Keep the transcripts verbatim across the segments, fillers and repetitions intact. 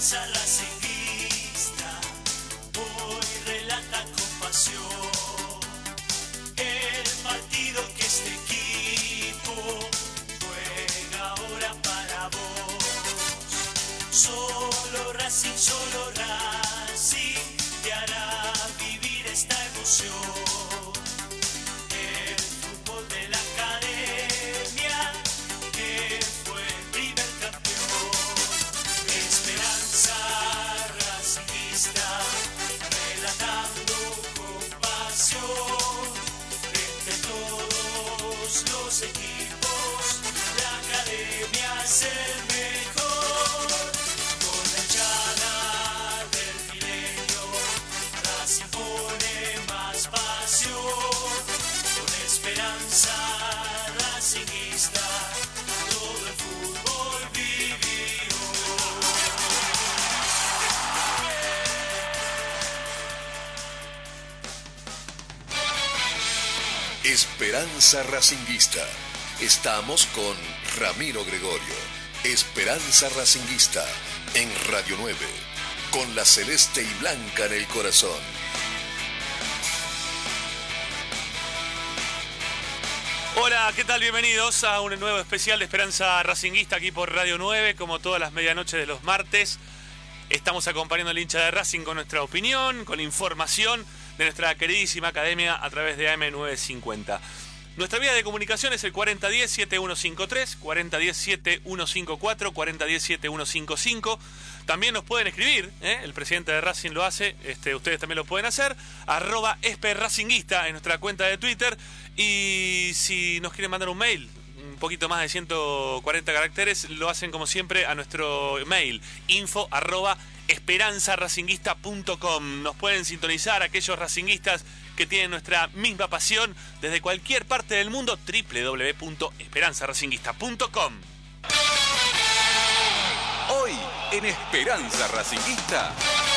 Esperanza racinguista, hoy relata con pasión el partido que este equipo juega ahora para vos. Solo Racing, solo Racing te hará vivir esta emoción. El fútbol de la academia que fue primer campeón. Esperanza racinguista, relatando con pasión. Entre todos los equipos, la academia es el mejor. Con la hinchada del milenio, Racing pone más pasión. Con esperanza racinguista, todo el fútbol vivió. Esperanza racinguista. Estamos con Ramiro Gregorio. Esperanza racinguista en Radio nueve, con la celeste y blanca en el corazón. Hola, ¿qué tal? Bienvenidos a un nuevo especial de Esperanza Racinguista aquí por Radio nueve, como todas las medianoches de los martes. Estamos acompañando al hincha de Racing con nuestra opinión, con información de nuestra queridísima academia a través de A M novecientos cincuenta. Nuestra vía de comunicación es el cuarenta diez, setenta y uno cincuenta y tres, cuarenta diez, setenta y uno cincuenta y cuatro, cuarenta diez, setenta y uno cincuenta y cinco. También nos pueden escribir, ¿eh? El presidente de Racing lo hace, este, ustedes también lo pueden hacer, arroba esperracinguista en nuestra cuenta de Twitter. Y si nos quieren mandar un mail, un poquito más de ciento cuarenta caracteres, lo hacen como siempre a nuestro mail, info arroba esperanzaracinguista punto com. Nos pueden sintonizar aquellos racinguistas que tienen nuestra misma pasión desde cualquier parte del mundo, doble u doble u doble u punto esperanzaracinguista punto com. Hoy en Esperanza Racinguista.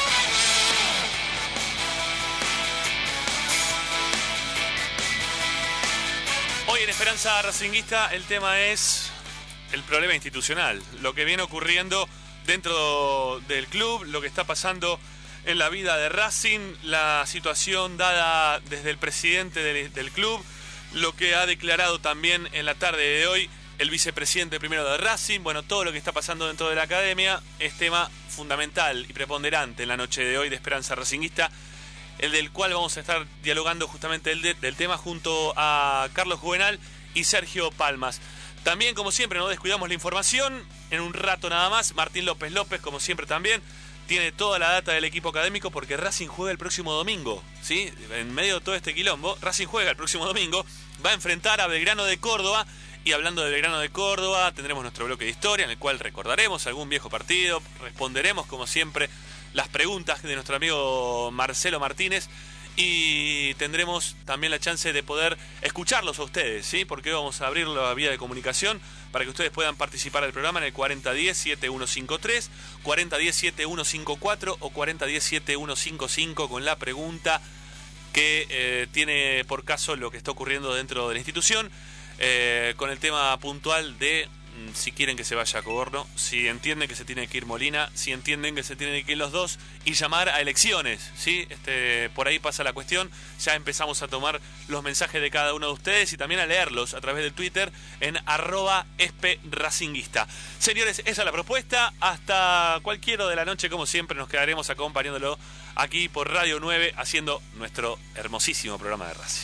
Hoy en Esperanza Racinguista el tema es el problema institucional, lo que viene ocurriendo dentro del club, lo que está pasando en la vida de Racing, la situación dada desde el presidente del, del club, lo que ha declarado también en la tarde de hoy el vicepresidente primero de Racing. Bueno, todo lo que está pasando dentro de la academia es tema fundamental y preponderante en la noche de hoy de Esperanza Racinguista, el del cual vamos a estar dialogando justamente el de, del tema junto a Carlos Juvenal y Sergio Palmas. También, como siempre, no descuidamos la información. En un rato nada más, Martín López López, como siempre también, tiene toda la data del equipo académico porque Racing juega el próximo domingo, ¿sí? En medio de todo este quilombo, Racing juega el próximo domingo, va a enfrentar a Belgrano de Córdoba. Y hablando de Belgrano de Córdoba, tendremos nuestro bloque de historia en el cual recordaremos algún viejo partido, responderemos como siempre las preguntas de nuestro amigo Marcelo Martínez y tendremos también la chance de poder escucharlos a ustedes, ¿sí? Porque vamos a abrir la vía de comunicación para que ustedes puedan participar del programa en el cuarenta diez, setenta y uno cincuenta y tres, cuarenta diez, setenta y uno cincuenta y cuatro o cuarenta diez, setenta y uno cincuenta y cinco con la pregunta que eh, tiene por caso lo que está ocurriendo dentro de la institución. Eh, con el tema puntual de mm, si quieren que se vaya Coborno, si entienden que se tiene que ir Molina, si entienden que se tienen que ir los dos y llamar a elecciones, ¿sí? Este, por ahí pasa la cuestión. Ya empezamos a tomar los mensajes de cada uno de ustedes y también a leerlos a través del Twitter en arroba esperracinguista. Señores, esa es la propuesta. Hasta cualquier hora de la noche, como siempre, nos quedaremos acompañándolo aquí por Radio nueve haciendo nuestro hermosísimo programa de Racing.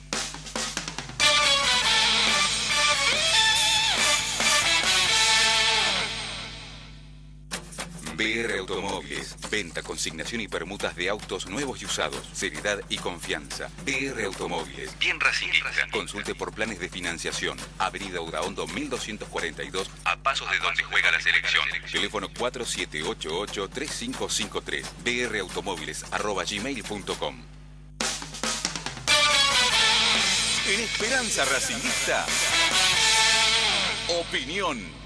B R Automóviles. Venta, consignación y permutas de autos nuevos y usados. Seriedad y confianza. B R Automóviles. Bien racinguista. Consulte por planes de financiación. Avenida Udaondo mil doscientos cuarenta y dos, a pasos de donde juega la selección. Teléfono cuatro siete ocho ocho, tres cinco cinco tres. brautomóviles arroba gmail punto com. En Esperanza Racinguista, opinión.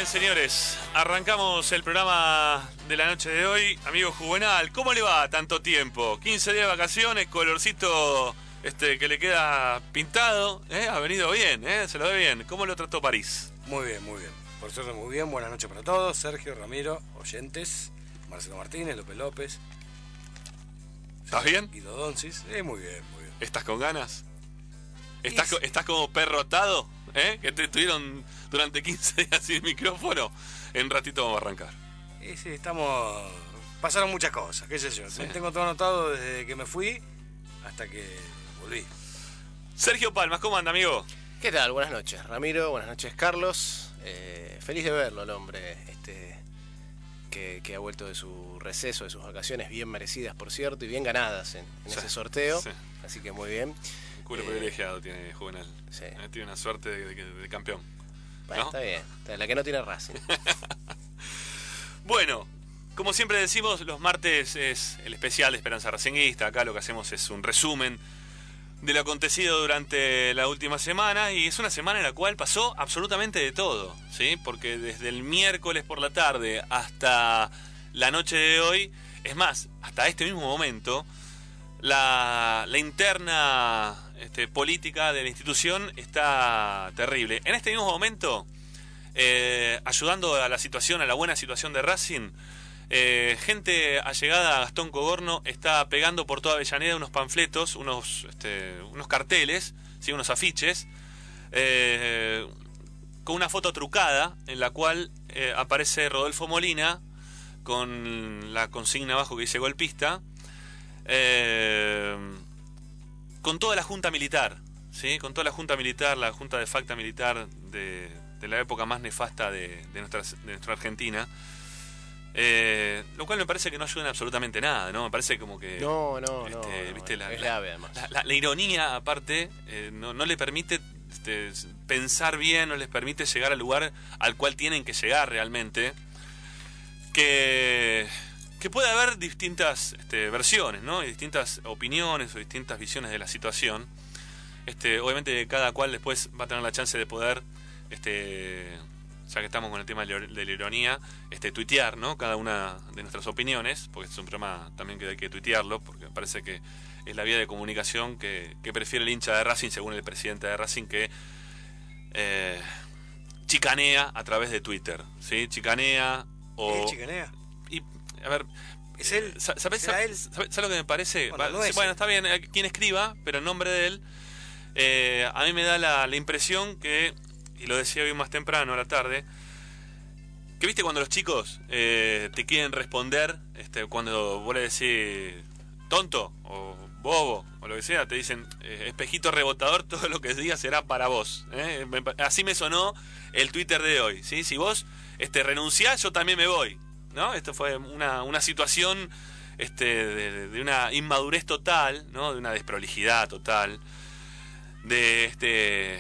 bien, señores, arrancamos el programa de la noche de hoy. Amigo Juvenal, ¿cómo le va tanto tiempo? quince días de vacaciones, colorcito este, que le queda pintado, ¿eh? Ha venido bien, ¿eh? Se lo ve bien. ¿Cómo lo trató París? Muy bien, muy bien. Por suerte muy bien. Buenas noches para todos. Sergio, Ramiro, oyentes, Marcelo Martínez, López López. ¿Estás bien? Guido Doncis. Eh, muy bien, muy bien. ¿Estás con ganas? ¿Estás, Sí. co- ¿Estás como perro atado? ¿Eh? Que te tuvieron durante quince días sin micrófono. En ratito vamos a arrancar. Y sí, estamos... Pasaron muchas cosas, qué sé yo. Sí. Tengo todo anotado desde que me fui hasta que volví. Sergio Palmas, ¿cómo anda, amigo? ¿Qué tal? Buenas noches, Ramiro. Buenas noches, Carlos. Eh, feliz de verlo, el hombre este que, que ha vuelto de su receso, de sus vacaciones, bien merecidas, por cierto, y bien ganadas en, en Sí, ese sorteo. sí. Así que muy bien. Un culo Eh, privilegiado tiene Juvenal. sí. Eh, Tiene una suerte de, de- de campeón. Bueno, ¿no? está bien. Está- La que no tiene Racing. Bueno, como siempre decimos, los martes es el especial de Esperanza Racinguista. Acá lo que hacemos es un resumen de lo acontecido durante la última semana, y es una semana en la cual pasó absolutamente de todo, ¿sí? Porque desde el miércoles por la tarde hasta la noche de hoy, es más, hasta este mismo momento, la, la interna este, política de la institución está terrible. En este mismo momento, eh, ayudando a la situación, a la buena situación de Racing, eh, gente allegada a Gastón Cogorno está pegando por toda Avellaneda unos panfletos, unos, este, unos carteles, ¿sí? Unos afiches, eh, con una foto trucada en la cual eh, aparece Rodolfo Molina con la consigna abajo que dice golpista, eh, con toda la junta militar, ¿sí? Con toda la junta militar, la junta de facta militar de, de la época más nefasta de, de, nuestra, de nuestra Argentina. Eh, lo cual me parece que no ayuda en absolutamente nada, ¿no? Me parece como que... No, no, no. este, no, ¿viste? La, es la- grave, además. la- la- la ironía, aparte, eh, no, no le permite este, pensar bien, no les permite llegar al lugar al cual tienen que llegar realmente. Que, que puede haber distintas este, versiones, ¿no? Y distintas opiniones o distintas visiones de la situación. Este, obviamente cada cual después va a tener la chance de poder... Este, ya que estamos con el tema de la de la ironía, este, tuitear, ¿no? Cada una de nuestras opiniones, porque es un programa también que hay que tuitearlo, porque me parece que es la vía de comunicación que, que prefiere el hincha de Racing, según el presidente de Racing, que eh, chicanea a través de Twitter, ¿sí? Chicanea o... ¿Él chicanea? Y, a ver... ¿Es él? sa- ¿Sabes ¿Será él? ¿Sabes lo que me parece? Bueno, Va- no sí, es bueno, él. está bien, eh, quien escriba, pero en nombre de él, eh, a mí me da la, la impresión que, y lo decía hoy más temprano a la tarde, que viste cuando los chicos eh, te quieren responder, este, cuando vos le decís tonto o bobo o lo que sea, te dicen eh, espejito rebotador, todo lo que digas será para vos, ¿eh? Me pa- así me sonó el Twitter de hoy, ¿sí? Si vos este, renunciás, yo también me voy, ¿no? Esto fue una, una situación este, de, de una inmadurez total, ¿no? De una desprolijidad total, de este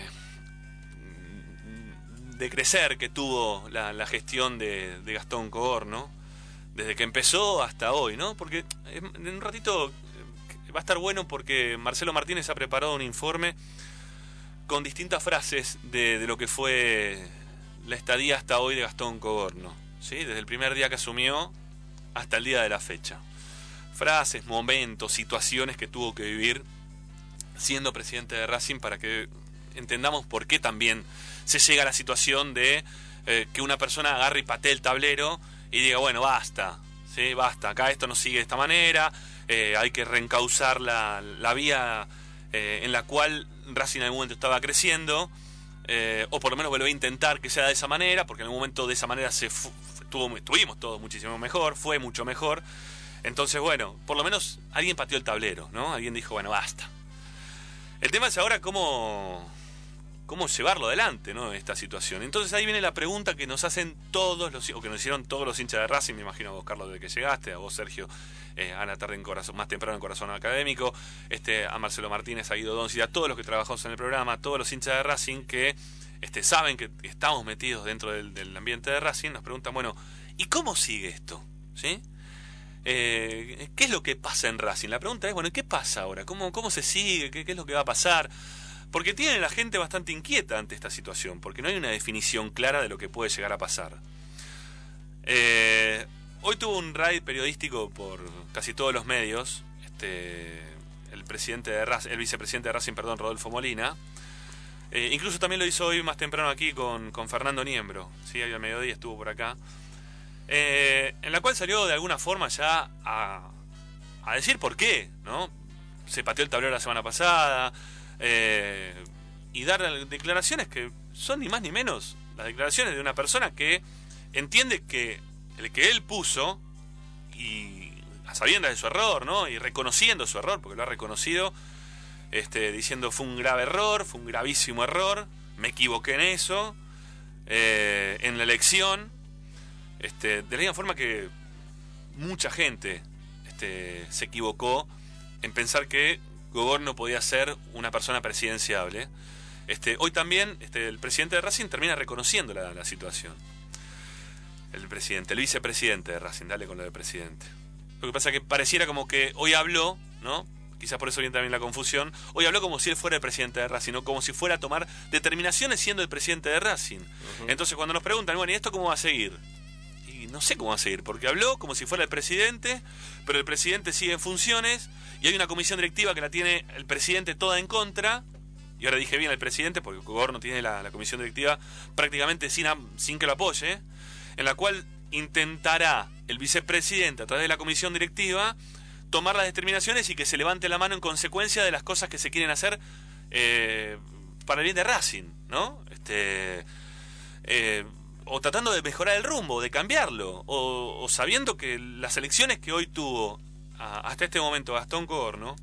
de crecer que tuvo la, la gestión de, de Gastón Cogorno desde que empezó hasta hoy, ¿no? Porque en un ratito eh, va a estar bueno porque Marcelo Martínez ha preparado un informe con distintas frases de, de lo que fue la estadía hasta hoy de Gastón Cogorno, ¿sí? Desde el primer día que asumió hasta el día de la fecha. Frases, momentos, situaciones que tuvo que vivir siendo presidente de Racing para que entendamos por qué también se llega a la situación de eh, que una persona agarre y patee el tablero y diga, bueno, basta, ¿sí? Basta, acá esto no sigue de esta manera, eh, hay que reencauzar la, la vía eh, en la cual Racing en algún momento estaba creciendo, eh, o por lo menos volver a intentar que sea de esa manera, porque en algún momento de esa manera se fu- tuvo, estuvimos todos muchísimo mejor, fue mucho mejor. Entonces, bueno, por lo menos alguien pateó el tablero, ¿no? Alguien dijo, bueno, basta. El tema es ahora cómo, cómo llevarlo adelante, ¿no? Esta situación. Entonces ahí viene la pregunta que nos hacen todos los, o que nos hicieron todos los hinchas de Racing, me imagino a vos, Carlos, desde que llegaste, a vos, Sergio, eh, a la tarde en Corazón, más temprano en Corazón Académico, este, a Marcelo Martínez, a Guido Donzi, a todos los que trabajamos en el programa, a todos los hinchas de Racing que este, saben que estamos metidos dentro del, del ambiente de Racing, nos preguntan, bueno, ¿y cómo sigue esto? ¿Sí? Eh, ¿Qué es lo que pasa en Racing? La pregunta es, bueno, ¿qué pasa ahora? ¿Cómo, cómo se sigue? ¿Qué, qué es lo que va a pasar? porque tienen la gente bastante inquieta ante esta situación, porque no hay una definición clara de lo que puede llegar a pasar. Eh, hoy tuvo un raid periodístico por casi todos los medios, este, el presidente de Racing, el vicepresidente de Racing, perdón, Rodolfo Molina. Eh, incluso también lo hizo hoy más temprano aquí con, con Fernando Niembro, ¿sí? Al mediodía estuvo por acá. Eh, en la cual salió de alguna forma ya a, a decir por qué, ¿no? Se pateó el tablero la semana pasada, eh, y dar declaraciones que son ni más ni menos las declaraciones de una persona que entiende que el que él puso, y a sabiendas de su error, ¿no? Y reconociendo su error, porque lo ha reconocido, este, diciendo fue un grave error, fue un gravísimo error, me equivoqué en eso, eh, en la elección, este, de la misma forma que mucha gente este, se equivocó en pensar que Gogor no podía ser una persona presidenciable. Este, hoy también este, el presidente de Racing termina reconociendo la, la situación. El presidente, el vicepresidente de Racing, dale con lo de presidente. Lo que pasa es que pareciera como que hoy habló, ¿no? Quizás por eso viene también la confusión. Hoy habló como si él fuera el presidente de Racing, ¿no? Como si fuera a tomar determinaciones siendo el presidente de Racing. Uh-huh. Entonces cuando nos preguntan, bueno, ¿y esto cómo va a seguir? Y no sé cómo va a seguir, porque habló como si fuera el presidente, pero el presidente sigue en funciones, y hay una comisión directiva que la tiene el presidente toda en contra. Y ahora dije bien el presidente, porque Gogor no tiene la, la comisión directiva prácticamente sin, sin que lo apoye, en la cual intentará el vicepresidente a través de la comisión directiva tomar las determinaciones y que se levante la mano en consecuencia de las cosas que se quieren hacer eh, para el bien de Racing, ¿no? Este, eh, o tratando de mejorar el rumbo, de cambiarlo, o, o sabiendo que las elecciones que hoy tuvo a, hasta este momento Gastón Gogor, ¿no?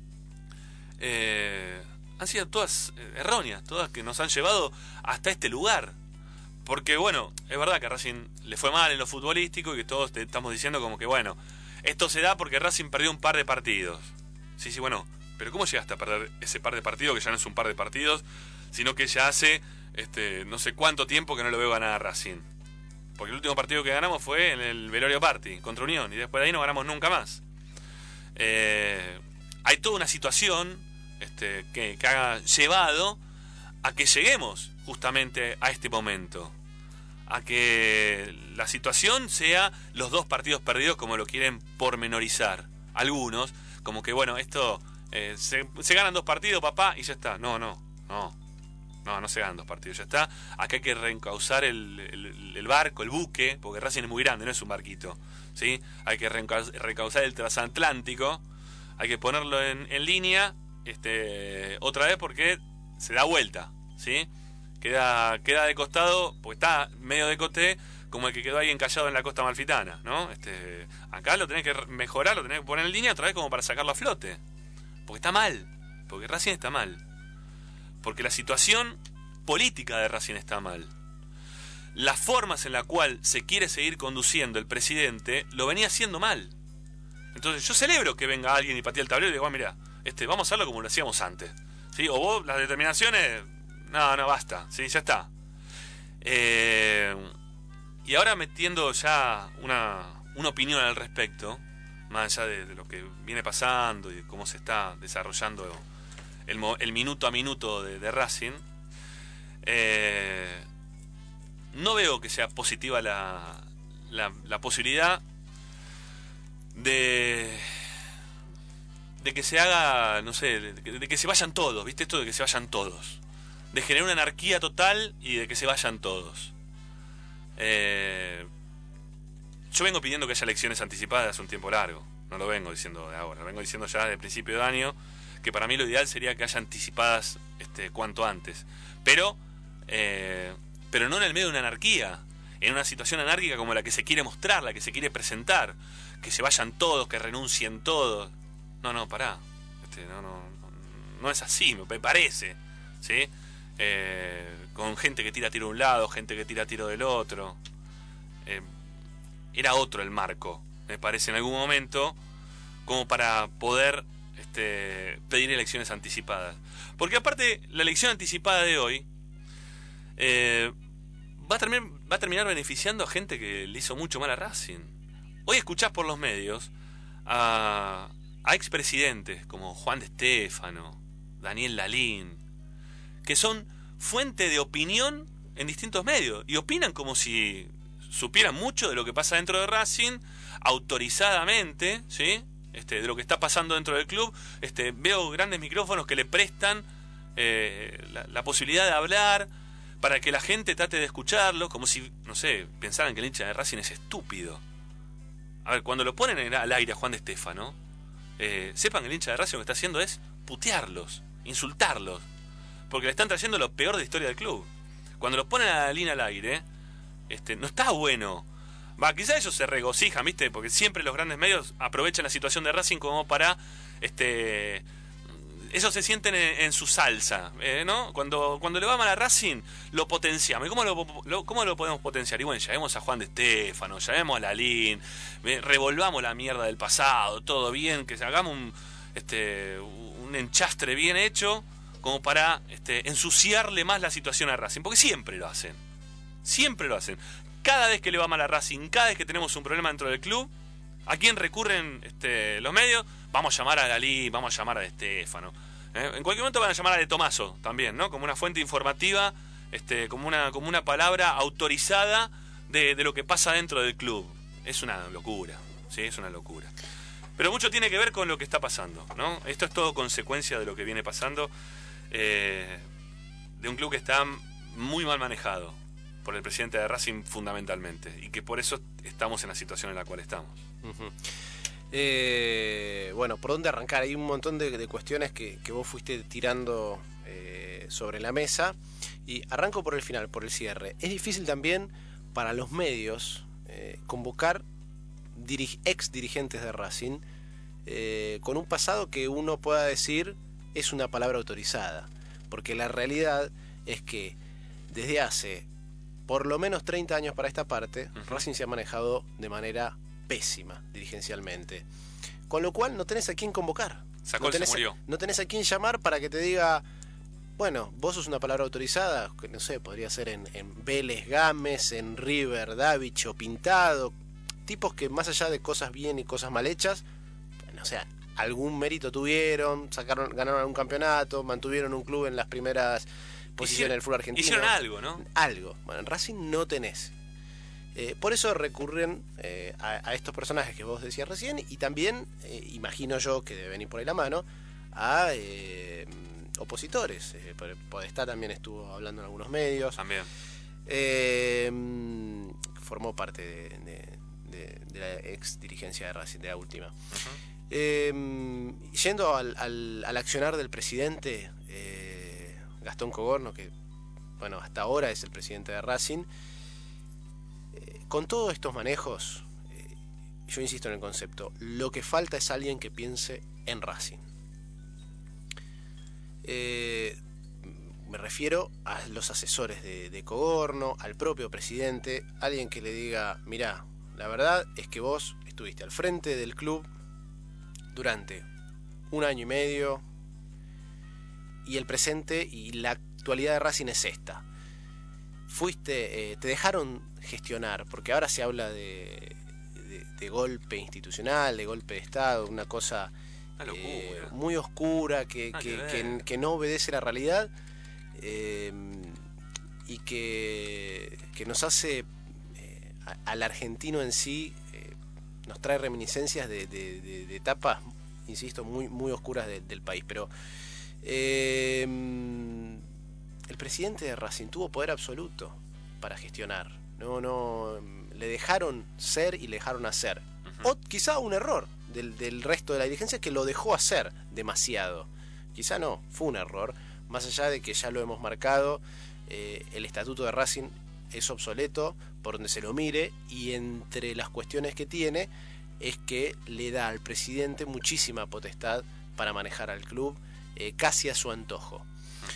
Eh, han sido todas erróneas, todas que nos han llevado hasta este lugar. Porque, bueno, es verdad que a Racing le fue mal en lo futbolístico y que todos te estamos diciendo como que, bueno, esto se da porque Racing perdió un par de partidos. Sí, sí, bueno, pero ¿cómo llegaste a perder ese par de partidos, que ya no es un par de partidos, sino que ya hace este, no sé cuánto tiempo que no lo veo ganar a Racing? Porque el último partido que ganamos fue en el Velorio Party, contra Unión, y después de ahí no ganamos nunca más. Eh, hay toda una situación este, que, que ha llevado a que lleguemos justamente a este momento, a que la situación sea los dos partidos perdidos como lo quieren pormenorizar algunos, como que bueno, esto eh, se, se ganan dos partidos, papá, y ya está. No, no, no, no, no se ganan dos partidos, ya está. Acá hay que reencauzar el, el, el barco, el buque, porque Racing es muy grande, no es un barquito, ¿sí? Hay que reencauzar el transatlántico, hay que ponerlo en, en línea este, otra vez porque se da vuelta, ¿sí? Queda, queda de costado, porque está medio de coste, como el que quedó ahí encallado en la costa amalfitana, ¿no? Este, acá lo tenés que mejorar, lo tenés que poner en línea otra vez como para sacarlo a flote. Porque está mal, porque Racing está mal. Porque la situación política de Racing está mal. Las formas en las cuales se quiere seguir conduciendo el presidente lo venía haciendo mal. Entonces yo celebro que venga alguien y patee el tablero y diga, mira, este, vamos a hacerlo como lo hacíamos antes, ¿sí? O vos, las determinaciones... No, no, basta, sí, ya está. Eh, y ahora metiendo ya una, una opinión al respecto, más allá de, de lo que viene pasando y de cómo se está desarrollando el, el minuto a minuto de, de Racing, eh, no veo que sea positiva la, la, la posibilidad de... de que se haga, no sé, de, de, de que se vayan todos, ¿viste? Esto de que se vayan todos. De generar una anarquía total y de que se vayan todos. Eh, yo vengo pidiendo que haya elecciones anticipadas hace un tiempo largo. No lo vengo diciendo de ahora. Lo vengo diciendo ya desde el principio de año, que para mí lo ideal sería que haya anticipadas este, cuanto antes. Pero, eh, pero no en el medio de una anarquía. En una situación anárquica como la que se quiere mostrar, la que se quiere presentar. Que se vayan todos, que renuncien todos. No, no, pará. Este, no, no, no, no es así, me parece. ¿Sí? Eh, con gente que tira tiro de un lado, gente que tira tiro del otro. Eh, era otro el marco, me parece, en algún momento, como para poder este, pedir elecciones anticipadas. Porque aparte, la elección anticipada de hoy eh, va, a terminar, va a terminar beneficiando a gente que le hizo mucho mal a Racing. Hoy escuchás por los medios a, a expresidentes como Juan de Stéfano, Daniel Lalín, que son fuente de opinión en distintos medios y opinan como si supieran mucho de lo que pasa dentro de Racing, autorizadamente, ¿sí? Este, de lo que está pasando dentro del club. Este, veo grandes micrófonos que le prestan eh, la, la posibilidad de hablar para que la gente trate de escucharlo, como si, no sé, pensaran que el hincha de Racing es estúpido. A ver, cuando lo ponen al aire a Juan de Stefano, eh, sepan que el hincha de Racing lo que está haciendo es putearlos, insultarlos, porque le están trayendo lo peor de la historia del club. Cuando lo ponen a la línea al aire, este, no está bueno. Va, quizá ellos se regocijan, ¿viste? Porque siempre los grandes medios aprovechan la situación de Racing como para... este ellos se sienten en, en su salsa, eh, ¿no? Cuando, cuando le va mal a Racing, lo potenciamos. ¿Y cómo lo, lo, cómo lo podemos potenciar? Y bueno, llamemos a Juan de Stefano, llamemos a Lalín, eh, revolvamos la mierda del pasado, todo bien, que hagamos un, este, un enchastre bien hecho, como para este, ensuciarle más la situación a Racing. Porque siempre lo hacen. Siempre lo hacen. Cada vez que le va mal a Racing, cada vez que tenemos un problema dentro del club, ¿a quién recurren este, los medios? Vamos a llamar a Dalí, vamos a llamar a Stefano. ¿Eh? En cualquier momento van a llamar a De Tomaso también, ¿no? Como una fuente informativa, este, como una, como una palabra autorizada de, de lo que pasa dentro del club. Es una locura, ¿sí? Es una locura. Pero mucho tiene que ver con lo que está pasando, ¿no? Esto es todo consecuencia de lo que viene pasando, eh, de un club que está muy mal manejado por el presidente de Racing fundamentalmente, y que por eso estamos en la situación en la cual estamos. Uh-huh. Eh, bueno, ¿por dónde arrancar? Hay un montón de, de cuestiones que, que vos fuiste tirando eh, sobre la mesa, y arranco por el final, por el cierre. Es difícil también para los medios eh, convocar dirig- ex dirigentes de Racing eh, con un pasado que uno pueda decir es una palabra autorizada, porque la realidad es que desde hace por lo menos treinta años para esta parte, uh-huh. Racing se ha manejado de manera pésima dirigencialmente, con lo cual no tenés a quién convocar, Sacó no tenés, se murió. no tenés a quién llamar para que te diga, bueno, vos sos una palabra autorizada, que no sé, podría ser en, en Vélez Gámez, en River Davich o Pintado, tipos que más allá de cosas bien y cosas mal hechas, bueno, o sea, algún mérito tuvieron, sacaron, ganaron algún campeonato, mantuvieron un club en las primeras posiciones del fútbol argentino. Hicieron algo, ¿no? Algo. Bueno, en Racing no tenés. Eh, por eso recurren eh, a, a estos personajes que vos decías recién, y también, eh, imagino yo que deben ir por ahí la mano, a eh, opositores. Eh, Podestá también estuvo hablando en algunos medios. También. Eh, formó parte de, de, de, de la ex dirigencia de Racing, de la última. Uh-huh. Eh, yendo al, al, al accionar del presidente eh, Gastón Cogorno, que bueno, hasta ahora es el presidente de Racing, eh, con todos estos manejos, eh, yo insisto en el concepto, lo que falta es alguien que piense en Racing. Eh, me refiero a los asesores de, de Cogorno, al propio presidente, alguien que le diga, mirá, la verdad es que vos estuviste al frente del club durante un año y medio, y el presente y la actualidad de Racing es esta. Fuiste, eh, te dejaron gestionar, porque ahora se habla de, de, de golpe institucional, de golpe de Estado, una cosa eh, muy oscura que, que, que, que no obedece la realidad, eh, y que, que nos hace, eh, al argentino en sí, eh, nos trae reminiscencias de, de, de, de etapas, insisto, muy, muy oscuras de, del país. Pero eh, el presidente de Racing tuvo poder absoluto para gestionar. No, no, le dejaron ser y le dejaron hacer. Uh-huh. O quizá un error del, del resto de la dirigencia que lo dejó hacer demasiado. Quizá no, fue un error. Más allá de que ya lo hemos marcado, eh, el estatuto de Racing es obsoleto por donde se lo mire, y entre las cuestiones que tiene es que le da al presidente muchísima potestad para manejar al club, eh, casi a su antojo.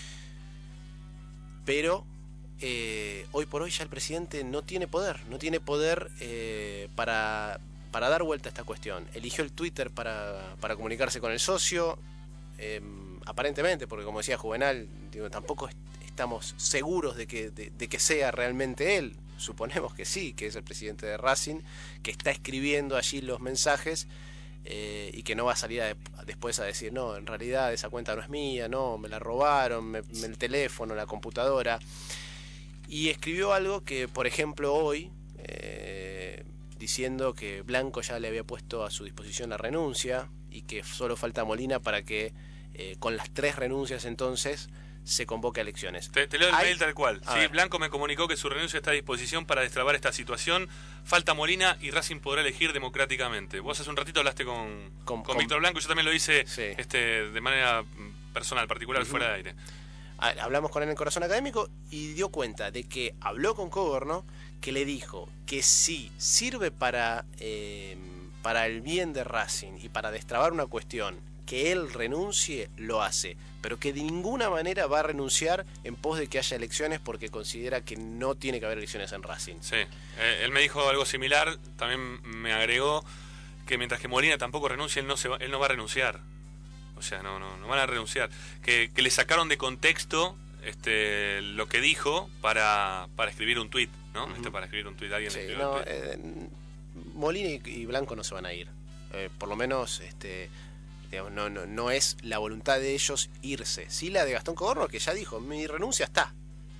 Pero eh, hoy por hoy ya el presidente no tiene poder, no tiene poder eh, para, para dar vuelta a esta cuestión. Eligió el Twitter para, para comunicarse con el socio, eh, aparentemente, porque como decía Juvenal, digo, tampoco estamos seguros de que, de, de que sea realmente él. Suponemos que sí, que es el presidente de Racing, que está escribiendo allí los mensajes eh, y que no va a salir a, después a decir, no, en realidad esa cuenta no es mía, no, me la robaron, me, me el teléfono, la computadora. Y escribió algo que, por ejemplo, hoy, eh, diciendo que Blanco ya le había puesto a su disposición la renuncia y que solo falta Molina para que eh, con las tres renuncias entonces se convoque a elecciones. Te, te leo el Hay... mail tal cual. Sí, Blanco me comunicó que su renuncia está a disposición para destrabar esta situación. Falta Molina y Racing podrá elegir democráticamente. Vos hace un ratito hablaste con, con, con, con... Víctor Blanco, yo también lo hice sí. este, de manera personal, particular, uh-huh. fuera de aire. Hablamos con él en Corazón Académico y dio cuenta de que habló con Cogoerno, que le dijo que si sirve para, eh, para el bien de Racing y para destrabar una cuestión, que él renuncie, lo hace, pero que de ninguna manera va a renunciar en pos de que haya elecciones porque considera que no tiene que haber elecciones en Racing. Sí, eh, él me dijo algo similar, también me agregó que mientras que Molina tampoco renuncia, él no, se va, él no va a renunciar. O sea, no, no, no van a renunciar. Que, que le sacaron de contexto este, lo que dijo para, para escribir un tuit, ¿no? Uh-huh. Este, para escribir un tuit, alguien sí, escribió no, un tuit. Eh, Molina y, y Blanco no se van a ir. Eh, por lo menos, este, digamos, no, no, no es la voluntad de ellos irse. Sí, la de Gastón Cogoerno, que ya dijo, mi renuncia está.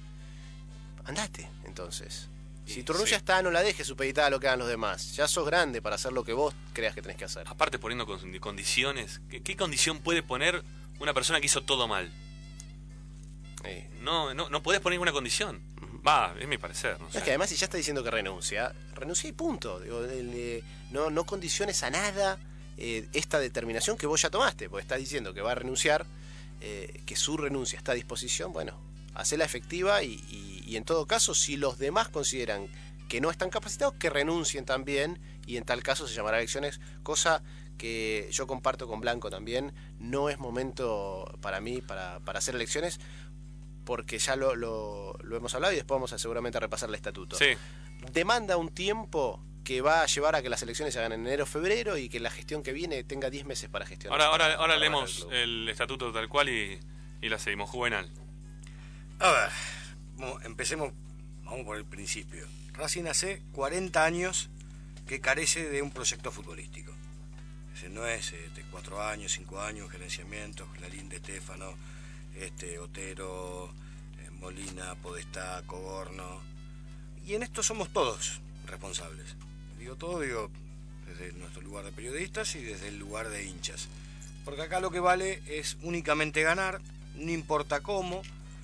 Andate, entonces. Si tu renuncia sí. está, no la dejes supeditada a lo que hagan los demás. Ya sos grande para hacer lo que vos creas que tenés que hacer. Aparte poniendo condiciones, ¿qué, qué condición puede poner una persona que hizo todo mal? Sí. No, no, no podés poner ninguna condición. Va, es mi parecer. No, no sé. Es que además si ya está diciendo que renuncia, renuncia y punto. Digo, le, no, no condiciones a nada eh, esta determinación que vos ya tomaste, porque estás diciendo que va a renunciar, eh, que su renuncia está a disposición, bueno, hacela efectiva y, y, y en todo caso, si los demás consideran que no están capacitados, que renuncien también y en tal caso se llamará elecciones, cosa que yo comparto con Blanco también. No es momento para mí para, para hacer elecciones porque ya lo, lo, lo hemos hablado y después vamos a seguramente a repasar el estatuto. Sí. Demanda un tiempo que va a llevar a que las elecciones se hagan en enero o febrero y que la gestión que viene tenga diez meses para gestionar. Ahora, ahora, para, ahora para leemos el, el estatuto tal cual y, y la seguimos. Juvenal. A ver, empecemos, vamos por el principio. Racing hace cuarenta años que carece de un proyecto futbolístico. Ese no es este, cuatro años, cinco años, gerenciamiento, Clarín, de Estéfano, este, Otero, eh, Molina, Podestá, Cogoerno. Y en esto somos todos responsables. Digo todo, digo desde nuestro lugar de periodistas y desde el lugar de hinchas. Porque acá lo que vale es únicamente ganar, no importa cómo.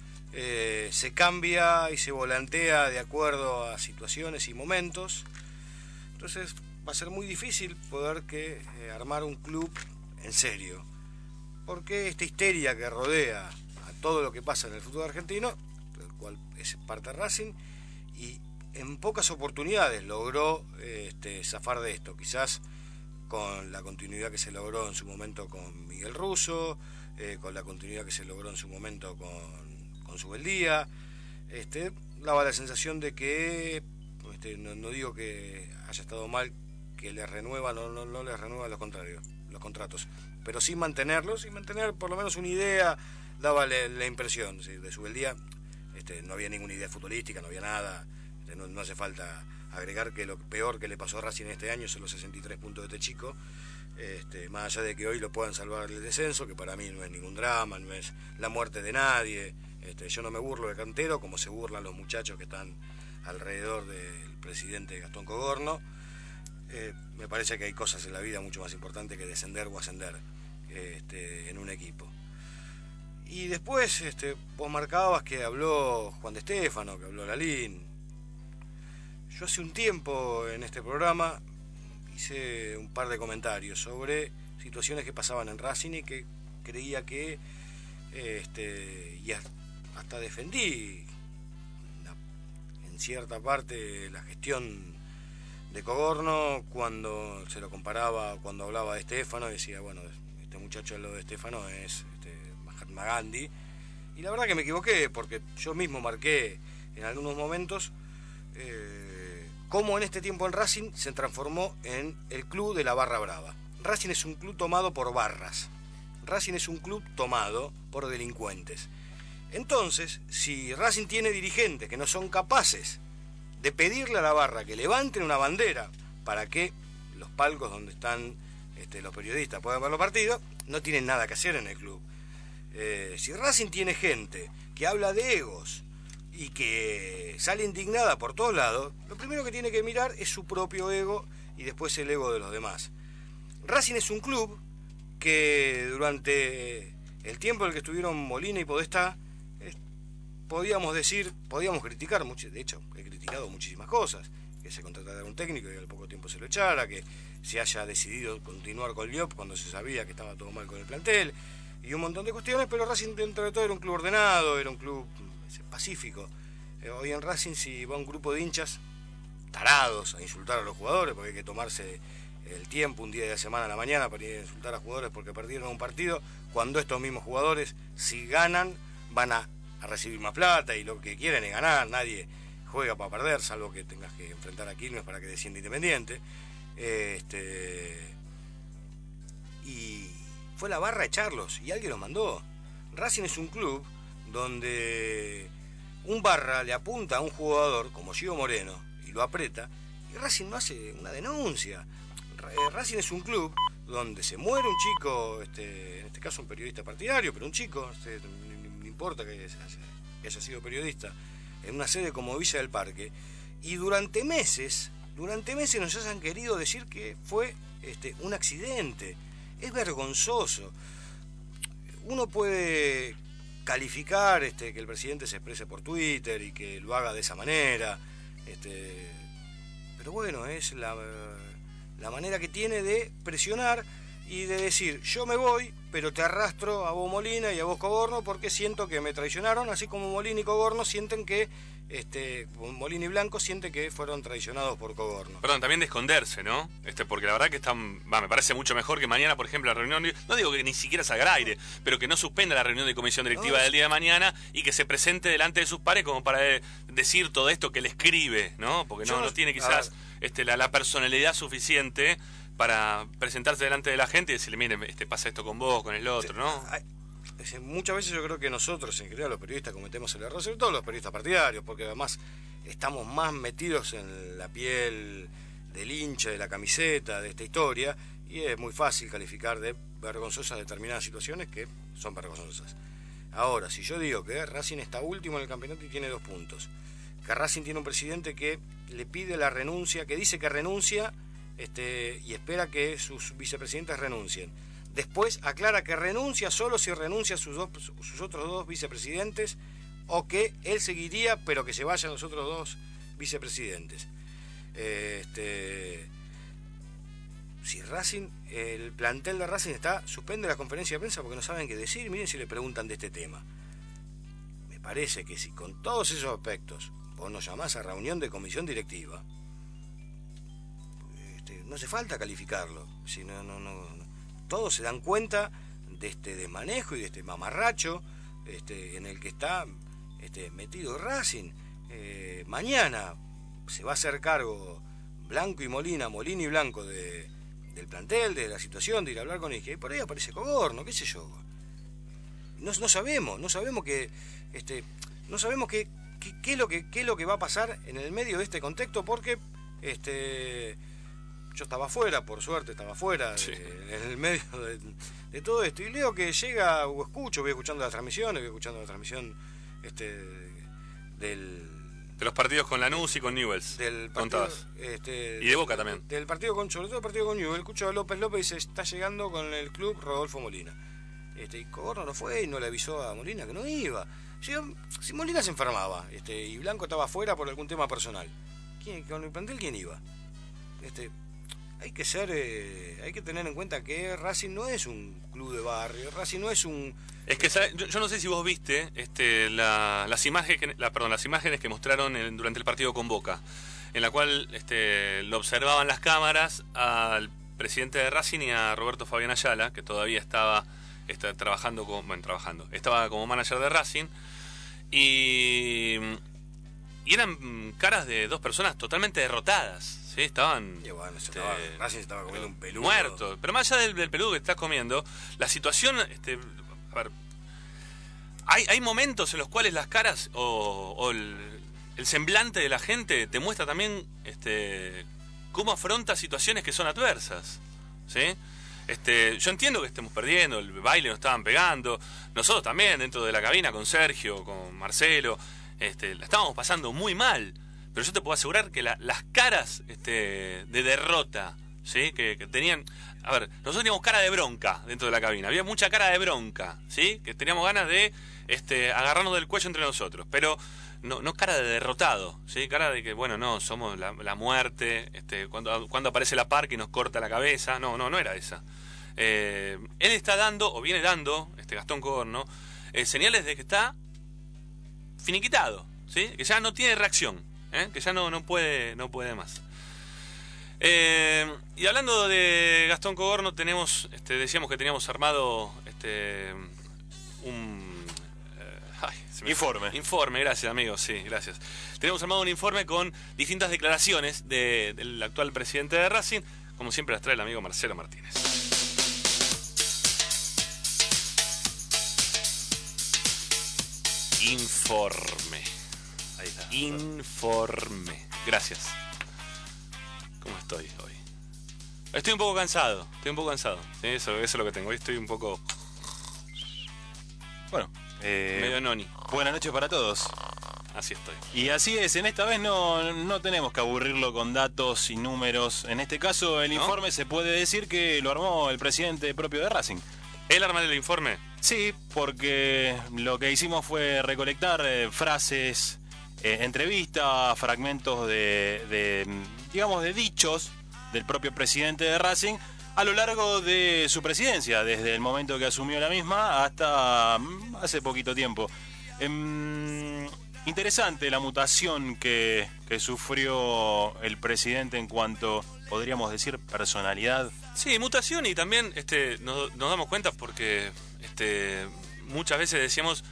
Eh, se cambia y se volantea de acuerdo a situaciones y momentos. Entonces va a ser muy difícil poder que eh, armar un club en serio, porque esta histeria que rodea a todo lo que pasa en el fútbol argentino, del cual es parte de Racing, y en pocas oportunidades logró eh, este, zafar de esto, quizás con la continuidad que se logró en su momento con Miguel Russo, eh, con la continuidad que se logró en su momento con con Subeldía, este, daba la sensación de que, este, no, no digo que haya estado mal, que les renueva, no, no, no les renueva los contrarios, los contratos, pero sí mantenerlos y mantener por lo menos una idea, daba la, la impresión, ¿sí? De Subeldía, este, no había ninguna idea futbolística, no había nada, este, no, no hace falta agregar que lo peor que le pasó a Racing este año son los sesenta y tres puntos de este chico. Este, más allá de que hoy lo puedan salvar el descenso, que para mí no es ningún drama, no es la muerte de nadie. Este, yo no me burlo de Cantero como se burlan los muchachos que están alrededor del presidente Gastón Cogoerno. Eh, me parece que hay cosas en la vida mucho más importantes que descender o ascender este, en un equipo. Y después este, vos marcabas que habló Juan de Estéfano, que habló Lalín. Yo hace un tiempo en este programa hice un par de comentarios sobre situaciones que pasaban en Racing y que creía que este, y hasta defendí la, en cierta parte la gestión de Cogoerno cuando se lo comparaba, cuando hablaba de Estéfano, decía, bueno, este muchacho lo de Estéfano es este, Mahatma Gandhi, y la verdad que me equivoqué porque yo mismo marqué en algunos momentos eh, cómo en este tiempo en Racing se transformó en el club de la barra brava. Racing es un club tomado por barras. Racing es un club tomado por delincuentes. Entonces, si Racing tiene dirigentes que no son capaces de pedirle a la barra que levanten una bandera para que los palcos donde están este, los periodistas pueden ver los partidos, no tienen nada que hacer en el club. Eh, si Racing tiene gente que habla de egos y que sale indignada por todos lados, lo primero que tiene que mirar es su propio ego y después el ego de los demás. Racing es un club que durante el tiempo en el que estuvieron Molina y Podestá, eh, podíamos decir, podíamos criticar, mucho, de hecho he criticado muchísimas cosas, que se contratara un técnico y al poco tiempo se lo echara, que se haya decidido continuar con Liop cuando se sabía que estaba todo mal con el plantel, y un montón de cuestiones, pero Racing dentro de todo era un club ordenado, era un club pacífico. Eh, hoy en Racing, si va un grupo de hinchas tarados a insultar a los jugadores, porque hay que tomarse el tiempo un día de la semana a la mañana para ir a insultar a jugadores porque perdieron un partido, cuando estos mismos jugadores, si ganan, van a, a recibir más plata y lo que quieren es ganar, nadie juega para perder, salvo que tengas que enfrentar a Quilmes para que descienda Independiente. Eh, este, y fue la barra echarlos, y alguien los mandó. Racing es un club donde un barra le apunta a un jugador como Gio Moreno y lo aprieta, y Racing no hace una denuncia. Racing es un club donde se muere un chico, este, en este caso un periodista partidario, pero un chico, este, no, no importa que haya, que haya sido periodista, en una sede como Villa del Parque, y durante meses, durante meses nos han querido decir que fue este, un accidente. Es vergonzoso. Uno puede calificar este, que el presidente se exprese por Twitter y que lo haga de esa manera, este, pero bueno, es la, la manera que tiene de presionar y de decir, yo me voy, pero te arrastro a vos Molina y a vos Coborno porque siento que me traicionaron, así como Molina y Coborno sienten que, este, Molina y Blanco sienten que fueron traicionados por Coborno. Perdón, también de esconderse, ¿no? Este, porque la verdad que están, va, me parece mucho mejor que mañana, por ejemplo, la reunión, no digo que ni siquiera salga al aire, pero que no suspenda la reunión de comisión directiva no, del día de mañana y que se presente delante de sus pares como para eh, decir todo esto que le escribe, ¿no? Porque no, Yo, no tiene quizás este, la, la personalidad suficiente para presentarse delante de la gente y decirle, mire, este, pasa esto con vos, con el otro, ¿no? Hay, muchas veces yo creo que nosotros, en general los periodistas, cometemos el error, sobre todo los periodistas partidarios, porque además estamos más metidos en la piel del hincha, de la camiseta, de esta historia, y es muy fácil calificar de vergonzosas determinadas situaciones que son vergonzosas. Ahora, si yo digo que Racing está último en el campeonato y tiene dos puntos, que Racing tiene un presidente que le pide la renuncia, que dice que renuncia este, y espera que sus vicepresidentes renuncien. Después aclara que renuncia solo si renuncia a sus, dos, sus otros dos vicepresidentes, o que él seguiría, pero que se vayan los otros dos vicepresidentes. Este, si Racing, el plantel de Racing está, suspende la conferencia de prensa porque no saben qué decir. Miren si le preguntan de este tema. Me parece que si con todos esos aspectos vos nos llamás a reunión de comisión directiva, este, no hace falta calificarlo. Si no, no, no, no. Todos se dan cuenta de este desmanejo y de este mamarracho este, en el que está este, metido Racing. Eh, mañana se va a hacer cargo Blanco y Molina, Molina y Blanco de, del plantel, de la situación, de ir a hablar con ellos. Y por ahí aparece Coborno, qué sé yo. No, no sabemos, no sabemos que, este, no sabemos qué, qué, qué es lo que, qué es lo que va a pasar en el medio de este contexto, porque este. Yo estaba afuera, por suerte estaba afuera, sí. de, en el medio de, de todo esto. Y leo que llega, o escucho, voy escuchando las transmisiones, voy escuchando la transmisión este, del... De los partidos con Lanús y con Newell's. Del partido, este, y de Boca también. Del partido con, sobre todo el partido con Newell's. Escucho a López López y dice, está llegando con el club Rodolfo Molina. Este, y Coborno no fue y no le avisó a Molina que no iba. Yo, si Molina se enfermaba este, y Blanco estaba afuera por algún tema personal, ¿quién, con el plantel quién iba? Este... Hay que ser, eh, hay que tener en cuenta que Racing no es un club de barrio, Racing no es un... Es que yo, yo no sé si vos viste este, la, las imágenes, la, perdón, las imágenes que mostraron en, durante el partido con Boca, en la cual este, lo observaban las cámaras al presidente de Racing y a Roberto Fabián Ayala, que todavía estaba, estaba trabajando, con, bueno, trabajando, estaba como manager de Racing, y, y eran caras de dos personas totalmente derrotadas. Sí, estaban... Y bueno, este, estaba, Racing estaba comiendo un peludo. Muerto. Pero más allá del, del peludo que estás comiendo, la situación... Este, a ver, hay, hay momentos en los cuales las caras o, o el, el semblante de la gente te muestra también este, cómo afronta situaciones que son adversas. ¿Sí? Este, yo entiendo que estemos perdiendo, el baile nos estaban pegando, nosotros también dentro de la cabina con Sergio, con Marcelo, este, la estábamos pasando muy mal, pero yo te puedo asegurar que la, las caras este, de derrota, ¿sí? que, que tenían, a ver, nosotros teníamos cara de bronca dentro de la cabina, había mucha cara de bronca, ¿sí? que teníamos ganas de este, agarrarnos del cuello entre nosotros, pero no, no cara de derrotado, ¿sí? cara de que, bueno, no, somos la, la muerte, este, cuando, cuando aparece la Parca y nos corta la cabeza, no, no, no era esa. Eh, él está dando, o viene dando, este Gastón Cogorno, eh, señales de que está finiquitado, ¿sí? que ya no tiene reacción, ¿eh? que ya no, no, puede, no puede más. Eh, y hablando de Gastón Cogorno, tenemos, este, decíamos que teníamos armado este, un eh, ay, se me informe. Fue. Informe, gracias amigos, sí, gracias. Tenemos armado un informe con distintas declaraciones de, del actual presidente de Racing, como siempre las trae el amigo Marcelo Martínez. Informe. Ahí está. Informe. Gracias. ¿Cómo estoy hoy? Estoy un poco cansado. Estoy un poco cansado. ¿Sí? Eso, eso es lo que tengo. Hoy estoy un poco Bueno, eh, medio noni. buenas noches para todos. Así estoy. Y así es, en esta vez no, no tenemos que aburrirlo con datos y números. En este caso, el ¿No? informe se puede decir que lo armó el presidente propio de Racing. ¿Él arma el informe? Sí, porque lo que hicimos fue recolectar eh, frases, eh, entrevistas, fragmentos de, de, digamos, de dichos del propio presidente de Racing a lo largo de su presidencia, desde el momento que asumió la misma hasta mm, hace poquito tiempo. Em, interesante la mutación que, que sufrió el presidente en cuanto, podríamos decir, personalidad. Sí, mutación, y también este, nos, nos damos cuenta porque este, muchas veces decíamos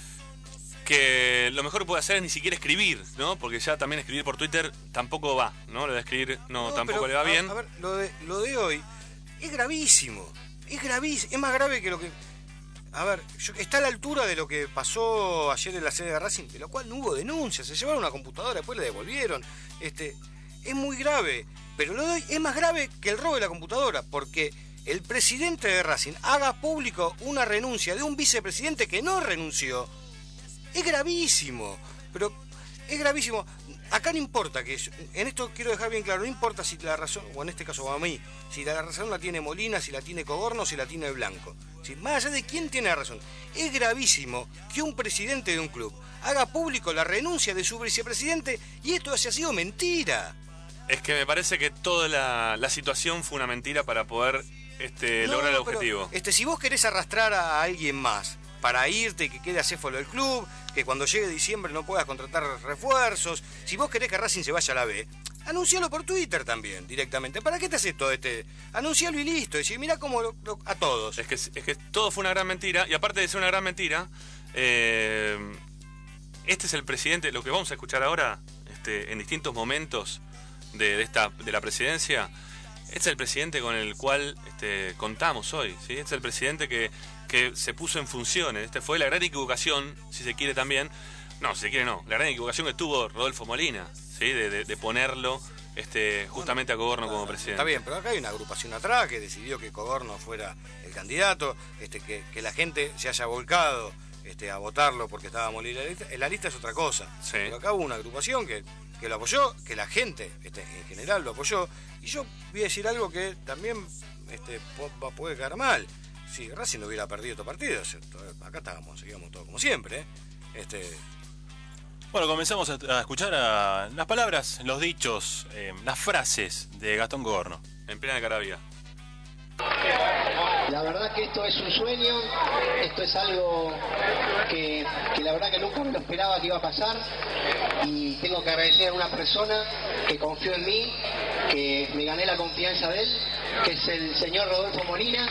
que lo mejor que puede hacer es ni siquiera escribir, ¿no? Porque ya también escribir por Twitter tampoco va, ¿no? Lo de escribir no, No, tampoco pero, le va a- bien. A ver, lo de, lo de hoy es gravísimo. Es gravísimo. Es más grave que lo que... A ver, yo- está a la altura de lo que pasó ayer en la sede de Racing, de lo cual no hubo denuncia. Se llevaron una computadora, después la devolvieron. Este, es muy grave. Pero lo de hoy es más grave que el robo de la computadora, porque el presidente de Racing haga público una renuncia de un vicepresidente que no renunció. Es gravísimo. Pero es gravísimo. Acá no importa que... En esto quiero dejar bien claro, no importa si la razón, o en este caso a mí, si la razón la tiene Molina, si la tiene Cogorno, si la tiene Blanco. Si, más allá de quién tiene la razón. Es gravísimo que un presidente de un club haga público la renuncia de su vicepresidente y esto haya sido mentira. Es que me parece que toda la, la situación fue una mentira para poder este, No, lograr el pero, objetivo. este, si vos querés arrastrar a alguien más para irte y que quede acéfalo del club, que cuando llegue diciembre no puedas contratar refuerzos, si vos querés que Racing se vaya a la B, anuncialo por Twitter también, directamente. ¿Para qué te haces todo este? Anuncialo y listo. Decir, mirá cómo lo- lo- a todos. Es que, es que todo fue una gran mentira, y aparte de ser una gran mentira, eh, este es el presidente, lo que vamos a escuchar ahora, este, en distintos momentos de, de esta de la presidencia, este es el presidente con el cual este, contamos hoy, ¿sí? Este es el presidente que, que se puso en funciones. Este fue la gran equivocación, si se quiere también, no, si se quiere no, la gran equivocación que tuvo Rodolfo Molina, ¿sí? De, de, de ponerlo este, justamente a Cogorno como presidente. Está bien, pero acá hay una agrupación atrás que decidió que Cogorno fuera el candidato, este, que, que la gente se haya volcado este, a votarlo porque estaba Molina en la lista. En la lista es otra cosa. Sí. Pero acá hubo una agrupación que, que lo apoyó, que la gente este, en general lo apoyó. Y yo voy a decir algo que también este, po- puede quedar mal. Si Racing no hubiera perdido estos partidos, acá estábamos, seguíamos todos como siempre. ¿eh? Este, Bueno, comenzamos a, a escuchar a las palabras, los dichos, eh, las frases de Gastón Cogorno. En plena Caravia. La verdad que esto es un sueño, esto es algo que, que la verdad que nunca me lo esperaba que iba a pasar y tengo que agradecer a una persona que confió en mí, que me gané la confianza de él, que es el señor Rodolfo Molina.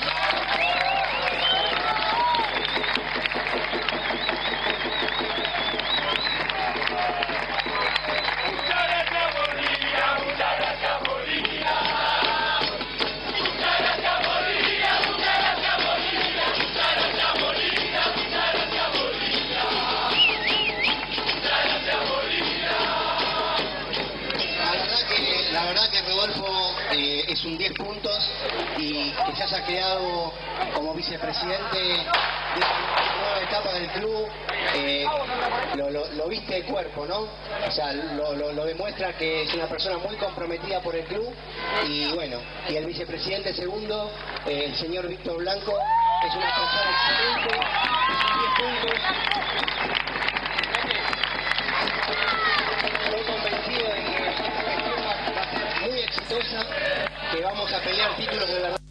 La verdad que, la verdad que Rodolfo eh, es es un diez puntos y que se haya quedado como vicepresidente de esta nueva etapa del club, eh, lo, lo, lo viste de cuerpo, ¿no? O sea, lo, lo, lo demuestra que es una persona muy comprometida por el club y bueno, y el vicepresidente segundo, eh, el señor Víctor Blanco, es una persona excelente, es un diez puntos. Estoy convencido de que esta gestión va a ser muy exitosa, que vamos a pelear títulos de verdad.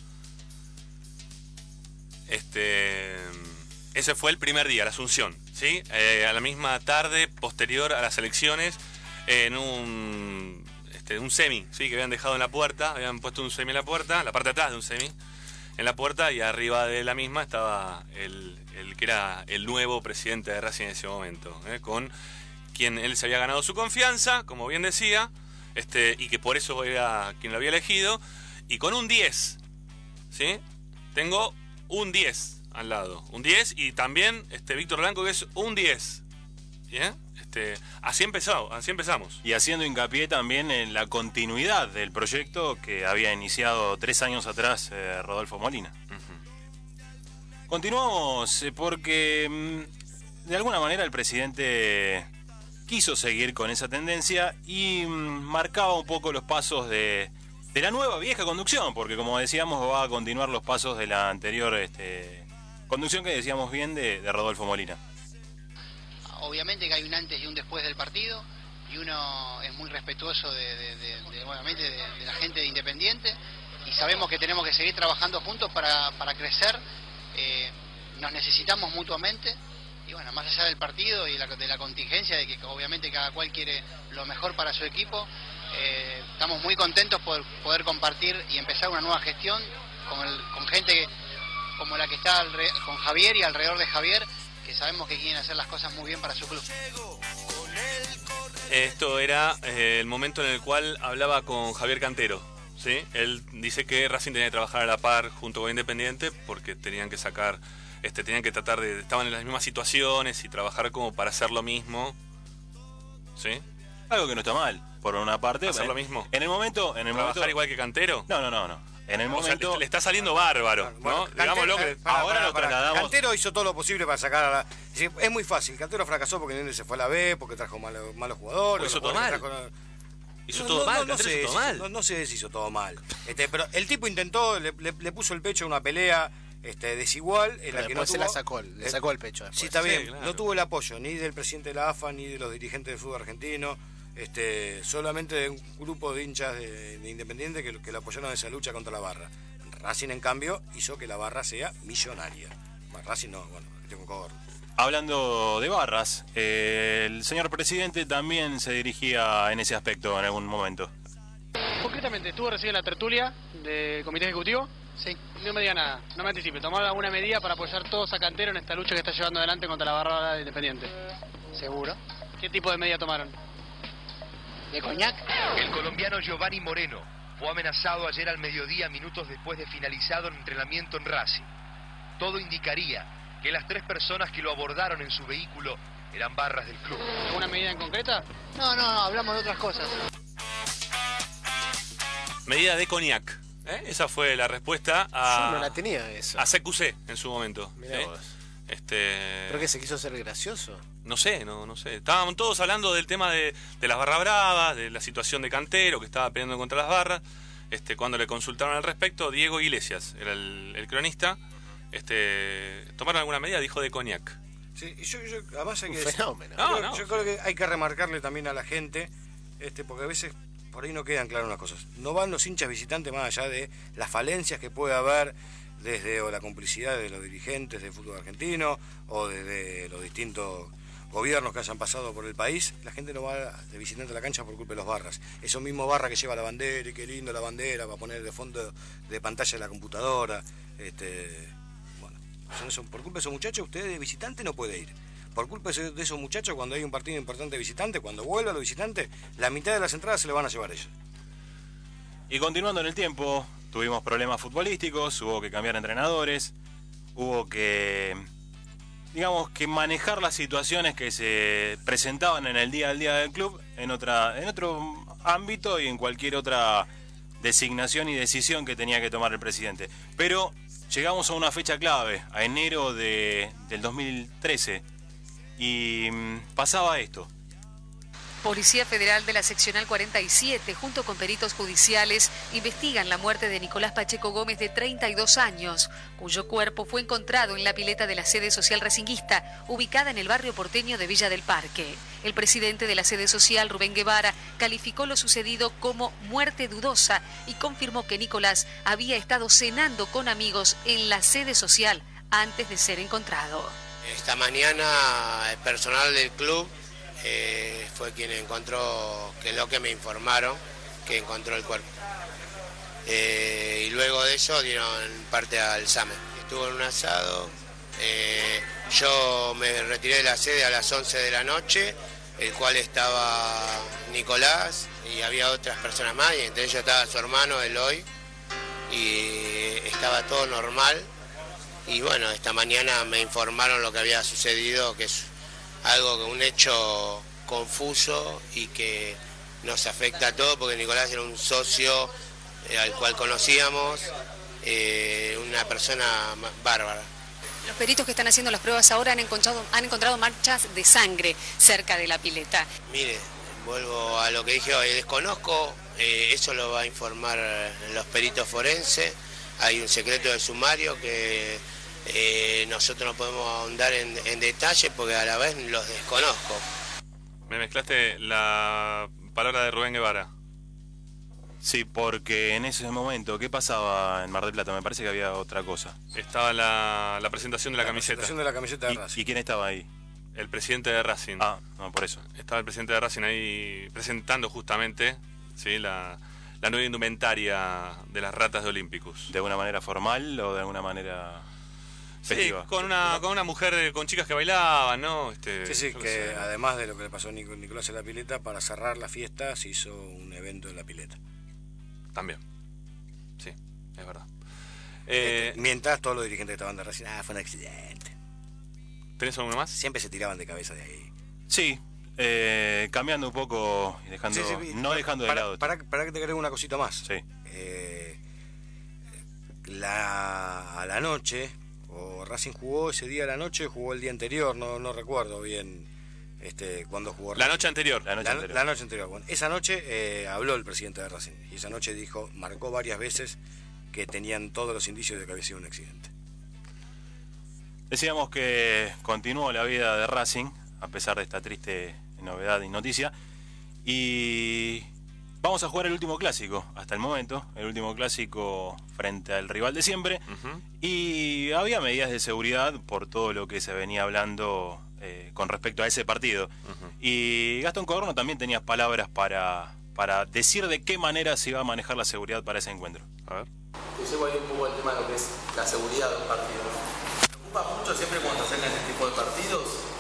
Este, ese fue el primer día, la Asunción, ¿sí? Eh, a la misma tarde, posterior a las elecciones, en un, este, un semi, ¿sí? Que habían dejado en la puerta, habían puesto un semi en la puerta, la parte de atrás de un semi, en la puerta, y arriba de la misma estaba el, el que era el nuevo presidente de Racing en ese momento, ¿eh? Con quien él se había ganado su confianza, como bien decía, este, y que por eso era quien lo había elegido, y con un diez, ¿sí? Tengo un diez al lado, un diez, y también este Víctor Blanco, que es un diez. ¿Bien? Este, así empezó, así empezamos. Y haciendo hincapié también en la continuidad del proyecto que había iniciado tres años atrás eh, Rodolfo Molina. Uh-huh. Continuamos eh, porque mm, de alguna manera el presidente quiso seguir con esa tendencia y mm, marcaba un poco los pasos de, de la nueva vieja conducción, porque como decíamos va a continuar los pasos de la anterior este, conducción que decíamos bien de, de Rodolfo Molina. Obviamente que hay un antes y un después del partido y uno es muy respetuoso de, de, de, de, obviamente de, de la gente de Independiente y sabemos que tenemos que seguir trabajando juntos para, para crecer, eh, nos necesitamos mutuamente y bueno, más allá del partido y la, de la contingencia de que obviamente cada cual quiere lo mejor para su equipo, eh, estamos muy contentos por poder compartir y empezar una nueva gestión con, el, con gente que, como la que está alre, con Javier y alrededor de Javier, que sabemos que quieren hacer las cosas muy bien para su club. Esto era eh, el momento en el cual hablaba con Javier Cantero, ¿sí? Él dice que Racing tenía que trabajar a la par junto con Independiente porque tenían que sacar, este, tenían que tratar de, estaban en las mismas situaciones y trabajar como para hacer lo mismo, ¿sí? Algo que no está mal, por una parte. ¿Hacer lo mismo? En el momento, en el ¿Trabajar momento... igual que Cantero? No, no, no, no. En el o momento sea, le está saliendo bárbaro, bueno, ¿no? Digámoslo que para, ahora para, lo para. trasladamos. Cantero hizo todo lo posible para sacar a la... Es, decir, es muy fácil. Cantero fracasó porque Nene se fue a la B, porque trajo malos, malos jugadores. Hizo todo jugadores mal. trajo... Hizo no, todo no, mal, no, no Cantero sé, hizo todo mal. No, no sé si hizo todo mal. Este, pero el tipo intentó, le, le, le puso el pecho a una pelea este, desigual en Pero la que no después se tuvo... la sacó, le sacó el pecho después. Sí, está bien. Sí, claro. No tuvo el apoyo ni del presidente de la A F A, ni de los dirigentes del fútbol argentino. Este, solamente de un grupo de hinchas de, de Independiente que, que lo apoyaron en esa lucha contra la barra. Racing, en cambio, hizo que la barra sea millonaria. Bueno, Racing no, bueno, tengo Cogorno. Hablando de barras, eh, el señor presidente también se dirigía en ese aspecto en algún momento. Concretamente, ¿estuvo recién en la tertulia del comité ejecutivo? Sí. No me diga nada, no me anticipe. ¿Tomaron alguna medida para apoyar todos a Cantero en esta lucha que está llevando adelante contra la barra de Independiente? ¿Seguro? ¿Qué tipo de medida tomaron? ¿De coñac? El colombiano Giovanni Moreno fue amenazado ayer al mediodía, minutos después de finalizado el entrenamiento en Racing. Todo indicaría que las tres personas que lo abordaron en su vehículo eran barras del club. ¿Alguna medida en concreta? No, no, no, hablamos de otras cosas. Medida de coñac, ¿eh? Esa fue la respuesta a... Yo no la tenía esa. A C Q C en su momento. Mirá ¿sí? vos. Este... ¿Pero que se quiso ser gracioso? No sé, no, no sé. Estaban todos hablando del tema de, de las barras bravas, de la situación de Cantero, que estaba peleando contra las barras. Este, cuando le consultaron al respecto, Diego Iglesias era el, el cronista. Este, ¿tomaron alguna medida? Dijo de coñac. Sí, y yo, yo, además hay Un que fenómeno. Yo, No, creo- no, yo creo que hay que remarcarle también a la gente, este, porque a veces por ahí no quedan claras unas cosas. No van los hinchas visitantes más allá de las falencias que puede haber desde o la complicidad de los dirigentes del fútbol argentino o desde los distintos gobiernos que hayan pasado por el país. La gente no va de visitante a la cancha por culpa de los barras. Esos mismos barras que lleva la bandera y qué lindo la bandera va a poner de fondo de pantalla de la computadora. Este, bueno, son esos- por culpa de esos muchachos usted de visitante no puede ir. Por culpa de de esos muchachos, cuando hay un partido importante de visitante, cuando vuelva los visitantes, la mitad de las entradas se le van a llevar ellos. Y continuando en el tiempo, tuvimos problemas futbolísticos, hubo que cambiar entrenadores, hubo que, digamos, que manejar las situaciones que se presentaban en el día al día del club en otra, en otro ámbito y en cualquier otra designación y decisión que tenía que tomar el presidente. Pero llegamos a una fecha clave, a enero de, del dos mil trece, y mmm, pasaba esto. Policía Federal de la Seccional cuarenta y siete, junto con peritos judiciales, investigan la muerte de Nicolás Pacheco Gómez, de treinta y dos años, cuyo cuerpo fue encontrado en la pileta de la sede social racinguista, ubicada en el barrio porteño de Villa del Parque. El presidente de la sede social, Rubén Guevara, calificó lo sucedido como muerte dudosa y confirmó que Nicolás había estado cenando con amigos en la sede social antes de ser encontrado. Esta mañana el personal del club Eh, fue quien encontró, que es lo que me informaron, que encontró el cuerpo. Eh, y luego de eso dieron parte al examen. Estuvo en un asado, eh, yo me retiré de la sede a las once de la noche, el cual estaba Nicolás y había otras personas más, y entre ellos estaba su hermano Eloy, y estaba todo normal. Y bueno, esta mañana me informaron lo que había sucedido, que es algo, un hecho confuso y que nos afecta a todos, porque Nicolás era un socio eh, al cual conocíamos, eh, una persona bárbara. Los peritos que están haciendo las pruebas ahora han encontrado, han encontrado manchas de sangre cerca de la pileta. Mire, vuelvo a lo que dije hoy, desconozco, eh, eso lo va a informar los peritos forenses, hay un secreto de sumario que Eh, nosotros no podemos ahondar en, en detalle porque a la vez los desconozco. Me mezclaste la palabra de Rubén Guevara. Sí, porque en ese momento, ¿qué pasaba en Mar del Plata? Me parece que había otra cosa. Estaba la, la presentación de la, la camiseta. presentación de la camiseta de ¿Y, Racing. ¿Y quién estaba ahí? El presidente de Racing. Ah, no, por eso. Estaba el presidente de Racing ahí presentando justamente, ¿sí?, la, la nueva indumentaria de las ratas de Olímpicos. ¿De alguna manera formal o de alguna manera...? Sí, con una, con una mujer, con chicas que bailaban, ¿no? Este, sí, sí, que sé. Además de lo que le pasó a Nicolás en la pileta, para cerrar la fiesta se hizo un evento en la pileta. También, sí, es verdad. Eh, Mientras todos los dirigentes que estaban de Racing, ah, fue un accidente. ¿Tenés alguno más? Siempre se tiraban de cabeza de ahí. Sí, eh, cambiando un poco y dejando, sí, sí, no para, dejando de para, lado. Para, para que te agrego una cosita más. Sí. Eh, la, a la noche... O Racing jugó ese día a la noche, jugó el día anterior, no, no recuerdo bien este, cuándo jugó Racing. La noche anterior. La noche la, anterior. La noche anterior. Bueno, esa noche eh, habló el presidente de Racing y esa noche dijo, marcó varias veces que tenían todos los indicios de que había sido un accidente. Decíamos que continuó la vida de Racing, a pesar de esta triste novedad y noticia, y vamos a jugar el último clásico, hasta el momento, el último clásico frente al rival de siempre, uh-huh. Y había medidas de seguridad por todo lo que se venía hablando eh, con respecto a ese partido. Uh-huh. Y Gastón Codorno también tenía palabras para, para decir de qué manera se iba a manejar la seguridad para ese encuentro. A ver. Yo llevo ahí un poco el tema de lo que es la seguridad del partido. Me preocupa mucho siempre cuando se hacen este tipo de partidos.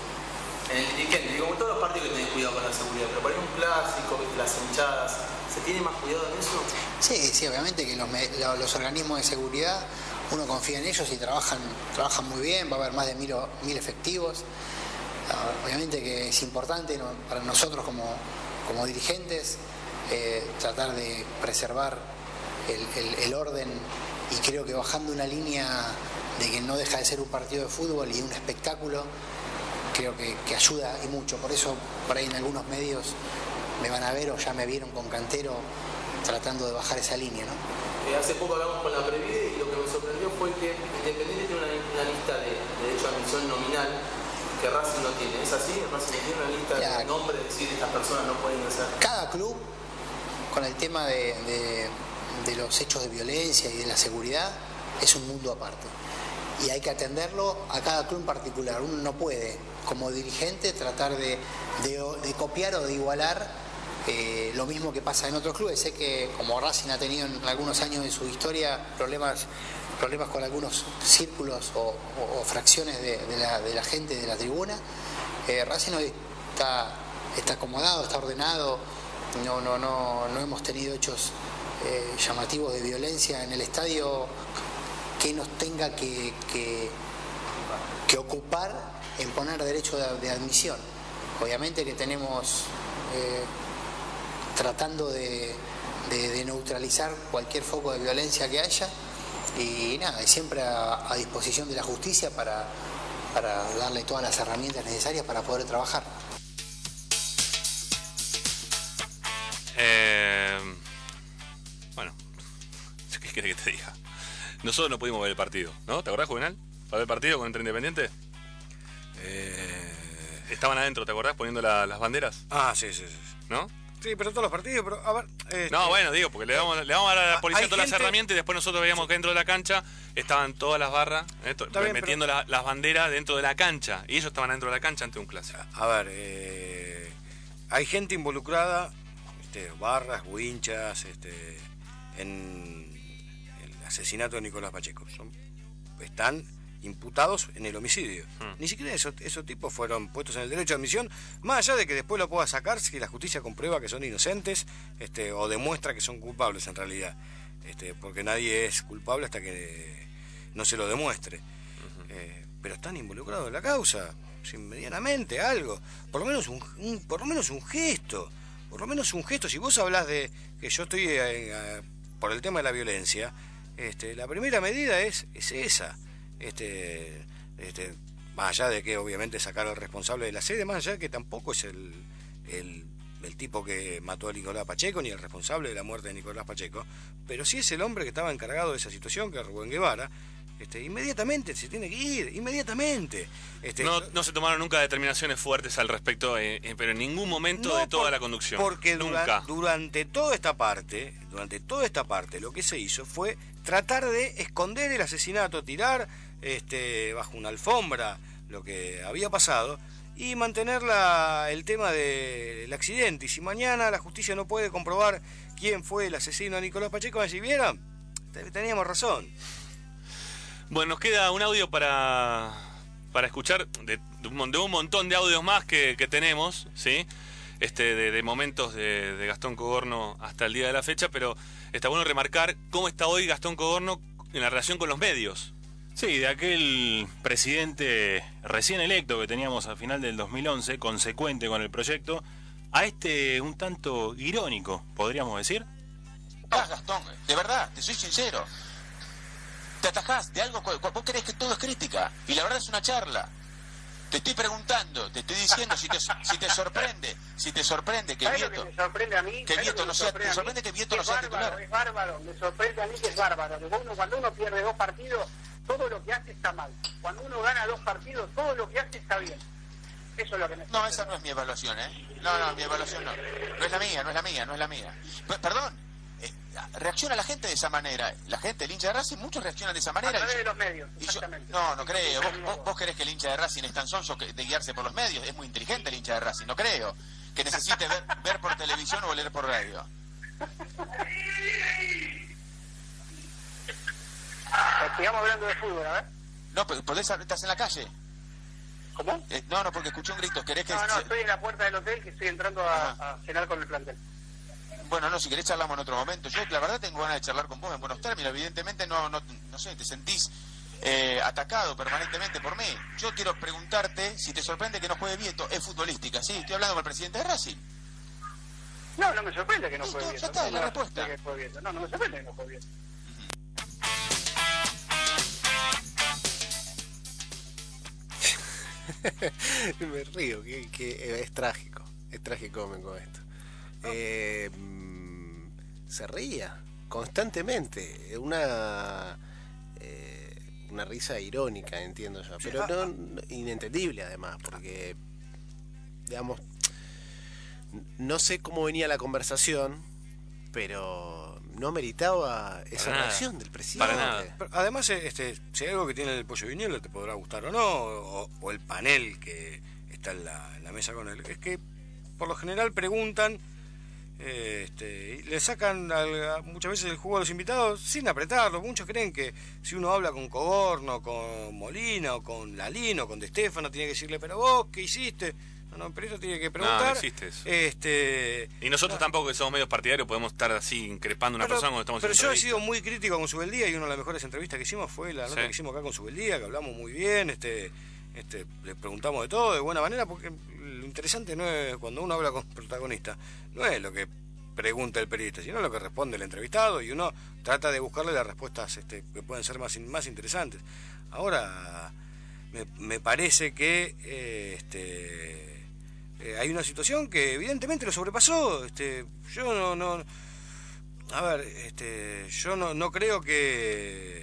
En el dirigente, digo, en todos los partidos que tienen cuidado con la seguridad, pero para ir un clásico, las hinchadas, ¿se tiene más cuidado en eso? Sí, sí, obviamente que los, los organismos de seguridad, uno confía en ellos y trabajan, trabajan muy bien, va a haber más de mil, mil efectivos. Obviamente que es importante, ¿no?, para nosotros como, como dirigentes eh, tratar de preservar el, el, el orden, y creo que bajando una línea de que no deja de ser un partido de fútbol y un espectáculo, creo que, que ayuda y mucho. Por eso por ahí en algunos medios me van a ver o ya me vieron con Cantero tratando de bajar esa línea, ¿no? Eh, hace poco hablamos con la Previde y lo que me sorprendió fue que Independiente tiene una, una lista de derecho a admisión nominal que Racing no tiene. ¿Es así? ¿Racing tiene una lista ya, de nombres, es decir, estas personas no pueden ingresar? Cada club, con el tema de, de, de los hechos de violencia y de la seguridad, es un mundo aparte. Y hay que atenderlo a cada club en particular. Uno no puede, como dirigente, tratar de, de, de copiar o de igualar eh, lo mismo que pasa en otros clubes. Sé que como Racing ha tenido en algunos años de su historia problemas, problemas con algunos círculos o, o, o fracciones de, de, la, de la gente de la tribuna, eh, Racing hoy está, está acomodado, está ordenado, no, no, no, no hemos tenido hechos eh, llamativos de violencia en el estadio que nos tenga que, que, que ocupar en poner derecho de, de admisión. Obviamente que tenemos, eh, tratando de, de, de neutralizar cualquier foco de violencia que haya y nada, y siempre a, a disposición de la justicia para, para darle todas las herramientas necesarias para poder trabajar. Eh, bueno, ¿qué querés que te diga? Nosotros no pudimos ver el partido, ¿no? ¿Te acordás, Juvenal? ¿Para ver el partido contra Independiente? Eh... Estaban adentro, ¿te acordás? Poniendo la, las banderas. Ah, sí, sí, sí. ¿No? Sí, pero todos los partidos, pero a ver... Este... No, bueno, digo, porque le vamos, le vamos a dar a la policía todas gente... las herramientas y después nosotros veíamos que dentro de la cancha estaban todas las barras, eh, bien, metiendo pero... la, las banderas dentro de la cancha. Y ellos estaban dentro de la cancha ante un clásico. A ver, eh... hay gente involucrada, este, barras, winchas, este, en el asesinato de Nicolás Pacheco. Son, están imputados en el homicidio. Hmm. Ni siquiera esos, esos tipos fueron puestos en el derecho de admisión, más allá de que después lo pueda sacar si la justicia comprueba que son inocentes, este, o demuestra que son culpables en realidad, este, porque nadie es culpable hasta que no se lo demuestre. Uh-huh. eh, pero están involucrados en la causa, sin medianamente algo, por lo menos un, un por lo menos un gesto, por lo menos un gesto. Si vos hablás de que yo estoy eh, eh, por el tema de la violencia, este, la primera medida es, es esa. Este, este, más allá de que obviamente sacar al responsable de la sede, más allá de que tampoco es el, el, el tipo que mató a Nicolás Pacheco ni el responsable de la muerte de Nicolás Pacheco, pero sí es el hombre que estaba encargado de esa situación, que es Rubén Guevara. Este, inmediatamente se tiene que ir, inmediatamente. Este, no, no se tomaron nunca determinaciones fuertes al respecto, eh, eh, pero en ningún momento no de toda por, la conducción. Porque nunca. Dura, durante toda esta parte, durante toda esta parte, lo que se hizo fue tratar de esconder el asesinato, tirar este, bajo una alfombra lo que había pasado y mantener la, el tema del accidente. Y si mañana la justicia no puede comprobar quién fue el asesino de Nicolás Pacheco, si vieran, teníamos razón. Bueno, nos queda un audio para, para escuchar de, de, un, de un montón de audios más que, que tenemos, ¿sí? Este, de, de momentos de, de Gastón Cogorno hasta el día de la fecha, pero está bueno remarcar cómo está hoy Gastón Cogorno en la relación con los medios. Sí, de aquel presidente recién electo que teníamos al final del dos mil once, consecuente con el proyecto, a este un tanto irónico, podríamos decir. Ah, Gastón, de verdad, te soy sincero. Te atajás de algo, vos creés que todo es crítica, y la verdad es una charla. Te estoy preguntando, te estoy diciendo si te, si te sorprende, si te sorprende que Vieto, que me sorprende a mí, que Vieto no sea, te sorprende que Vieto no sea titular. Es bárbaro, me sorprende a mí que es bárbaro. Que uno, cuando uno pierde dos partidos, todo lo que hace está mal. Cuando uno gana dos partidos, todo lo que hace está bien. Eso es lo que me No, esa no es mi evaluación, ¿eh? No, no, mi evaluación no. No es la mía, no es la mía, no es la mía. P- perdón. Eh, reacciona la gente de esa manera. La gente, el hincha de Racing, muchos reaccionan de esa manera. A través de los medios, exactamente. Yo, no, no creo. ¿Vos, vos, vos creés que el hincha de Racing es tan sonso que, de guiarse por los medios? Es muy inteligente el hincha de Racing, no creo. Que necesite ver, ver por televisión o leer por radio. Sigamos hablando de fútbol, a ver. No, pero ¿podés, estás en la calle? ¿Cómo? Eh, no, no, porque escuché un grito. ¿Querés que...? No, no, estoy en la puerta del hotel que estoy entrando a, a cenar con el plantel. Bueno, no, si querés charlamos en otro momento. Yo, la verdad, tengo ganas de charlar con vos en buenos términos. Evidentemente, no, no, no sé, te sentís eh, atacado permanentemente por mí. Yo quiero preguntarte si te sorprende que no juegue Vieto. Es futbolística, ¿sí? Estoy hablando con el presidente de Racing. No, no me sorprende que no juegue Vieto. Ya está, no, la no, respuesta. Que juegue Vieto. No, no me sorprende que no juegue Vieto. Me río, que, que es trágico, es tragicómico esto. Eh, se ría constantemente, una eh, una risa irónica, entiendo yo, pero no, no inentendible además, porque digamos, no sé cómo venía la conversación, pero no meritaba esa reacción del presidente. Para nada. Pero además, este, si hay algo que tiene el Pollo Viñolo, te podrá gustar o no, o, o el panel que está en la, en la mesa con él, es que por lo general preguntan, eh, este, y le sacan al, muchas veces el jugo a los invitados sin apretarlo. Muchos creen que si uno habla con Cogorno, con Molina, o con Lalino, o con De Stefano, tiene que decirle, pero vos, ¿qué hiciste? No, pero eso tiene que preguntar. No, no existe eso. Este, y nosotros no. tampoco, que somos medios partidarios, podemos estar así increpando a una pero, persona cuando estamos Pero haciendo yo he sido muy crítico con Subeldía, y una de las mejores entrevistas que hicimos fue la nota sí. que hicimos acá con Subeldía, que hablamos muy bien, este, este, le preguntamos de todo de buena manera, porque lo interesante no es, cuando uno habla con protagonista, no es lo que pregunta el periodista, sino lo que responde el entrevistado, y uno trata de buscarle las respuestas este, que pueden ser más, más interesantes. Ahora, me, me parece que eh, este, eh, hay una situación que evidentemente lo sobrepasó. Este, yo no, no, a ver, este, yo no, no creo que,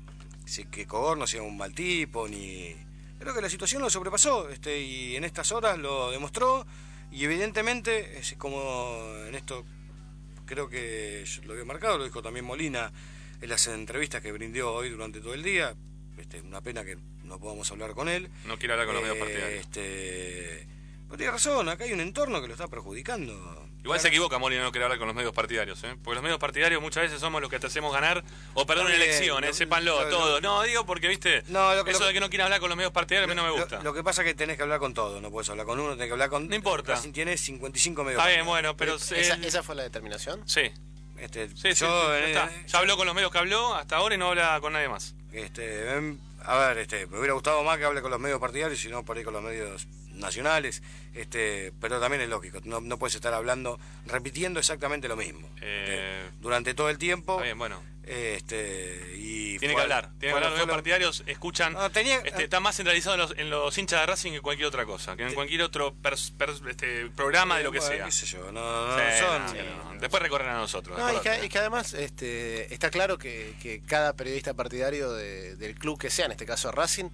que Cogorno sea un mal tipo, ni creo que la situación lo sobrepasó, este, y en estas horas lo demostró, y evidentemente, es como en esto creo que yo lo había marcado, lo dijo también Molina en las entrevistas que brindó hoy durante todo el día. Este, una pena que no podamos hablar con él. No quiere hablar con los eh, medios partidarios. Este, pero tiene razón, acá hay un entorno que lo está perjudicando. Igual claro. Se equivoca Molina, no quiere hablar con los medios partidarios, ¿eh? Porque los medios partidarios muchas veces somos los que te hacemos ganar o perder una elección, ¿eh? Sépanlo, lo, todo. Lo, no, digo porque, viste, no, lo, eso lo, de que no quiere hablar con los medios partidarios lo, a mí no me gusta. Lo, lo que pasa es que tenés que hablar con todo, no puedes hablar con uno, tenés que hablar con... No importa. Racing tiene cincuenta y cinco medios Está bien, bueno, pero... ¿Esa, el... ¿Esa fue la determinación? Sí. Este, sí, yo, sí, eh, ya, está. Ya habló con los medios que habló hasta ahora y no habla con nadie más. Este, a ver, este, me hubiera gustado más que hable con los medios partidarios y no por ahí con los medios nacionales, este, pero también es lógico, no, no puedes estar hablando, repitiendo exactamente lo mismo eh, este, durante todo el tiempo. Está bien, bueno. Este, y tiene fue, que hablar, tiene que hablar, los medios partidarios escuchan, no, tenía, este, está más centralizado en los, en los hinchas de Racing que cualquier otra cosa, que en cualquier otro pers, pers, este, programa de lo que bueno, sea. Qué sé yo, no, no, sí, son, no, sí, no. Después recorren a nosotros. No, y que, y que además este, está claro que, que cada periodista partidario de, del club que sea, en este caso Racing,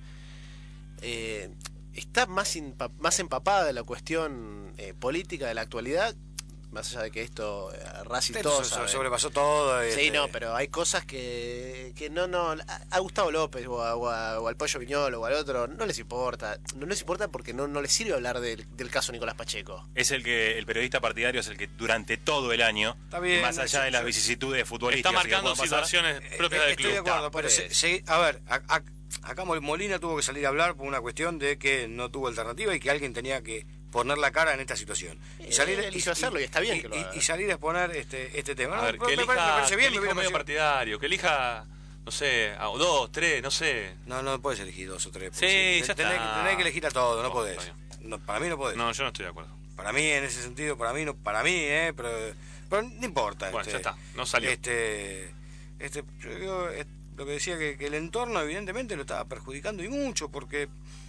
eh, está más, impa, más empapada de la cuestión eh, política de la actualidad, más allá de que esto eh, Racing todo so, sobrepasó todo. Sí, este... no, pero hay cosas que, que no, no, a Gustavo López o, a, o, a, o al Pollo Viñolo o al otro no les importa, no les importa porque no, no les sirve hablar del, del caso Nicolás Pacheco. Es el que el periodista partidario es el que durante todo el año, bien, más allá no, de las yo, vicisitudes futbolísticas, está marcando situaciones pasar, propias eh, del club. Estoy de acuerdo, pero se, se, a ver, a, a, acá Molina tuvo que salir a hablar por una cuestión de que no tuvo alternativa y que alguien tenía que poner la cara en esta situación. Y salir él hizo hacerlo y está bien y, que lo haga. Y, y salir a exponer este, este tema. A No, ver, me, que elija, me parece bien, que elija un medio partidario, que elija, no sé, a dos, tres, no sé. No, no puedes elegir dos o tres. Sí, sí. ya tenés, está. Tenés que elegir a todo, no oh, podés. No, para mí no podés. No, yo no estoy de acuerdo. Para mí, en ese sentido, para mí, no, para mí, eh, pero, pero no importa. Bueno, este, ya está, no salió. Este, este, yo digo, es, lo que decía que, que el entorno evidentemente lo estaba perjudicando y mucho, porque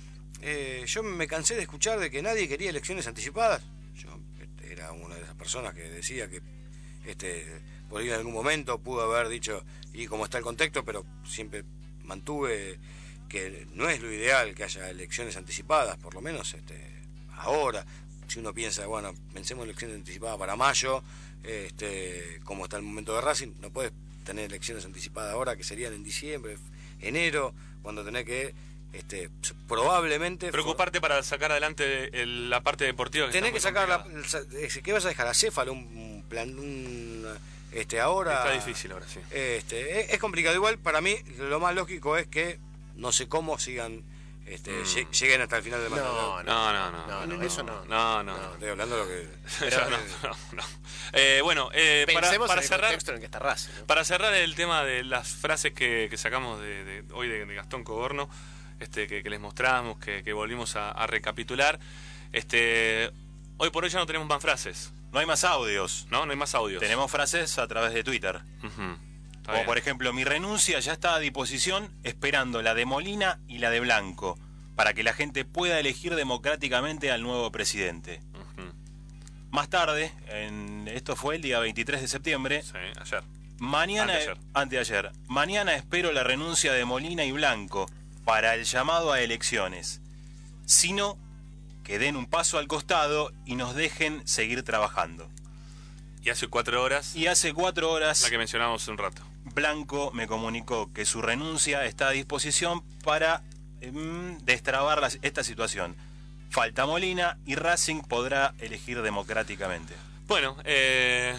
eh, yo me cansé de escuchar de que nadie quería elecciones anticipadas. Yo este, era una de esas personas que decía que este, por ahí en algún momento pudo haber dicho, y como está el contexto, pero siempre mantuve que no es lo ideal que haya elecciones anticipadas, por lo menos este, ahora. Si uno piensa, bueno, pensemos en elecciones anticipadas para mayo, este, como está el momento de Racing, no puedes tener elecciones anticipadas ahora que serían en diciembre, enero, cuando tenés que este, probablemente preocuparte for... para sacar adelante el, la parte deportiva que tenés que sacar la, el, ¿qué vas a dejar? ¿A Céfalo? un plan un, este ahora está difícil ahora sí este es, es complicado. Igual para mí lo más lógico es que no sé cómo sigan este, mm. lleguen hasta el final del mandato. No, no, no, no, no, no, eso no. No, no, no. Estoy hablando de lo que. Pero, no, no, no. Eh, bueno, eh, para, para en cerrar, el en que está Racing, ¿no? Para cerrar el tema de las frases que, que sacamos de, de hoy de, de Gastón Cogorno, este, que, que les mostramos, que, que volvimos a, a recapitular, este, hoy por hoy ya no tenemos más frases. No hay más audios. No, no hay más audios. Tenemos frases a través de Twitter. Uh-huh. Como bien. Por ejemplo, mi renuncia ya está a disposición, esperando la de Molina y la de Blanco, para que la gente pueda elegir democráticamente al nuevo presidente. Uh-huh. Más tarde, en, esto fue el día veintitrés de septiembre. Sí, ayer. Mañana, anteayer. anteayer. Mañana espero la renuncia de Molina y Blanco para el llamado a elecciones. Sino que den un paso al costado y nos dejen seguir trabajando. Y hace cuatro horas... Y hace cuatro horas... La que mencionábamos hace un rato. Blanco me comunicó que su renuncia está a disposición para eh, destrabar la, esta situación. Falta Molina y Racing podrá elegir democráticamente. Bueno, eh...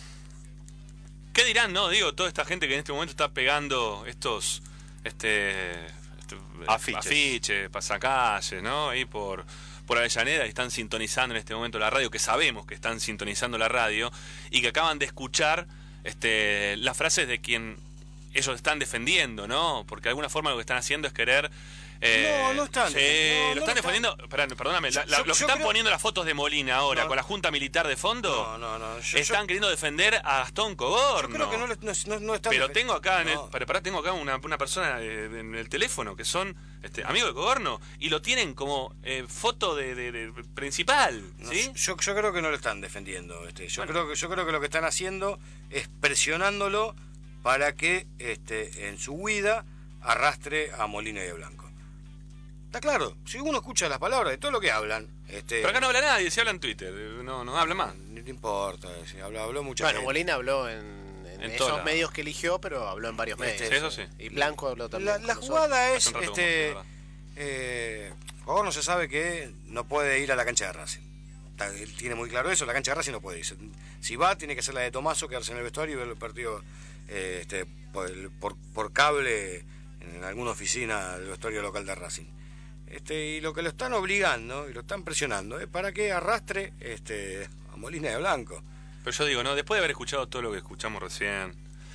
¿qué dirán, no? Digo, toda esta gente que en este momento está pegando estos... este, este afiches, afiches pasacalles, ¿no? Ahí por... por Avellaneda y están sintonizando en este momento la radio, que sabemos que están sintonizando la radio y que acaban de escuchar este, las frases de quien ellos están defendiendo, ¿no? Porque de alguna forma lo que están haciendo es querer Eh, No, no están Sí, defendiendo. No, lo no están lo defendiendo. Esperá, perdóname, Yo- la- la- yo- los que yo están creo- poniendo las fotos de Molina ahora No. con la Junta Militar de fondo No, no, no. Yo, están yo- queriendo defender a Gastón Cogorno. yo creo que no, le- no, no- no están Pero defen- tengo acá, en el, No. pero pará, tengo acá una, una persona eh, en el teléfono que son este, amigos de Cogorno y lo tienen como eh, foto de, de- de principal, No, ¿sí? yo, yo creo que no lo están defendiendo. Este, yo Bueno. creo que yo creo que lo que están haciendo es presionándolo para que este, en su huida arrastre a Molina y a Blanco. Está claro, si uno escucha las palabras de todo lo que hablan, este, Pero acá no habla nadie, se habla en Twitter, eh, no, no habla más. no te importa, si habló, habló mucha Bueno, gente. Molina habló en, en En esos toda la- medios que eligió, pero habló en varios medios. Este, eso sí. Y Blanco habló también. La, con la nosotros. jugada es, Hace un rato este, como sí, eh, Cogorno se sabe que no puede ir a la cancha de Racing. Está- él tiene muy claro eso, la cancha de Racing no puede ir. Si va, tiene que ser la de Tomaso, quedarse en el vestuario y ver el partido eh, este, por, por, por cable en alguna oficina del vestuario local de Racing. Este, y lo que lo están obligando y lo están presionando es para que arrastre este, a Molina de Blanco. Pero yo digo, no, después de haber escuchado todo lo que escuchamos recién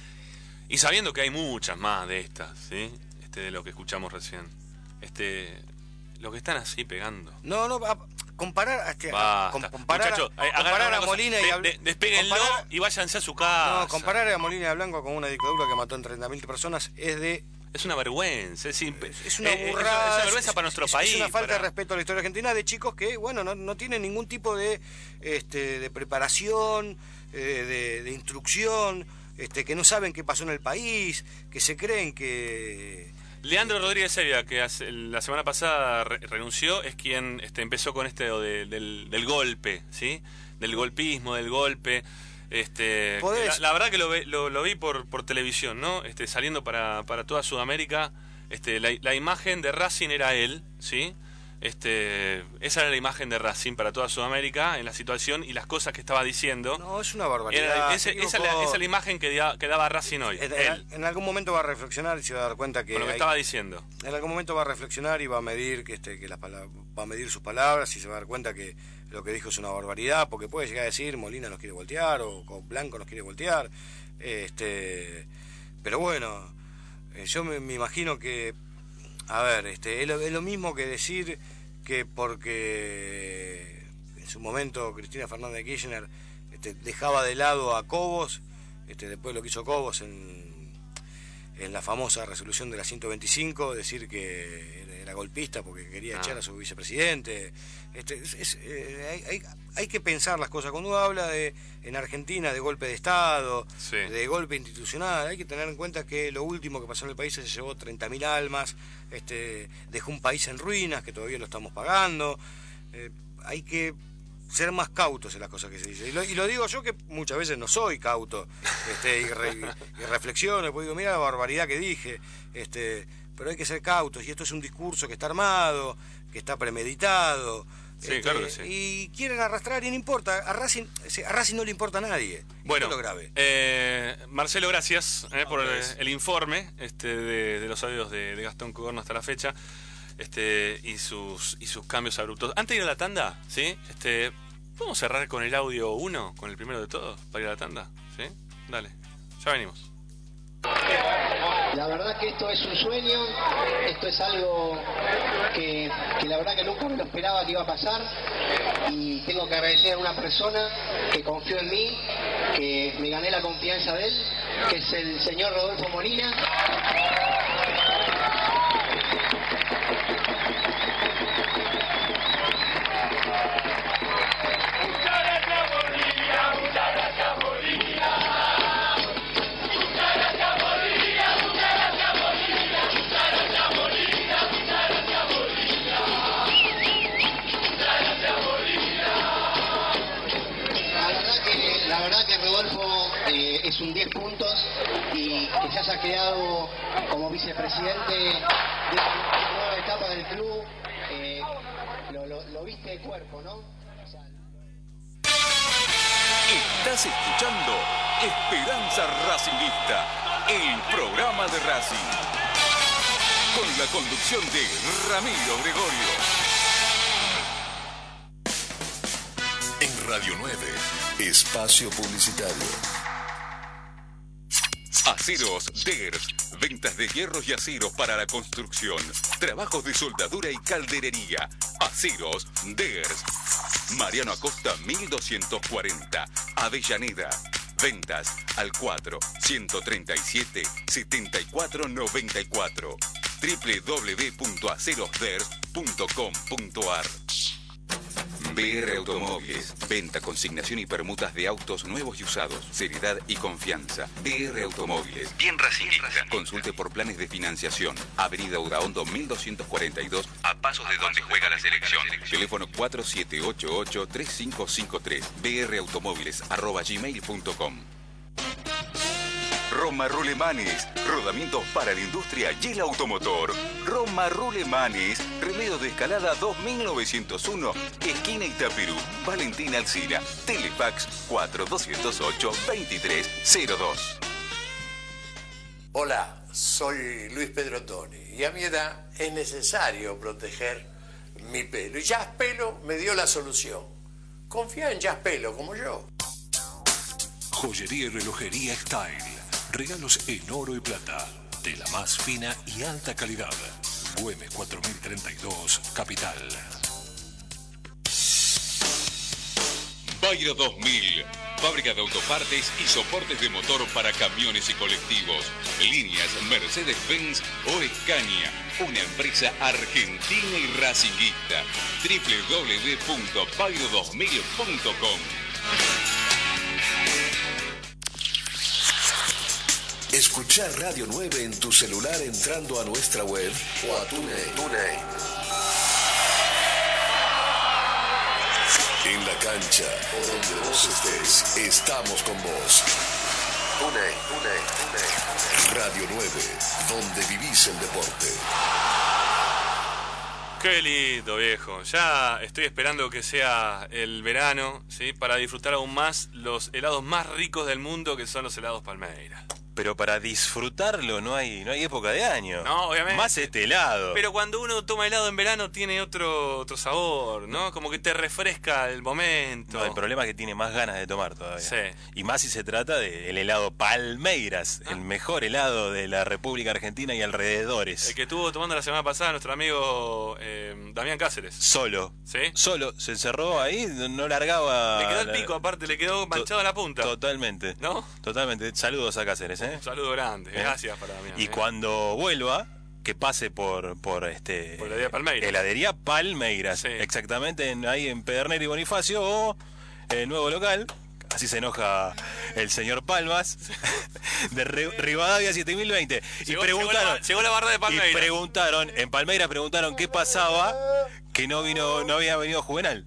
y sabiendo que hay muchas más de estas, ¿sí? Este, de lo que escuchamos recién, este, lo que están así pegando. No, no, a- comparar, este, a, Basta. com- comparar, Muchachos, a, eh, agarren comparar una a cosa, Molina y de- a de- despéguenlo comparar- y váyanse a su casa. No, comparar a Molina de Blanco con una dictadura que mató en treinta mil personas es de... Es una vergüenza, es, imp- Es una eh, eh, burrada. es una vergüenza es- para nuestro es- país. Es una falta para- de respeto a la historia argentina de chicos que, bueno, no, no tienen ningún tipo de, este, de preparación, eh, de, de instrucción, este, que no saben qué pasó en el país, que se creen que... Leandro Rodríguez Sevilla, que hace- la semana pasada re- renunció, es quien este, empezó con este de- del, del golpe, ¿sí? Del golpismo, del golpe. Este, Podés- la, la verdad que lo, ve- lo, lo vi por, por televisión, ¿no? Este, saliendo para, para toda Sudamérica. Este, la, la imagen de Racing era él, ¿sí? Este, esa era la imagen de Racing para toda Sudamérica en la situación y las cosas que estaba diciendo. No, es una barbaridad. Era- se ese- esa, es la, equivocó. esa es la imagen que, da- que daba Racing hoy. En, él, en- en algún momento va a reflexionar y se va a dar cuenta que... con lo que hay- estaba diciendo. En algún momento va a reflexionar y va a medir que este que las palabras, va a medir sus palabras y se va a dar cuenta que lo que dijo es una barbaridad, porque puede llegar a decir Molina nos quiere voltear o, o Blanco nos quiere voltear, este pero bueno, eh, yo me, me imagino que a ver, este es lo, es lo mismo que decir que porque en su momento Cristina Fernández de Kirchner este, dejaba de lado a Cobos, este después lo que hizo Cobos en en la famosa resolución de la ciento veinticinco, decir que era golpista porque quería Ah. echar a su vicepresidente. Este, es- es, eh, hay, hay, hay que pensar las cosas. Cuando uno habla de en Argentina de golpe de Estado, Sí. de golpe institucional, hay que tener en cuenta que lo último que pasó en el país se llevó treinta mil almas, este, dejó un país en ruinas que todavía lo estamos pagando. Eh, hay que ser más cautos en las cosas que se dicen. Y lo, y lo digo yo que muchas veces no soy cauto, este, y, re- y reflexiono, pues digo, mira la barbaridad que dije, este, pero hay que ser cautos, y esto es un discurso que está armado, que está premeditado. Sí, este, claro que sí. Y quieren arrastrar y no importa, a Racing, a Racing no le importa a nadie. Bueno, Esto es lo grave. eh, Marcelo, gracias eh, por el, pues. el informe este, de, de los audios de, de Gastón Cogorno hasta la fecha este, y sus y sus cambios abruptos. Antes de ir a la tanda, ¿sí? Este, ¿podemos cerrar con el audio uno, con el primero de todos, para ir a la tanda? ¿Sí? Dale, ya venimos. La verdad que esto es un sueño, esto es algo que, que la verdad que nunca me lo esperaba que iba a pasar, y tengo que agradecer a una persona que confió en mí, que me gané la confianza de él, que es el señor Rodolfo Molina. La verdad que, la verdad que Rodolfo eh, es un diez puntos, y que se haya quedado como vicepresidente de esta nueva etapa del club, eh, lo, lo- lo viste de cuerpo, ¿no? O sea, Estás escuchando Esperanza Racingista, el programa de Racing. Con la conducción de Ramiro Gregorio. En Radio nueve, espacio publicitario. Aceros Ders. Ventas de hierros y aceros para la construcción. Trabajos de soldadura y calderería. Aceros Ders. Mariano Acosta mil doscientos cuarenta. Avellaneda. Ventas al cuatro, ciento treinta y siete, setenta y cuatro noventa y cuatro. doble u doble u doble u punto aceros ders punto com punto ar. B R Automóviles. Venta, consignación y permutas de autos nuevos y usados. Seriedad y confianza. B R Automóviles. Bien racinguista. Consulte por planes de financiación. Avenida Udaondo mil doscientos cuarenta y dos, a pasos de donde juega la selección. Teléfono cuatro siete ocho ocho, tres cinco cinco tres. brautomóviles arroba gmail punto com. Roma Rulemanes, rodamientos para la industria y el automotor. Roma Rulemanes, Remedio de Escalada dos mil novecientos uno, esquina Itapirú. Valentín Alcina, Telefax cuatro doscientos ocho, veintitrés cero dos. Hola, soy Luis Pedro Toni y a mi edad es necesario proteger mi pelo. Y Jazz Pelo me dio la solución. Confía en Jazz Pelo como yo. Joyería y relojería Style. Regalos en oro y plata, de la más fina y alta calidad. Güemes cuatro mil treinta y dos, Capital. Bayra dos mil, fábrica de autopartes y soportes de motor para camiones y colectivos. Líneas Mercedes-Benz o Scania, una empresa argentina y racinguista. doble u doble u doble u punto bayro dos mil punto com. Escuchar Radio nueve en tu celular entrando a nuestra web o a TuneIn. TuneIn. En la cancha o donde vos estés, estamos con vos. TuneIn, TuneIn, TuneIn. Radio nueve, donde vivís el deporte. Qué lindo, viejo. Ya estoy esperando que sea el verano, ¿sí? Para disfrutar aún más los helados más ricos del mundo, que son los helados Palmeiras. Pero para disfrutarlo no hay no hay época de año. No, obviamente. Más este helado. Pero cuando uno toma helado en verano tiene otro otro sabor, ¿no? Como que te refresca el momento. No, el problema es que tiene más ganas de tomar todavía. Sí. Y más si se trata del helado Palmeiras, ah. el mejor helado de la República Argentina y alrededores. El que estuvo tomando la semana pasada nuestro amigo eh, Damián Cáceres. Solo. ¿Sí? Solo. Se encerró ahí, no largaba... Le quedó el pico, aparte, le quedó manchado en la punta. Totalmente. ¿No? Totalmente. Saludos a Cáceres, ¿eh? Un saludo grande, ¿Eh? Gracias para Damián. Y ¿eh? cuando vuelva, que pase por por este por heladería Palmeiras. Heladería Palmeiras, sí. Exactamente, en, ahí en Pedernera y Bonifacio, o el nuevo local, así se enoja el señor Palmas, de Rivadavia siete mil veinte. Llegó, y preguntaron, llegó la, llegó la barra de Palmeiras. Y preguntaron, en Palmeiras preguntaron qué pasaba, que no vino, no había venido Juvenal.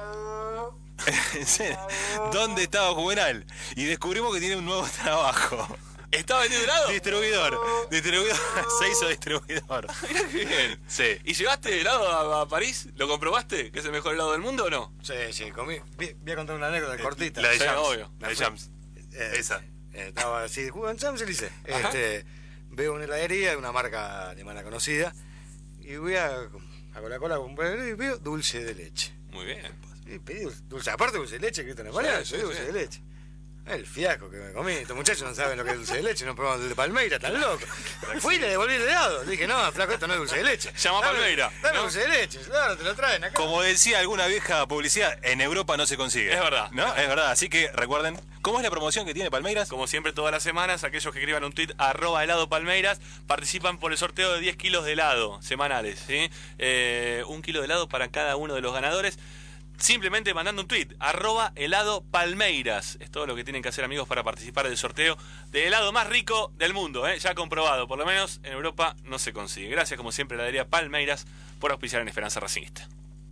¿Dónde estaba Juvenal? Y descubrimos que tiene un nuevo trabajo. ¿Está vendiendo helado? Distribuidor. Distribuidor. Se hizo distribuidor. Mirá qué bien. Sí. ¿Y llevaste helado a, a París? ¿Lo comprobaste? ¿Que es el mejor helado del mundo o no? Sí, sí, comí. Voy a contar una anécdota cortita. La de sí, Jams. obvio. La de Jams. Eh, Esa. Eh, estaba así, jugando en Champs-Élysées. Este, veo una heladería de una marca alemana conocida y voy a, a Coca-Cola a comprar y veo dulce de leche. Muy bien. Y pedí dulce, dulce, aparte dulce de leche, que esto no es español, Sí, pedí sí, dulce sí. de leche. El fiasco que me comí. Estos muchachos no saben lo que es dulce de leche, no probaron el de Palmeiras, tan loco. Fui y le devolví el helado. Le dije, no, flaco, esto no es dulce de leche. Llama a Dame- Palmeiras, Dame ¿no? dulce de leche, claro, te lo traen acá. Como decía alguna vieja publicidad, en Europa no se consigue. Es verdad. ¿No? Es verdad. Así que recuerden, ¿cómo es la promoción que tiene Palmeiras? Como siempre, todas las semanas, aquellos que escriban un tweet arroba helado Palmeiras participan por el sorteo de diez kilos de helado semanales, ¿sí? Eh, un kilo de helado para cada uno de los ganadores. Simplemente mandando un tweet, arroba helado Palmeiras. Es todo lo que tienen que hacer, amigos, para participar del sorteo de helado más rico del mundo, ¿eh? Ya comprobado, por lo menos en Europa no se consigue. Gracias, como siempre, a la heladería Palmeiras por auspiciar en Esperanza Racingista.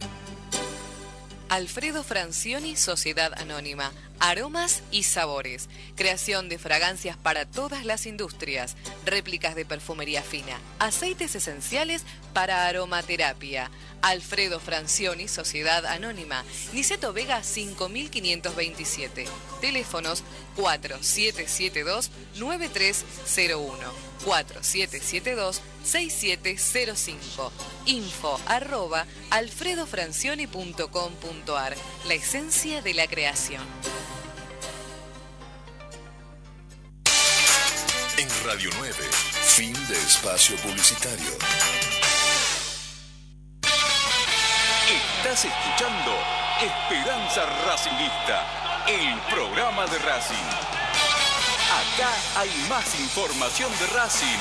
Alfredo Francioni, Sociedad Anónima. Aromas y sabores. Creación de fragancias para todas las industrias. Réplicas de perfumería fina. Aceites esenciales para aromaterapia. Alfredo Francioni, Sociedad Anónima. Niceto Vega cinco mil quinientos veintisiete. Teléfonos cuatro siete siete dos nueve tres cero uno. cuatro siete siete dos seis siete cero cinco. Info arroba alfredofrancioni punto com punto ar. La esencia de la creación. Radio nueve, fin de espacio publicitario. Estás escuchando Esperanza Racingista, el programa de Racing. Acá hay más información de Racing.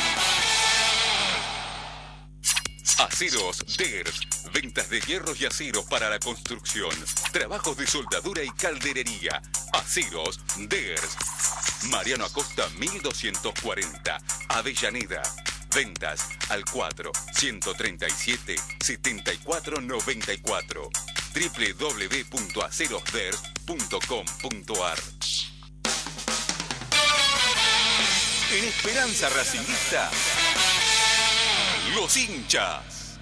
Aceros Ders, ventas de hierros y aceros para la construcción, trabajos de soldadura y calderería. Aceros Ders, Mariano Acosta mil doscientos cuarenta, Avellaneda. Ventas al cuatro, ciento treinta y siete, setenta y cuatro noventa y cuatro. doble u doble u doble u punto aceros ders punto com punto ar. En Esperanza Racingista, los hinchas.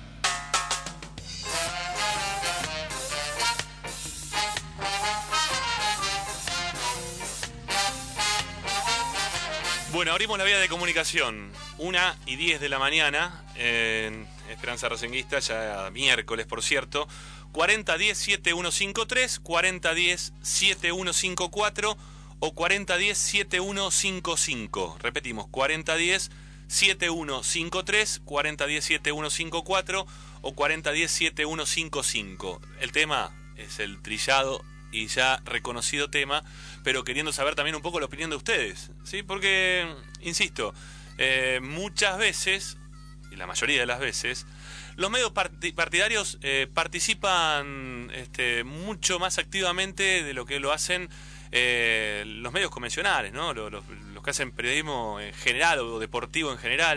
Bueno, abrimos la vía de comunicación. Una y diez de la mañana en Esperanza Racingista, ya miércoles, por cierto. cuarenta diez, setenta y uno cincuenta y tres, cuarenta diez, setenta y uno cincuenta y cuatro o cuarenta diez, setenta y uno cincuenta y cinco. Repetimos, cuarenta diez, setenta y uno cincuenta y tres, cuarenta diez, setenta y uno cincuenta y cuatro o cuarenta diez, setenta y uno cincuenta y cinco. El tema es el trillado y ya reconocido tema, pero queriendo saber también un poco la opinión de ustedes, ¿sí? Porque, insisto, eh, muchas veces, y la mayoría de las veces, los medios part- partidarios eh, participan este, mucho más activamente de lo que lo hacen eh, los medios convencionales, ¿no? Los, los, los que hacen periodismo en general o deportivo en general,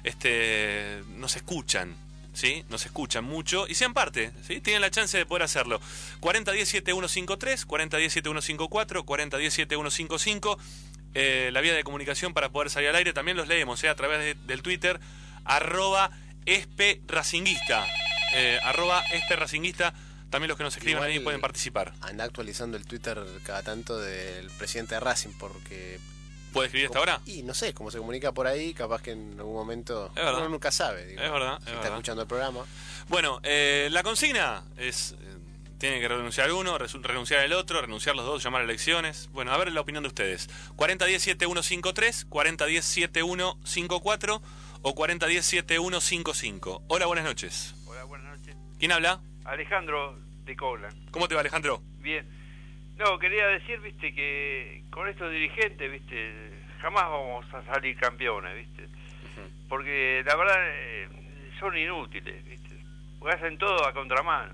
este, no se escuchan. ¿Sí? Nos escuchan mucho y sean parte, ¿sí? Tienen la chance de poder hacerlo. cuarenta diez, setenta y uno cincuenta y tres, cuarenta diez, setenta y uno cincuenta y cuatro, cuarenta diez, setenta y uno cincuenta y cinco. Eh, la vía de comunicación para poder salir al aire también los leemos, ¿eh? A través de, del Twitter, arroba espe-racinguista. Eh, arroba espe-racinguista. También los que nos escriban Igual ahí pueden participar. Anda actualizando el Twitter cada tanto del presidente de Racing, porque... ¿Puede escribir hasta ahora? Y no sé, cómo se comunica por ahí, capaz que en algún momento... Es verdad. Uno nunca sabe. Digo, Es verdad, es si está verdad. escuchando el programa. Bueno, eh, la consigna es... eh, tiene que renunciar uno, resu- renunciar el otro, renunciar los dos, llamar a elecciones. Bueno, a ver la opinión de ustedes. cuarenta diez, setenta y uno cincuenta y tres, cuarenta diez, setenta y uno cincuenta y cuatro o cuarenta diez, setenta y uno cincuenta y cinco. Hola, buenas noches. Hola, buenas noches. ¿Quién habla? Alejandro de Coblan. ¿Cómo te va, Alejandro? Bien. No, quería decir, viste, que con estos dirigentes, viste, jamás vamos a salir campeones, viste. Porque la verdad eh, son inútiles, viste. Porque hacen todo a contramano.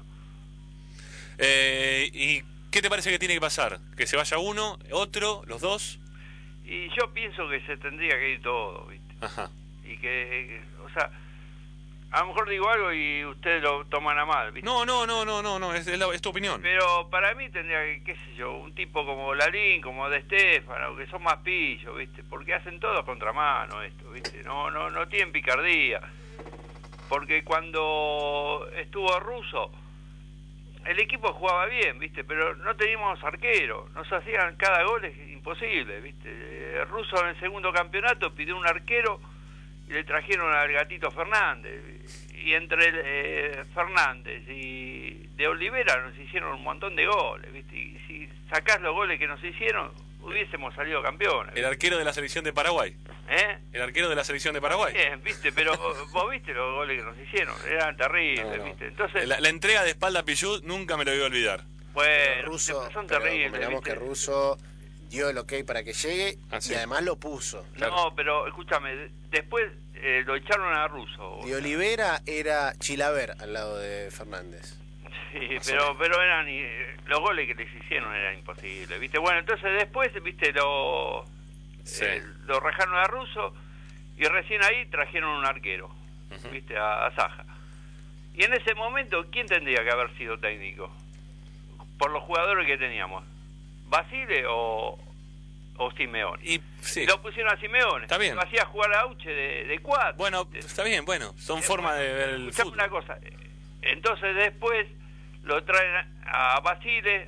Eh, ¿Y qué te parece que tiene que pasar? ¿Que se vaya uno, otro, los dos? Y yo pienso que se tendría que ir todo, viste. Ajá. Y que, que, o sea, a lo mejor digo algo y ustedes lo toman a mal, ¿viste? No, no, no, no, no, no es, es, la- es tu opinión. Pero para mí tendría que, qué sé yo, un tipo como Larín, como De Stefano, que son más pillos, ¿viste? Porque hacen todo a contramano esto, ¿viste? No, no, no tienen picardía. Porque cuando estuvo Russo, el equipo jugaba bien, ¿viste? Pero no teníamos arquero, nos hacían cada gol es imposible, ¿viste? Eh, Russo en el segundo campeonato pidió un arquero y le trajeron al Gatito Fernández. Y entre eh, Fernández y de Olivera nos hicieron un montón de goles, ¿viste? Y si sacás los goles que nos hicieron, hubiésemos salido campeones. El arquero de la selección de Paraguay. ¿Eh? El arquero de la selección de Paraguay. Bien, ¿viste? Pero vos viste los goles que nos hicieron, eran terribles, No, no. ¿viste? Entonces, La, la entrega de espalda a Pichud nunca me lo voy a olvidar. bueno, Russo, son pero terribles, convengamos ¿viste? que Russo dio el ok para que llegue Ah, sí. y además lo puso. No, pero escúchame, de- después eh, lo echaron a Russo. De Olivera era Chilaver al lado de Fernández. Sí, pero pero eran eh, los goles que les hicieron eran imposibles, ¿viste? Bueno, entonces después, ¿viste? Lo Sí. eh, lo rajaron a Russo y recién ahí trajeron un arquero, ¿viste? A, a Saja. Y en ese momento, ¿quién tendría que haber sido técnico? Por los jugadores que teníamos. ¿Basile o, o Simeone? Y sí. Lo pusieron a Simeone. Está bien. Lo hacía jugar a Auche de, de cuatro. Bueno, está bien, bueno, son formas de ver el Escuchame fútbol. una cosa. Entonces después lo traen a Basile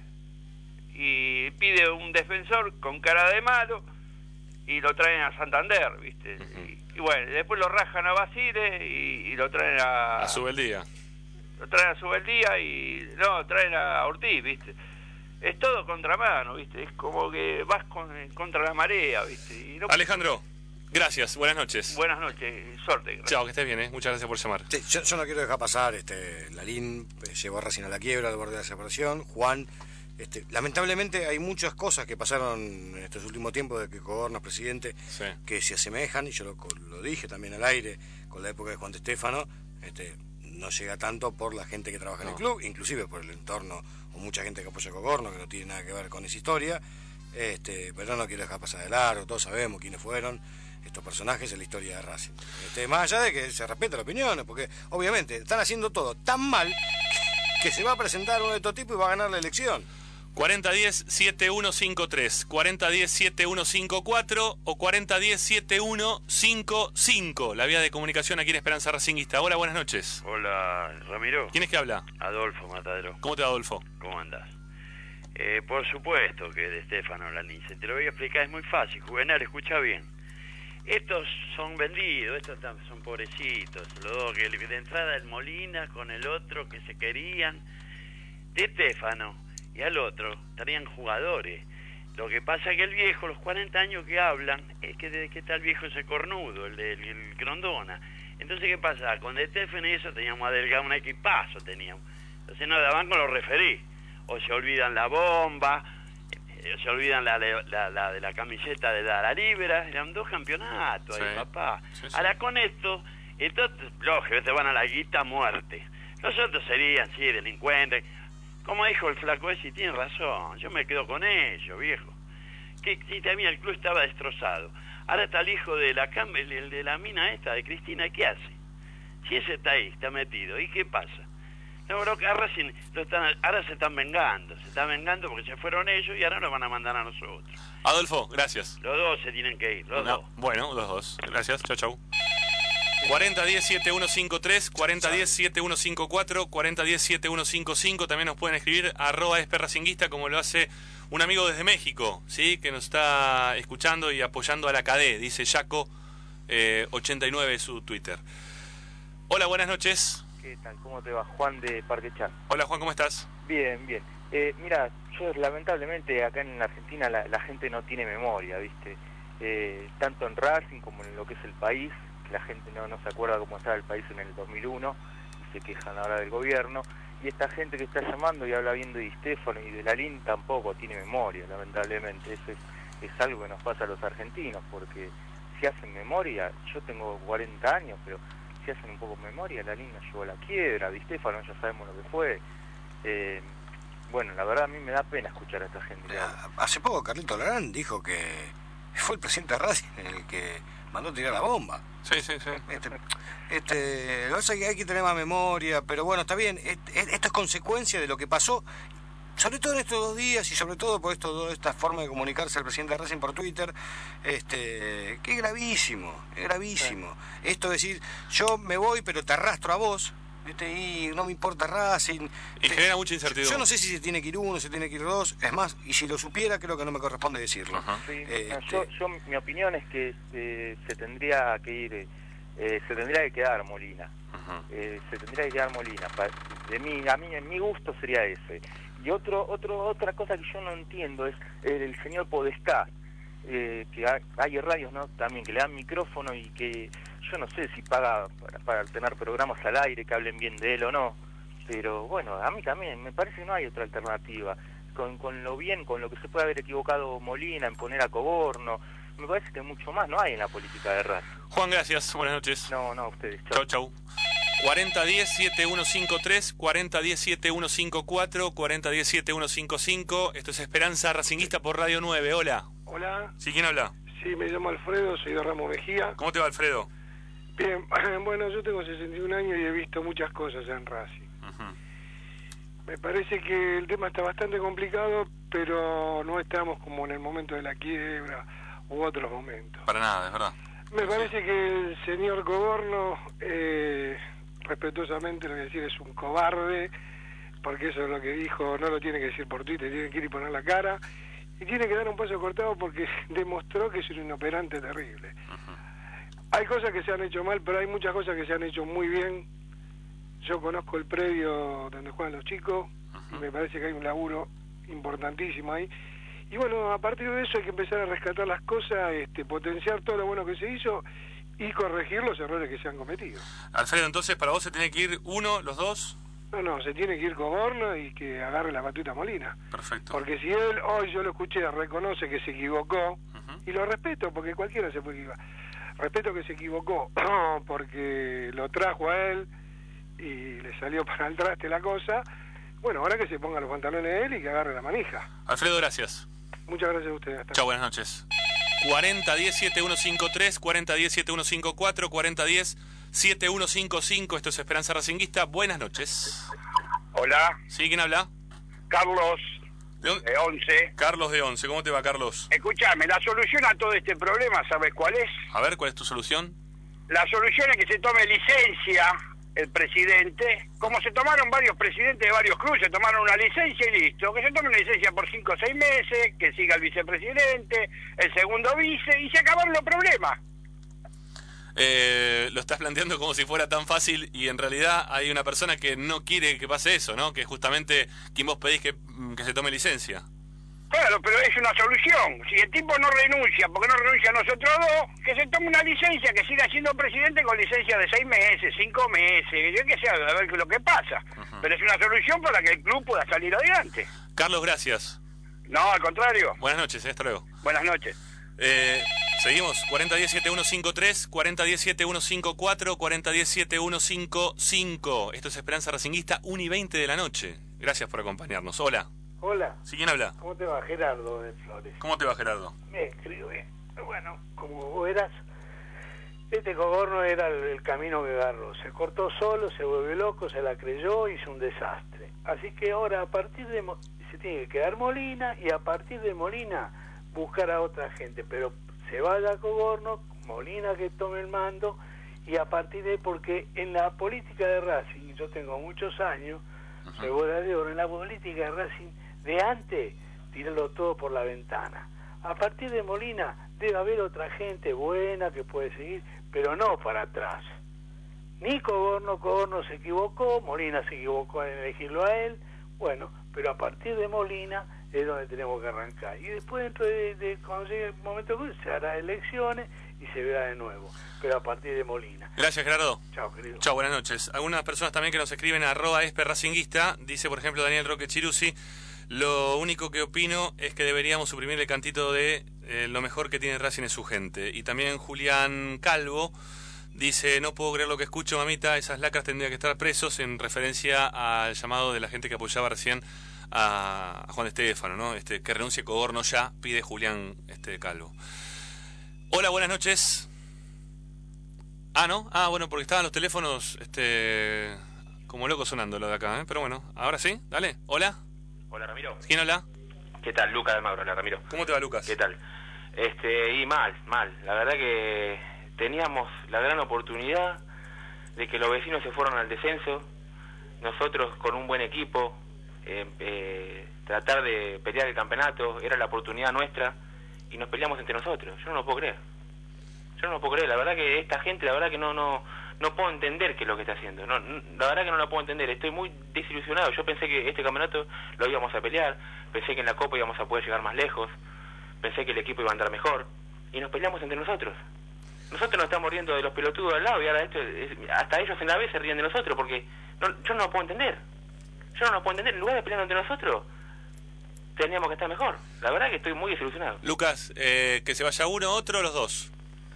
y pide un defensor con cara de malo y lo traen a Santander, ¿viste? y, y bueno, después lo rajan a Basile y, y lo traen a... A Subeldía. Lo traen a Subeldía y... No, traen a Ortiz, ¿viste? Es todo contramano, ¿viste? Es como que vas con, contra la marea, ¿viste? Y no- Alejandro, Gracias, buenas noches. Buenas noches, suerte. Chao, que estés bien, ¿eh? Muchas gracias por llamar. Sí, yo, yo no quiero dejar pasar, este, Lalín eh, llevó a Racing a la quiebra, al borde de la separación. Juan, este, lamentablemente hay muchas cosas que pasaron en estos últimos tiempos de que Cogorno es presidente, Sí. que se asemejan, y yo lo, lo dije también al aire, con la época de Juan de Estéfano, este, no llega tanto por la gente que trabaja en el No. club, inclusive por el entorno, o mucha gente que apoya a Cogorno, que no tiene nada que ver con esa historia, este, pero no quiero dejar pasar de largo, todos sabemos quiénes fueron estos personajes en la historia de Racing. Este, más allá de que se respeta la opinión, porque obviamente están haciendo todo tan mal que se va a presentar uno de estos tipos y va a ganar la elección. cuarenta diez, setenta y uno cincuenta y tres, cuarenta diez, setenta y uno cincuenta y cuatro o cuarenta diez, setenta y uno cincuenta y cinco, la vía de comunicación aquí en Esperanza Racinguista. Hola, buenas noches. Hola, Ramiro. ¿Quién es que habla? Adolfo Matadero. ¿Cómo te va, Adolfo? ¿Cómo andás? Eh, por supuesto que de Estefano Lanise. Te lo voy a explicar, es muy fácil. Juvenal, escucha bien. Estos son vendidos, estos son pobrecitos, los dos, que de entrada el Molina con el otro que se querían. De Estefano y al otro estarían jugadores. Lo que pasa es que el viejo, los cuarenta años que hablan, es que desde que está el viejo ese cornudo, el de el, el Grondona. Entonces, ¿qué pasa? Con De Estefano y eso teníamos adelgado un equipazo, teníamos. Entonces nos daban con los referí. O se olvidan la bomba, eh, se olvidan la, la, la, la de la camiseta de la, la Libra, eran dos campeonatos Sí. ahí, papá. Sí, sí. Ahora con esto, entonces, lógico, te van a la guita a muerte. Nosotros serían, sí, delincuentes. Como dijo el flaco ese, y tiene razón, yo me quedo con ellos, viejo. Que si también el club estaba destrozado. Ahora está el hijo de la cam- el, el de la mina esta, de Cristina, ¿qué hace? Si ese está ahí, está metido, ¿y qué pasa? No, bro, que ahora, sí, lo están, ahora se están vengando, se están vengando porque se fueron ellos y ahora nos van a mandar a nosotros. Adolfo, gracias. Los dos se tienen que ir, los No, dos. bueno, los dos. Gracias, chau, chau. cuarenta diez, setenta y uno cincuenta y tres, cuarenta diez, setenta y uno cincuenta y cuatro, cuarenta diez, setenta y uno cincuenta y cinco. También nos pueden escribir arroba esperracinguista, como lo hace un amigo desde México, ¿sí? Que nos está escuchando y apoyando a la C A D E, dice Yaco eh, ochenta y nueve su Twitter. Hola, buenas noches. ¿Qué tal? ¿Cómo te va? Juan de Parque Chan. Hola, Juan, ¿cómo estás? Bien, bien. Eh, mira, yo lamentablemente acá en Argentina la, la gente no tiene memoria, ¿viste? Eh, tanto en Racing como en lo que es el país, que la gente no, no se acuerda cómo estaba el país en el dos mil uno y se quejan ahora del gobierno. Y esta gente que está llamando y habla bien de Di Stéfano y de Lalín tampoco tiene memoria, lamentablemente. Eso es, es algo que nos pasa a los argentinos, porque si hacen memoria, yo tengo cuarenta años, pero si hacen un poco memoria, Lalín nos llevó a la quiebra, Di Stéfano ya sabemos lo que fue. Eh, bueno, la verdad a mí me da pena escuchar a esta gente. Ya, hace poco Carlito Larán dijo que fue el presidente de Racing el que mandó tirar la bomba. Sí, sí, sí. Este, este, lo que pasa es que hay que tener más memoria, pero bueno, está bien. Este, esto es consecuencia de lo que pasó, sobre todo en estos dos días y sobre todo por esto, esta forma de comunicarse al presidente de Racing por Twitter, este, que es gravísimo, es gravísimo. Sí. Esto es decir, yo me voy pero te arrastro a vos, ¿viste? Y no me importa Racing. Y genera mucha incertidumbre. Yo no sé si se tiene que ir uno, se tiene que ir dos, es más, y si lo supiera creo que no me corresponde decirlo. Sí, este... no, yo, yo, mi opinión es que eh, se tendría que ir, eh, se tendría que quedar Molina. Eh, se tendría que quedar Molina. De mí, a mí, en mi gusto sería ese. Y otro, otro, otra cosa que yo no entiendo es el, el señor Podestá, eh, que hay, hay radios, ¿no? También que le dan micrófono y que yo no sé si paga para, para tener programas al aire que hablen bien de él o no, pero bueno, a mí también me parece que no hay otra alternativa. Con, con lo bien, con lo que se puede haber equivocado Molina en poner a Cogorno, me parece que mucho más no hay en la política de Racing. Juan, gracias, buenas noches. No, no, ustedes. Chau, chau. cuarenta diez, setenta y uno cincuenta y tres, cuarenta diez, setenta y uno cincuenta y cuatro, cuarenta diez, setenta y uno cincuenta y cinco. Esto es Esperanza Racinguista por Radio nueve. Hola. Hola. ¿Sí, quién habla? Sí, me llamo Alfredo, soy de Ramos Mejía. ¿Cómo te va, Alfredo? Bien, bueno, yo tengo sesenta y un años y he visto muchas cosas en Racing. Uh-huh. Me parece que el tema está bastante complicado, pero no estamos como en el momento de la quiebra u otros momentos. Para nada, es verdad. Me parece que el señor Cogorno, eh, respetuosamente lo voy a decir, es un cobarde, porque eso es lo que dijo, no lo tiene que decir por Twitter, tiene que ir y poner la cara, y tiene que dar un paso cortado porque demostró que es un inoperante terrible. Uh-huh. Hay cosas que se han hecho mal, pero hay muchas cosas que se han hecho muy bien. Yo conozco el predio donde juegan los chicos, uh-huh. y me parece que hay un laburo importantísimo ahí. Y bueno, a partir de eso hay que empezar a rescatar las cosas, este, potenciar todo lo bueno que se hizo y corregir los errores que se han cometido. Alfredo, entonces para vos se tiene que ir uno, los dos. No, no, se tiene que ir Coborno y que agarre la batuta Molina. Perfecto. Porque si él, hoy yo lo escuché, reconoce que se equivocó, uh-huh. y lo respeto, porque cualquiera se puede equivocar. Respeto que se equivocó, porque lo trajo a él y le salió para el traste la cosa. Bueno, ahora que se ponga los pantalones de él y que agarre la manija. Alfredo, gracias. Muchas gracias a ustedes. Chao, buenas noches. cuarenta diez setenta y uno cincuenta y tres, cuarenta diez setenta y uno cincuenta y cuatro, cuarenta diez setenta y uno cincuenta y cinco. Esto es Esperanza Racinguista. Buenas noches. Hola. ¿Sí? ¿Quién habla? Carlos, de, on... de once. Carlos de once. ¿Cómo te va, Carlos? Escuchame, la solución a todo este problema, ¿sabes cuál es? A ver, ¿cuál es tu solución? La solución es que se tome licencia el presidente, como se tomaron varios presidentes de varios clubes, se tomaron una licencia y listo, que se tome una licencia por cinco o seis meses, que siga el vicepresidente, el segundo vice, y se acabaron los problemas. Eh, lo estás planteando como si fuera tan fácil y en realidad hay una persona que no quiere que pase eso, ¿no? Que es justamente quien vos pedís que, que se tome licencia. Claro, pero es una solución. Si el tipo no renuncia, porque no renuncia a nosotros dos, que se tome una licencia, que siga siendo presidente con licencia de seis meses, cinco meses, yo qué sé, a ver lo que pasa. Uh-huh. Pero es una solución para que el club pueda salir adelante. Carlos, gracias. No, al contrario. Buenas noches, hasta luego. Buenas noches. Eh, seguimos, cuarenta diez setenta y uno cincuenta y tres, cuarenta diez setenta y uno cincuenta y cuatro, cuarenta diez setenta y uno cincuenta y cinco. Esto es Esperanza Racinguista, una y veinte de la noche. Gracias por acompañarnos. Hola. Hola. ¿Sí, quién habla? ¿Cómo te va? Gerardo de Flores. ¿Cómo te va, Gerardo? Bien, querido, bien. Bueno, como vos eras, este Coborno era el, el camino que agarró. Se cortó solo, se volvió loco, se la creyó, hizo un desastre. Así que ahora, a partir de... se tiene que quedar Molina y a partir de Molina buscar a otra gente. Pero se vaya a Coborno, Molina que tome el mando y a partir de... porque en la política de Racing, yo tengo muchos años, uh-huh. soy bola de oro, en la política de Racing de antes, tirarlo todo por la ventana. A partir de Molina debe haber otra gente buena que puede seguir, pero no para atrás. Ni Coborno, Coborno se equivocó, Molina se equivocó en elegirlo a él, bueno, pero a partir de Molina es donde tenemos que arrancar. Y después, dentro de, de cuando llegue el momento, se hará elecciones y se verá de nuevo, pero a partir de Molina. Gracias, Gerardo. Chao, querido. Chao, buenas noches. Algunas personas también que nos escriben a arroba esperracinguista, dice por ejemplo Daniel Roque Chirusi, lo único que opino es que deberíamos suprimir el cantito de eh, lo mejor que tiene Racing es su gente. Y también Julián Calvo dice, no puedo creer lo que escucho, mamita, esas lacras tendrían que estar presos, en referencia al llamado de la gente que apoyaba recién a, a Juan de Estéfano, ¿no? Este, que renuncie Coborno ya, pide Julián este, Calvo. Hola, buenas noches. Ah, ¿no? Ah, bueno, porque estaban los teléfonos este, como locos sonando lo de acá, ¿eh? Pero bueno, ahora sí, dale. Hola. Hola, Ramiro. ¿Quién habla? ¿Qué tal? Lucas de Mauro, hola, Ramiro. ¿Cómo te va, Lucas? ¿Qué tal? Este, y mal, mal. La verdad que teníamos la gran oportunidad de que los vecinos se fueran al descenso. Nosotros, con un buen equipo, eh, eh, tratar de pelear el campeonato, era la oportunidad nuestra, y nos peleamos entre nosotros. Yo no lo puedo creer. Yo no lo puedo creer. La verdad que esta gente, la verdad que no... no No puedo entender qué es lo que está haciendo. No, la verdad que no lo puedo entender. Estoy muy desilusionado. Yo pensé que este campeonato lo íbamos a pelear. Pensé que en la Copa íbamos a poder llegar más lejos. Pensé que el equipo iba a andar mejor. Y nos peleamos entre nosotros. Nosotros nos estamos riendo de los pelotudos al lado y ahora esto, es, hasta ellos en la vez se ríen de nosotros porque no, yo no lo puedo entender. Yo no lo puedo entender. En lugar de pelear entre nosotros, teníamos que estar mejor. La verdad que estoy muy desilusionado. Lucas, eh, que se vaya uno, otro o los dos.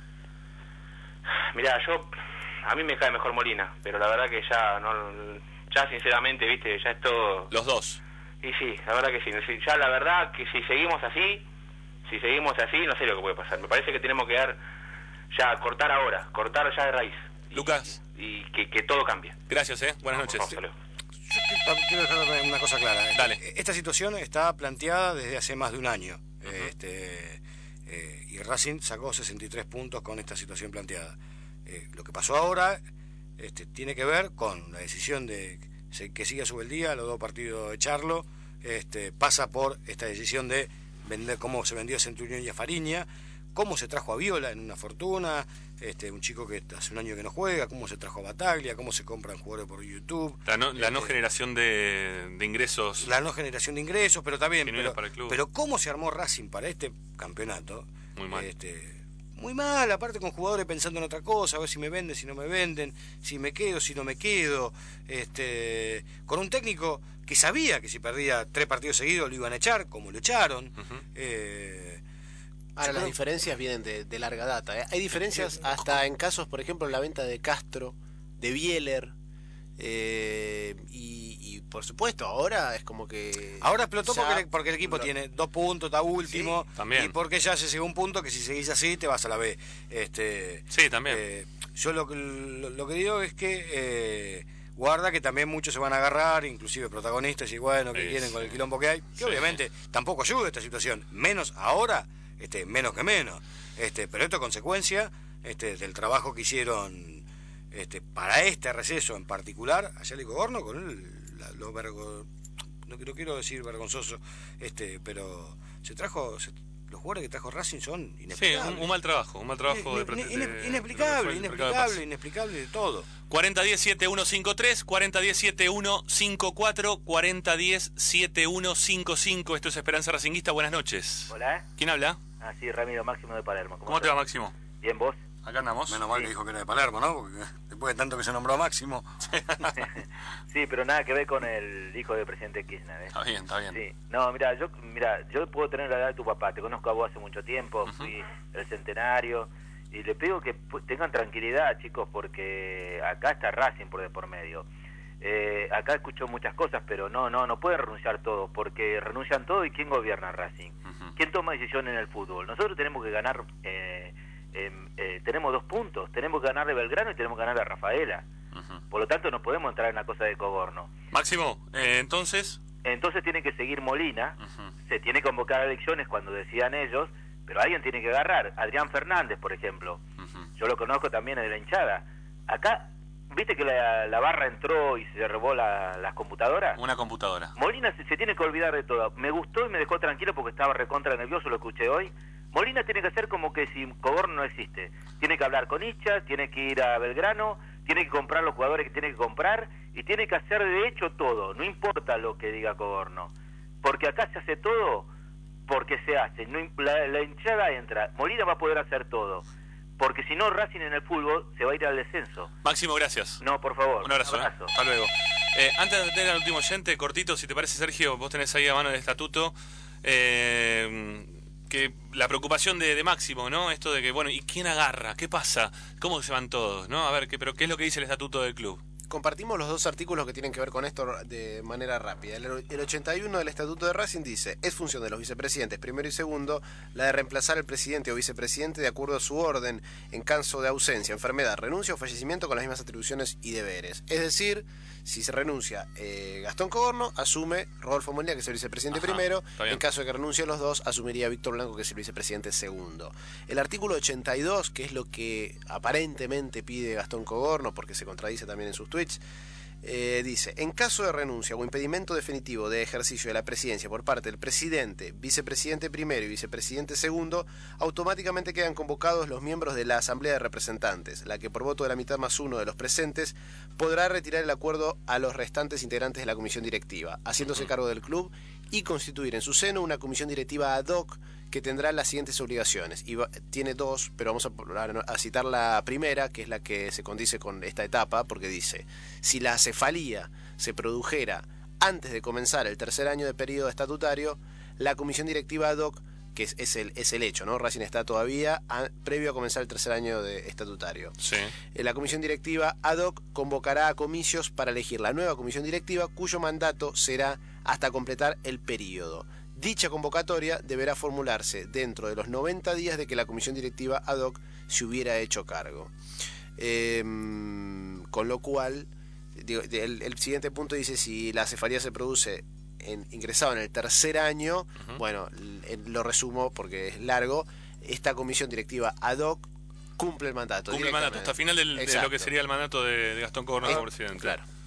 Mirá, yo... A mí me cae mejor Molina, pero la verdad que ya, no, ya sinceramente, viste, ya es todo... Los dos. Y sí, la verdad que sí. Ya la verdad que si seguimos así, si seguimos así, no sé lo que puede pasar. Me parece que tenemos que dar, ya, cortar ahora, cortar ya de raíz. Lucas. Y, y que, que todo cambie. Gracias, eh. Buenas noches. Vamos, vamos, Yo quiero dejar una cosa clara. Dale. Esta situación está planteada desde hace más de un año. Uh-huh. este, eh, y Racing sacó sesenta y tres puntos con esta situación planteada. Eh, lo que pasó ahora este, tiene que ver con la decisión de que siga Subeldía, los dos partidos de echarlo, este, pasa por esta decisión de vender cómo se vendió Centurión y a Fariña, cómo se trajo a Viola en una fortuna, este, un chico que hace un año que no juega, cómo se trajo a Bataglia, cómo se compran jugadores por YouTube. La no, la este, no generación de, de ingresos. La no generación de ingresos, pero también. Pero, pero, para el club. pero cómo se armó Racing para este campeonato. Muy mal. Este, muy mal, aparte con jugadores pensando en otra cosa, a ver si me venden, si no me venden, si me quedo, si no me quedo. Este, con un técnico que sabía que si perdía tres partidos seguidos lo iban a echar, como lo echaron. Uh-huh. eh, Ahora, las diferencias vienen de, de larga data. ¿eh? Hay diferencias hasta en casos, por ejemplo, en la venta de Castro, de Bieler, eh, y, y por supuesto, ahora es como que... Ahora explotó ya, porque, porque el equipo lo, tiene dos puntos, está último, sí, también. y porque ya se llegó un punto que si seguís así te vas a la B. Este, sí, también. Eh, yo lo, lo, lo que digo es que... Eh, guarda que también muchos se van a agarrar, inclusive protagonistas, y bueno, que sí, quieren sí. con el quilombo que hay, que sí. obviamente tampoco ayuda esta situación, menos ahora, este, menos que menos, este, pero esto es consecuencia este, del trabajo que hicieron este, para este receso en particular, allá le Cogorno, con el, la, lo vergo, no, no quiero decir vergonzoso, este, pero se trajo... Se, los jugadores que trajo Racing son inexplicables. Sí, un, un mal trabajo, un mal trabajo in, de, in, de, inexplicable, de, inexplicable, inexplicable de todo. cuarenta diez setenta y uno cincuenta y tres, cuarenta diez setenta y uno cincuenta y cuatro, cuarenta diez setenta y uno cincuenta y cinco. Esto es Esperanza Racinguista. Buenas noches. Hola. ¿Quién habla? Ah, sí, Ramiro Máximo de Palermo. ¿Cómo, ¿Cómo te va, Máximo? Bien, ¿vos? Acá andamos. Menos mal sí. que dijo que era de Palermo, ¿no? Porque después de tanto que se nombró a Máximo. Sí, pero nada que ver con el hijo del presidente Kirchner, ¿eh? Está bien, está bien. Sí. No, mira, yo mira, yo puedo tener la edad de tu papá, te conozco a vos hace mucho tiempo, uh-huh. fui el centenario, y le pido que tengan tranquilidad, chicos, porque acá está Racing por de por medio. Eh, acá escucho muchas cosas, pero no, no, no pueden renunciar todos, porque renuncian todos y ¿quién gobierna Racing? Uh-huh. ¿Quién toma decisiones en el fútbol? Nosotros tenemos que ganar... Eh, Eh, eh, tenemos dos puntos, tenemos que ganarle a Belgrano y tenemos que ganarle a Rafaela. Uh-huh. Por lo tanto no podemos entrar en una cosa de Cogorno. Máximo, eh, entonces entonces tiene que seguir Molina. Uh-huh. Se tiene que convocar a elecciones cuando decidan ellos, pero alguien tiene que agarrar. Adrián Fernández, por ejemplo, uh-huh. yo lo conozco también de la hinchada. Acá, ¿viste que la, la barra entró y se robó la, las computadoras? Una computadora. Molina se, se tiene que olvidar de todo. Me gustó y me dejó tranquilo porque estaba recontra nervioso, lo escuché hoy. Molina tiene que hacer como que si Cogorno no existe. Tiene que hablar con hinchas, tiene que ir a Belgrano, tiene que comprar los jugadores que tiene que comprar y tiene que hacer de hecho todo. No importa lo que diga Cogorno. Porque acá se hace todo porque se hace. No, la, la hinchada entra. Molina va a poder hacer todo. Porque si no, Racing en el fútbol se va a ir al descenso. Máximo, gracias. No, por favor. Un abrazo. Un abrazo. ¿eh? Hasta luego. Eh, antes de tener al último oyente, cortito, si te parece, Sergio, vos tenés ahí a mano el estatuto. Eh... que la preocupación de, de Máximo, ¿no? Esto de que, bueno, ¿y quién agarra? ¿Qué pasa? ¿Cómo se van todos? ¿No? A ver, ¿qué, pero ¿qué es lo que dice el estatuto del club? Compartimos los dos artículos que tienen que ver con esto de manera rápida. El, el ochenta y uno del Estatuto de Racing dice: es función de los vicepresidentes primero y segundo la de reemplazar al presidente o vicepresidente de acuerdo a su orden en caso de ausencia, enfermedad, renuncia o fallecimiento con las mismas atribuciones y deberes. Es decir, si se renuncia eh, Gastón Cogorno, asume Rodolfo Molina, que es el vicepresidente Ajá, primero. En caso de que renuncien los dos, asumiría Víctor Blanco, que es el vicepresidente segundo. El artículo ochenta y dos, que es lo que aparentemente pide Gastón Cogorno, porque se contradice también en sus tweets, Eh, dice: en caso de renuncia o impedimento definitivo de ejercicio de la presidencia por parte del presidente, vicepresidente primero y vicepresidente segundo, automáticamente quedan convocados los miembros de la Asamblea de Representantes, la que por voto de la mitad más uno de los presentes podrá retirar el acuerdo a los restantes integrantes de la comisión directiva, haciéndose cargo del club y constituir en su seno una comisión directiva ad hoc que tendrá las siguientes obligaciones. Y va, tiene dos, pero vamos a, a citar la primera, que es la que se condice con esta etapa, porque dice: si la acefalía se produjera antes de comenzar el tercer año de periodo estatutario, la comisión directiva ad hoc, que es, es, el, es el hecho, ¿no? Racing está todavía a, previo a comenzar el tercer año de estatutario. Sí. La comisión directiva ad hoc convocará a comicios para elegir la nueva comisión directiva, cuyo mandato será hasta completar el periodo. Dicha convocatoria deberá formularse dentro de los noventa días de que la comisión directiva ad hoc se hubiera hecho cargo. Eh, con lo cual, digo, el, el siguiente punto dice: si la acefalía se produce en, ingresado en el tercer año, uh-huh. bueno, lo resumo porque es largo, esta comisión directiva ad hoc cumple el mandato. Cumple el mandato hasta final del, de lo que sería el mandato de, de Gastón Cogorno como presidente. Claro.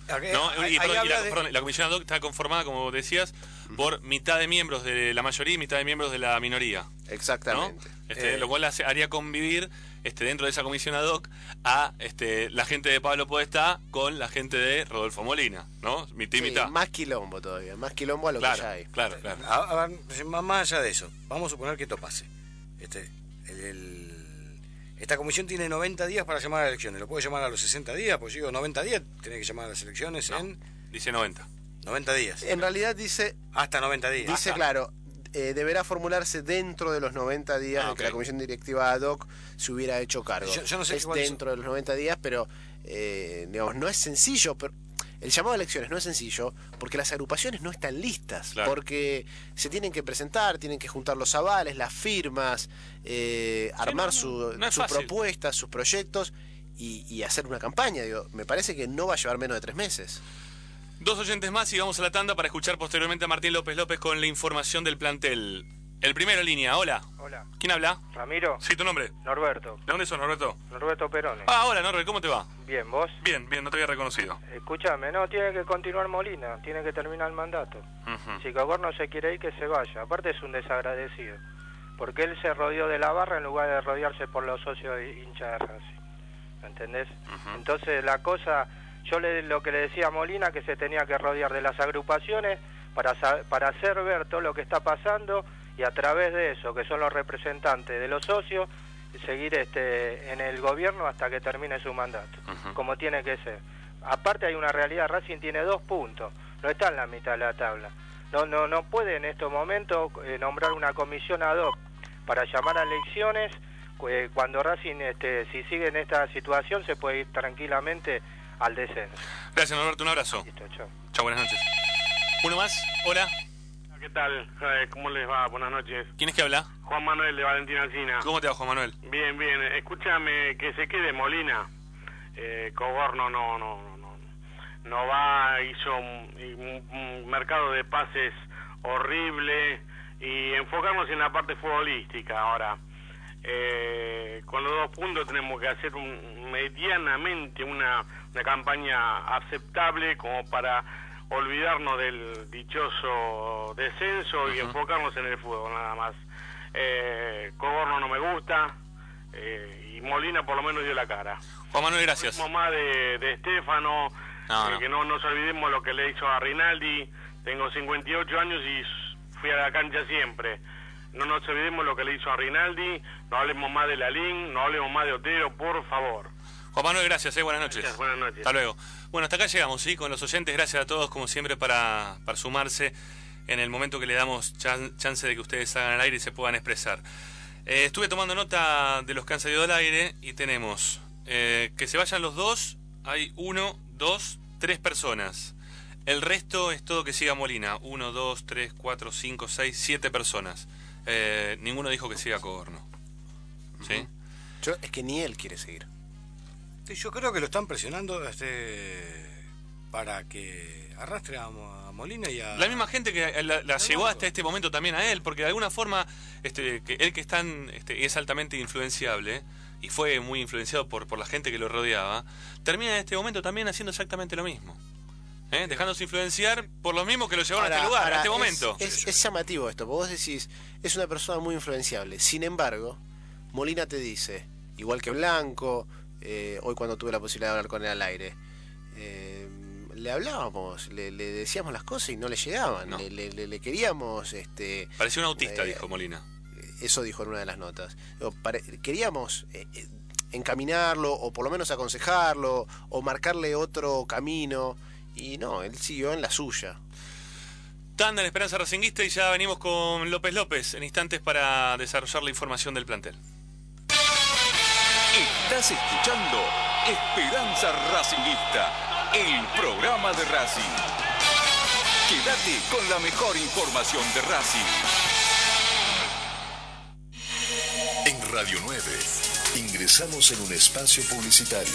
¿no? ahí- Y, perdón, ahí y la, habla de- perdón, la comisión ad hoc está conformada, como decías, por mitad de miembros de la mayoría y mitad de miembros de la minoría. Exactamente. ¿no? Este, Eh. Lo cual hace- haría convivir este, dentro de esa comisión ad hoc a este, la gente de Pablo Podestá con la gente de Rodolfo Molina, ¿no? Mitad y Sí, mitad. más quilombo todavía, más quilombo a lo Claro, que ya hay. claro, claro. A- a ver, más más allá de eso, vamos a suponer que esto pase. Este, el- el- esta comisión tiene noventa días para llamar a las elecciones. ¿Lo puede llamar a los sesenta días? Pues digo, noventa días tiene que llamar a las elecciones en Dice noventa. noventa días. En realidad dice... Hasta noventa días. Dice, Hasta. claro, eh, deberá formularse dentro de los noventa días Ah, de que ok. la comisión directiva ad hoc se hubiera hecho cargo. Yo- yo no sé es cuáles dentro de los noventa días, pero eh, digamos, no es sencillo. Pero el llamado a elecciones no es sencillo porque las agrupaciones no están listas, Claro. porque se tienen que presentar, tienen que juntar los avales, las firmas, eh, armar no, su, no es su fácil. propuesta, sus proyectos y, y hacer una campaña. Digo, me parece que no va a llevar menos de tres meses. Dos oyentes más y vamos a la tanda para escuchar posteriormente a Martín López López con la información del plantel. El primero en línea, hola. Hola. ¿Quién habla? Ramiro. Sí, tu nombre. Norberto. ¿De dónde sos, Norberto? Norberto Perone. Ah, hola, Norbert, ¿cómo te va? Bien, ¿vos? Bien, bien, no te había reconocido. Escúchame, no, tiene que continuar Molina, tiene que terminar el mandato. Ujú. Si Cogorno se quiere ir, que se vaya. Aparte es un desagradecido. Porque él se rodeó de la barra en lugar de rodearse por los socios de hinchas de Racing. ¿Me entendés? Entonces la cosa, yo le, lo que le decía a Molina, que se tenía que rodear de las agrupaciones para, sa- para hacer ver todo lo que está pasando y a través de eso, que son los representantes de los socios, seguir este en el gobierno hasta que termine su mandato, como tiene que ser. Aparte hay una realidad, Racing tiene dos puntos, no está en la mitad de la tabla. No no no puede en estos momentos eh, nombrar una comisión ad hoc para llamar a elecciones eh, cuando Racing, este, si sigue en esta situación, se puede ir tranquilamente al descenso. Gracias, Norberto, un abrazo. Listo, chao. Chao, buenas noches. Uno más, hola. ¿Qué tal? Eh, ¿Cómo les va? Buenas noches. ¿Quién es que habla? Juan Manuel de Valentín Alsina. ¿Cómo te va, Juan Manuel? Bien, bien. Escúchame, que se quede Molina. Eh, Cogorno no, no, no, no, no va, hizo un, un- un mercado de pases horrible y enfocarnos en la parte futbolística ahora. Eh, con los dos puntos tenemos que hacer un, medianamente una, una campaña aceptable como para olvidarnos del dichoso descenso y enfocarnos en el fútbol nada más. Eh, Cogorno no me gusta eh, y Molina por lo menos dio la cara. Juan Manuel, gracias. Mismo más de, de Estefano, No, eh, no. que no nos olvidemos lo que le hizo a Rinaldi. Tengo cincuenta y ocho años y fui a la cancha siempre. No nos olvidemos lo que le hizo a Rinaldi, no hablemos más de Lalín, no hablemos más de Otero, por favor. Juan Manuel, gracias, eh, buenas noches. Gracias, buenas noches. Hasta luego. Bueno, hasta acá llegamos, ¿sí? Con los oyentes, gracias a todos, como siempre, para, para sumarse en el momento que le damos chan- chance de que ustedes hagan al aire y se puedan expresar. Eh, estuve tomando nota de los que han salido al aire y tenemos eh, que se vayan los dos, hay uno, dos, tres personas. El resto es todo que siga Molina. Uno, dos, tres, cuatro, cinco, seis, siete personas. Eh, ninguno dijo que siga Cogorno. ¿Sí? Yo, es que ni él quiere seguir. Sí, yo creo que lo están presionando este para que arrastre a, Mo- a Molina y a... La misma gente que la, la llevó hasta este momento también a él, porque de alguna forma este, que él que es, tan, este, es altamente influenciable y fue muy influenciado por, por la gente que lo rodeaba, termina en este momento también haciendo exactamente lo mismo. ¿Eh? Dejándose influenciar por los mismos que lo llevaron a este lugar, ahora, a este es- momento. Es, es llamativo esto, porque vos decís, es una persona muy influenciable. Sin embargo, Molina te dice, igual que Blanco, eh, hoy cuando tuve la posibilidad de hablar con él al aire, eh, le hablábamos, le, le decíamos las cosas y no le llegaban, No. le, le- le- le queríamos... Este, Parecía un autista, eh, dijo Molina. Eso dijo en una de las notas. Digo, pare- queríamos eh, eh, encaminarlo, o por lo menos aconsejarlo, o marcarle otro camino, y no, él siguió en la suya. Tanda en Esperanza Racinguista y ya venimos con López López en instantes para desarrollar la información del plantel. Estás escuchando Esperanza Racinguista, el programa de Racing. Quédate con la mejor información de Racing. En Radio nueve ingresamos en un espacio publicitario.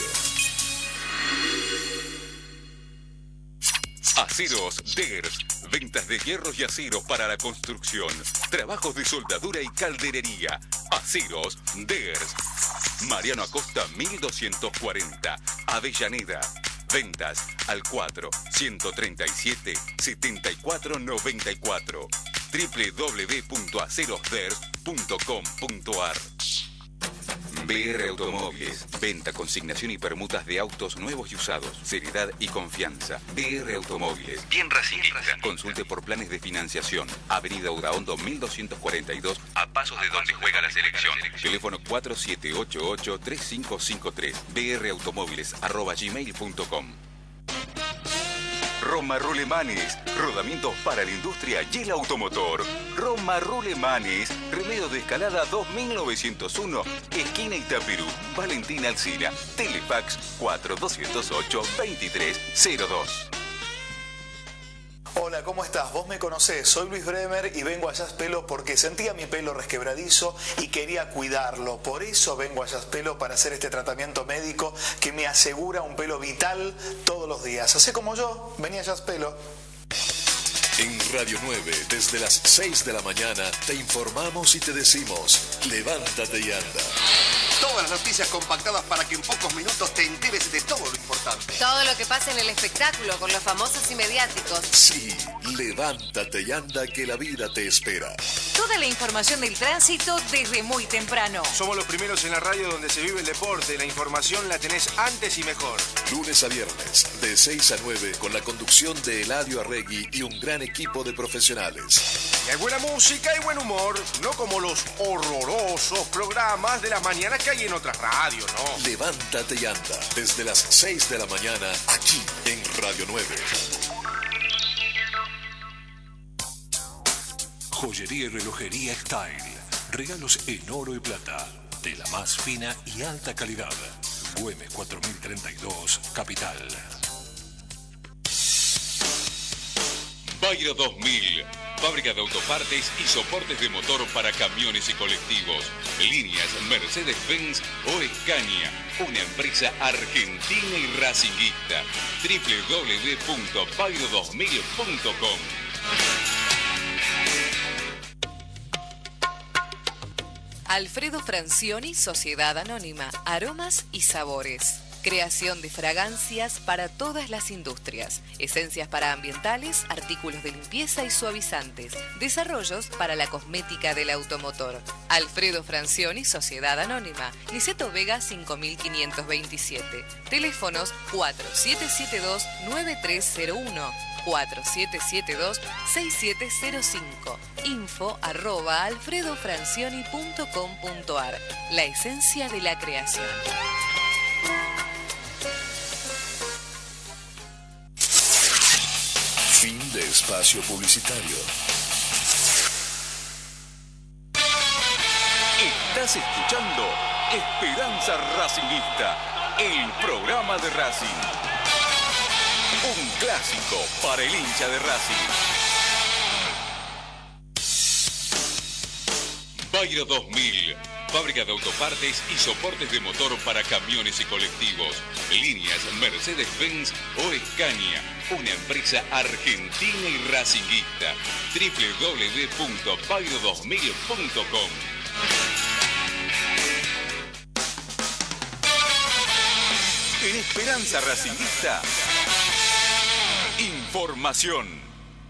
Aceros Ders, ventas de hierros y aceros para la construcción, trabajos de soldadura y calderería. Aceros Ders, Mariano Acosta mil doscientos cuarenta, Avellaneda. Ventas al cuatro, ciento treinta y siete, setenta y cuatro noventa y cuatro. doble u doble u doble u punto acerosders punto com punto ar. B R Automóviles. Venta, consignación y permutas de autos nuevos y usados. Seriedad y confianza. B R Automóviles. Bien racinguista. Consulte por planes de financiación. Avenida Udaondo mil doscientos cuarenta y dos, a pasos de donde juega la selección. Teléfono cuatro siete ocho ocho, tres cinco cinco tres. brautomóviles arroba gmail punto com. Roma Rulemanes, rodamientos para la industria y el automotor. Roma Rulemanes, Remedio de Escalada dos mil novecientos uno, esquina Itapirú. Valentín Alsina, Telefax cuatro doscientos ocho, veintitrés cero dos. Hola, ¿cómo estás? Vos me conocés, soy Luis Bremer y vengo a Jazz Pelo porque sentía mi pelo resquebradizo y quería cuidarlo. Por eso vengo a Jazz Pelo para hacer este tratamiento médico que me asegura un pelo vital todos los días. Hacé como yo, vení a Jazz Pelo. En Radio nueve, desde las seis de la mañana, te informamos y te decimos, levántate y anda. Todas las noticias compactadas para que en pocos minutos te enteres de todo lo importante. Todo lo que pasa en el espectáculo con los famosos y mediáticos. Sí, levántate y anda que la vida te espera. Toda la información del tránsito desde muy temprano. Somos los primeros en la radio donde se vive el deporte. La información la tenés antes y mejor. Lunes a viernes, de seis a nueve, con la conducción de Eladio Arregui y un gran equipo de profesionales. Y hay buena música y buen humor, no como los horrorosos programas de las mañanas que hay en otras radios, ¿no? Levántate y anda, desde las seis de la mañana, aquí en Radio nueve. Joyería y relojería Style. Regalos en oro y plata, de la más fina y alta calidad. Güemes cuatro mil treinta y dos, Capital. Bayro dos mil. Fábrica de autopartes y soportes de motor para camiones y colectivos. Líneas Mercedes-Benz o Scania. Una empresa argentina y racinguista. doble u doble u doble u punto bayro dos mil punto com. Alfredo Francioni, Sociedad Anónima, Aromas y Sabores. Creación de fragancias para todas las industrias. Esencias para ambientales, artículos de limpieza y suavizantes. Desarrollos para la cosmética del automotor. Alfredo Francioni, Sociedad Anónima. Niceto Vega cinco mil quinientos veintisiete. Teléfonos cuatro siete siete dos, nueve tres cero uno. cuatro siete siete dos, seis siete cero cinco. Info arroba alfredofrancioni punto com punto ar. La esencia de la creación. Fin de espacio publicitario. Estás escuchando Esperanza Racinguista, el programa de Racing. Un clásico para el hincha de Racing. Bayro dos mil. Fábrica de autopartes y soportes de motor para camiones y colectivos. Líneas Mercedes-Benz o Scania. Una empresa argentina y racinguista. doble u doble u doble u punto bayro dos mil punto com. En Esperanza Racinguista, información.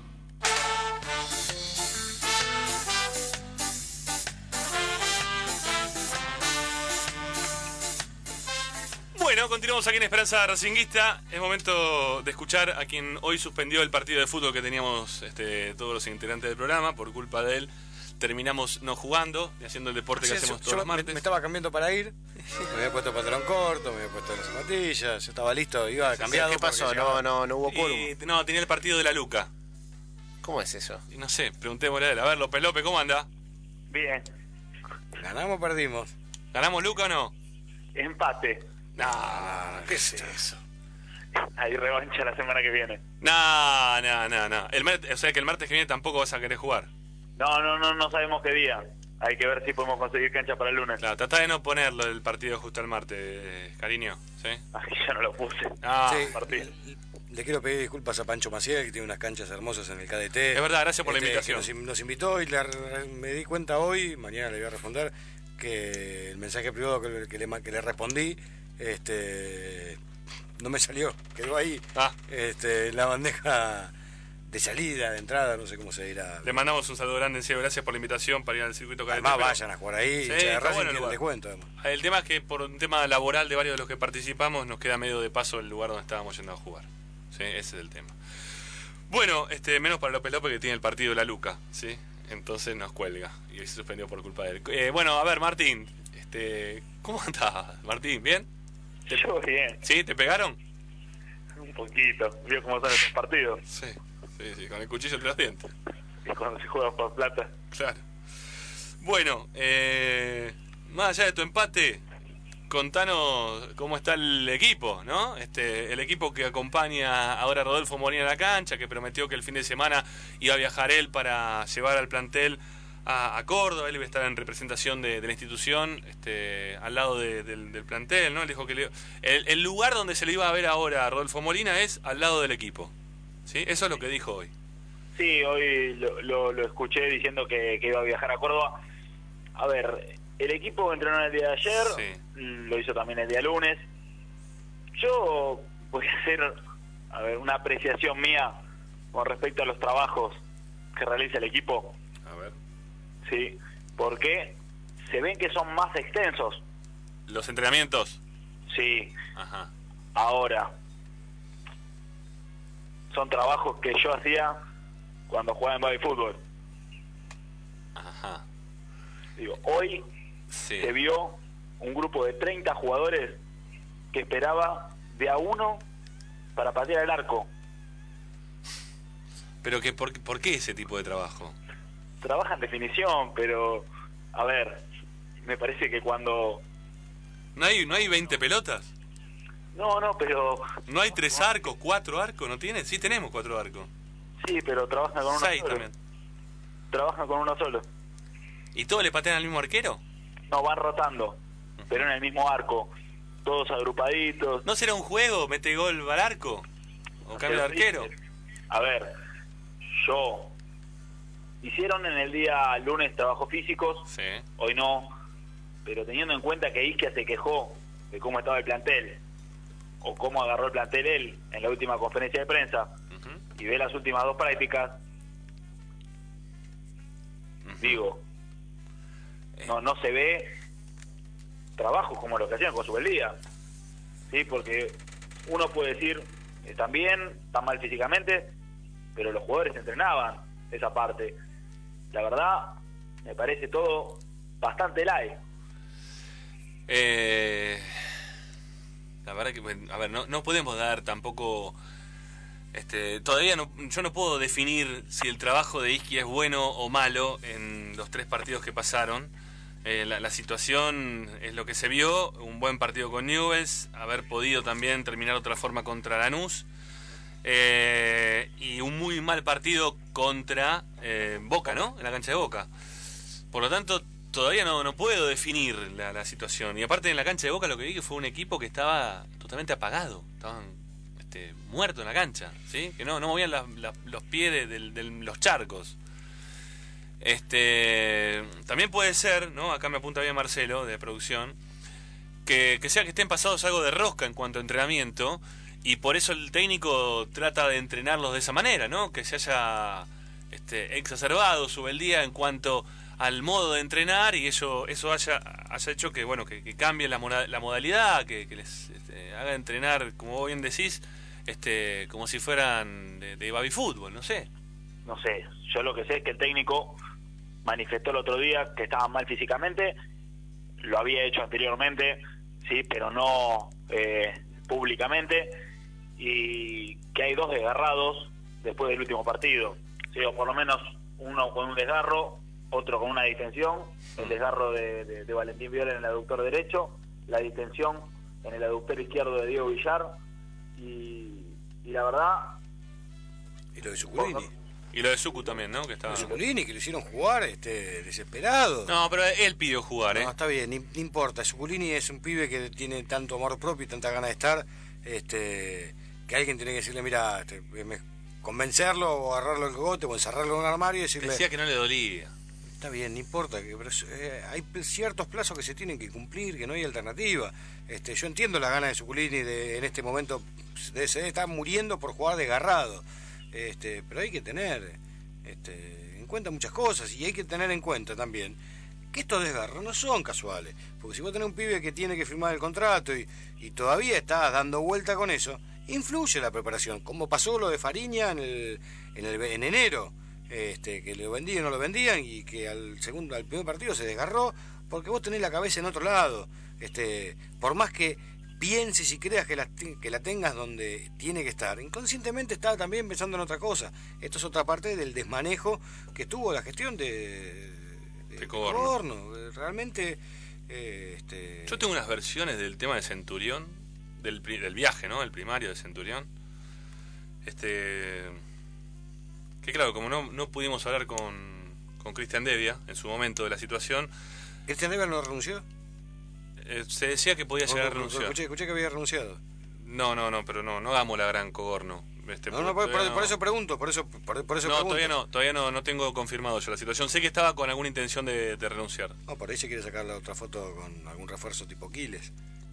Bueno, continuamos aquí en Esperanza Racinguista. Es momento de escuchar a quien hoy suspendió el partido de fútbol que teníamos este, todos los integrantes del programa. Por culpa de él terminamos no jugando y haciendo el deporte Sí, que hacemos yo, todos yo los me, martes. me estaba cambiando para ir, me había puesto pantalón corto, me había puesto las zapatillas, yo estaba listo, iba cambiado. ¿Qué pasó? porque No, llegaba- no, no hubo quórum. Y, no, tenía el partido de la Luca. ¿Cómo es eso? Y no sé, preguntémosle a él. A ver, López López, ¿cómo anda? Bien. ¿Ganamos o perdimos? ¿Ganamos Luca o no? Empate. No, no, ¿qué es eso? Hay revancha la semana que viene. No, no, no, no. El mar- o sea que el martes que viene tampoco vas a querer jugar. No, no, no, no sabemos qué día. Hay que ver si podemos conseguir cancha para el lunes. Claro, tratá de no ponerlo el partido justo el martes, cariño. ¿Sí? Ay, yo no lo puse. Ah, Sí, partido. le quiero pedir disculpas a Pancho Maciel, que tiene unas canchas hermosas en el K D T. Es verdad, gracias por la Este, invitación. que Nos, nos invitó y le- me di cuenta hoy, mañana le voy a responder, que el mensaje privado que, le- que le, ma- que le respondí, este, no me salió, quedó ahí, ah. este, la bandeja de salida, de entrada, no sé cómo se dirá. Le mandamos un saludo grande, en serio, gracias por la invitación para ir al circuito cadete. Además vayan a jugar ahí, sí, de Racing bueno tiene el descuento. Además. El tema es que por un tema laboral de varios de los que participamos nos queda medio de paso el lugar donde estábamos yendo a jugar. ¿Sí? Ese es el tema. Bueno, este, menos para López López que tiene el partido de la Luca, ¿sí? Entonces nos cuelga y se suspendió por culpa de él. Eh, bueno, a ver, Martín, este, ¿cómo andás, Martín? ¿Bien? ¿Te... Yo bien. ¿Sí? ¿Te pegaron? Un poquito. ¿Vio cómo salen esos partidos? Sí, sí, sí, con el cuchillo entre los dientes. Y cuando se juega por plata. Claro. Bueno, eh, más allá de tu empate, contanos cómo está el equipo, ¿no? Este, el equipo que acompaña ahora a Rodolfo Molina a la cancha, que prometió que el fin de semana iba a viajar él para llevar al plantel a, a Córdoba. Él iba a estar en representación de, de la institución, este, al lado de, del, del plantel, ¿no? Él dijo que le, el, el lugar donde se le iba a ver ahora a Rodolfo Molina es al lado del equipo, ¿sí? Eso es lo que dijo hoy. Sí, hoy lo, lo, lo escuché diciendo que, que iba a viajar a Córdoba. A ver, el equipo entrenó el día de ayer, sí. Lo hizo también el día lunes. Yo voy a hacer, a ver, una apreciación mía con respecto a los trabajos que realiza el equipo. A ver. Sí, porque se ven que son más extensos. ¿Los entrenamientos? Sí. Ajá. Ahora, son trabajos que yo hacía cuando jugaba en baby fútbol. Ajá. Digo, hoy sí. Se vio un grupo de treinta jugadores que esperaba de a uno para patear el arco. ¿Pero que, por, por qué ese tipo de trabajo? Trabaja en definición, pero, a ver, me parece que cuando... ¿No hay, no hay veinte pelotas? No, no, pero... ¿No hay tres arcos, cuatro arcos? ¿No tiene? Sí, tenemos cuatro arcos. Sí, pero trabajan con uno Seis solo. También. Trabajan con uno solo. ¿Y todos le patean al mismo arquero? No, van rotando, pero en el mismo arco, todos agrupaditos. ¿No será un juego? ¿Mete gol al arco? ¿O cambia de arquero? A ver, yo... Hicieron en el día lunes trabajos físicos, sí. Hoy no, pero teniendo en cuenta que Isquia se quejó de cómo estaba el plantel, o cómo agarró el plantel él en la última conferencia de prensa, uh-huh. Y ve las últimas dos prácticas, uh-huh. Digo... No, no se ve trabajos como los que hacían con Subeldía, ¿sí? Porque uno puede decir, están bien, están mal físicamente, pero los jugadores entrenaban esa parte. La verdad, me parece todo bastante light. Eh, la verdad que, a ver, no, no podemos dar tampoco... Este, todavía no, yo no puedo definir si el trabajo de Isquia es bueno o malo en los tres partidos que pasaron. Eh, la, la situación es lo que se vio, un buen partido con Newell's, haber podido también terminar de otra forma contra Lanús, eh, y un muy mal partido contra eh, Boca, ¿no? En la cancha de Boca. Por lo tanto, todavía no, no puedo definir la, la situación. Y aparte en la cancha de Boca lo que vi que fue un equipo que estaba totalmente apagado, estaban este, muertos en la cancha, ¿sí? Que no, no movían la, la, los pies de, de, de los charcos. Este también puede ser, ¿no? Acá me apunta bien Marcelo de producción, que, que sea que estén pasados algo de rosca en cuanto a entrenamiento y por eso el técnico trata de entrenarlos de esa manera, ¿no? Que se haya este, exacerbado Subeldía en cuanto al modo de entrenar y eso eso haya, haya hecho que bueno que, que cambie la, moda, la modalidad, que, que les este, haga entrenar, como bien decís, este como si fueran de, de baby fútbol, no sé. No sé, yo lo que sé es que el técnico manifestó el otro día que estaban mal físicamente, lo había hecho anteriormente, sí, pero no eh, públicamente, y que hay dos desgarrados después del último partido, sí, o por lo menos uno con un desgarro, otro con una distensión, el desgarro de, de, de Valentín Viola en el aductor derecho, la distensión en el aductor izquierdo de Diego Villar, y, y la verdad... Y lo de Suculini. Y lo de Sucu también, ¿no? Que estaba... Suculini, que lo hicieron jugar, este, desesperado. No, pero él pidió jugar, ¿eh? No, está bien, no importa. Suculini es un pibe que tiene tanto amor propio y tanta ganas de estar, este, que alguien tiene que decirle, mira, este, convencerlo o agarrarlo el cogote o encerrarlo en un armario y decirle... Decía que no le dolía. Está bien, no importa, que, pero eh, hay ciertos plazos que se tienen que cumplir, que no hay alternativa. Este, yo entiendo la gana de Zuculini de, en este momento, de, se está muriendo por jugar desgarrado, este, pero hay que tener este, en cuenta muchas cosas, y hay que tener en cuenta también que estos desgarros no son casuales, porque si vos tenés un pibe que tiene que firmar el contrato y, y todavía estás dando vuelta con eso, influye la preparación, como pasó lo de Fariña en, el, en, el, en enero. Este, que lo vendían o no lo vendían y que al segundo al primer partido se desgarró porque vos tenés la cabeza en otro lado, este, por más que pienses y creas que la, que la tengas donde tiene que estar, inconscientemente está también pensando en otra cosa. Esto es otra parte del desmanejo que tuvo la gestión de, de, de Coborno. Realmente eh, este... yo tengo unas versiones del tema de Centurión, del, del viaje, ¿no? El primario de Centurión, este que claro, como no, no pudimos hablar con, con Cristian Devia en su momento de la situación. ¿Cristian Devia no renunció? Eh, se decía que podía llegar a renunciar. Escuché, escuché que había renunciado. No, no, no, pero no, no hagamos la gran Coborno. Este, no, no, por, por, no, por eso pregunto, por eso, por, por eso no, pregunto. todavía no, todavía no, no tengo confirmado yo la situación. Sé que estaba con alguna intención de, de renunciar. No, por ahí se quiere sacar la otra foto con algún refuerzo tipo Quiles.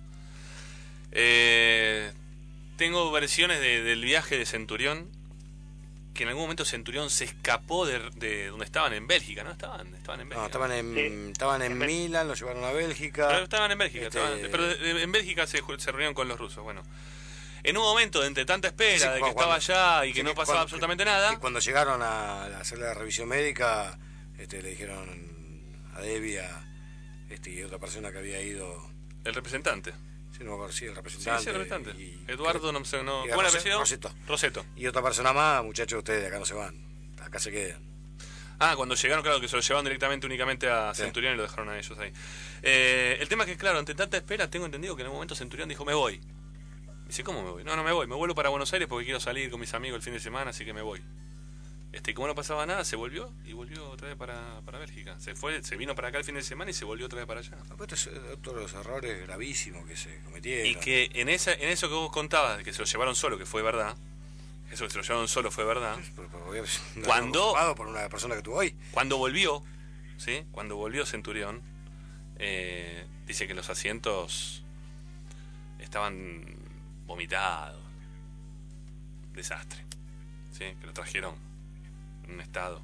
Eh, tengo versiones de, del viaje de Centurión, que en algún momento Centurión se escapó de, de donde estaban en Bélgica, ¿no? Estaban, estaban en Bélgica. No, estaban en, sí. estaban en, en Milán, lo llevaron a Bélgica. Pero estaban en Bélgica, este... estaban, pero de, de, en Bélgica se, se reunieron con los rusos, bueno. En un momento, entre tanta espera, sí, de que cuando, estaba allá y que sí, no pasaba cuando, absolutamente nada... Y cuando llegaron a hacer la revisión médica, este, le dijeron a Devia este, y otra persona que había ido... El representante. Sí, no me acuerdo, sí, el representante. Sí, sí, el representante. Y, Eduardo, no sé, no... ¿Cómo era el apellido? Roseto. Roseto. Y otra persona más, muchachos, ustedes de acá no se van, acá se quedan. Ah, cuando llegaron, claro, que se lo llevaban directamente únicamente a sí. Centurión y lo dejaron a ellos ahí. Eh, el tema es que, claro, ante tanta espera, tengo entendido que en un momento Centurión dijo, me voy. Dice, ¿cómo me voy? No, no me voy, me vuelvo para Buenos Aires porque quiero salir con mis amigos el fin de semana, así que me voy. Este, y como no pasaba nada, se volvió y volvió otra vez para, para Bélgica. Se fue, se vino para acá el fin de semana y se volvió otra vez para allá. Esto es otro de los errores gravísimos que se cometieron. Y que en esa, en eso que vos contabas, que se lo llevaron solo, que fue verdad, eso que se lo llevaron solo fue verdad. Pero, pero, pero, cuando por una persona que tuvo hoy. Cuando volvió, ¿sí? Cuando volvió Centurión, eh, dice que los asientos estaban vomitados. Desastre. ¿Sí? Que lo trajeron en un estado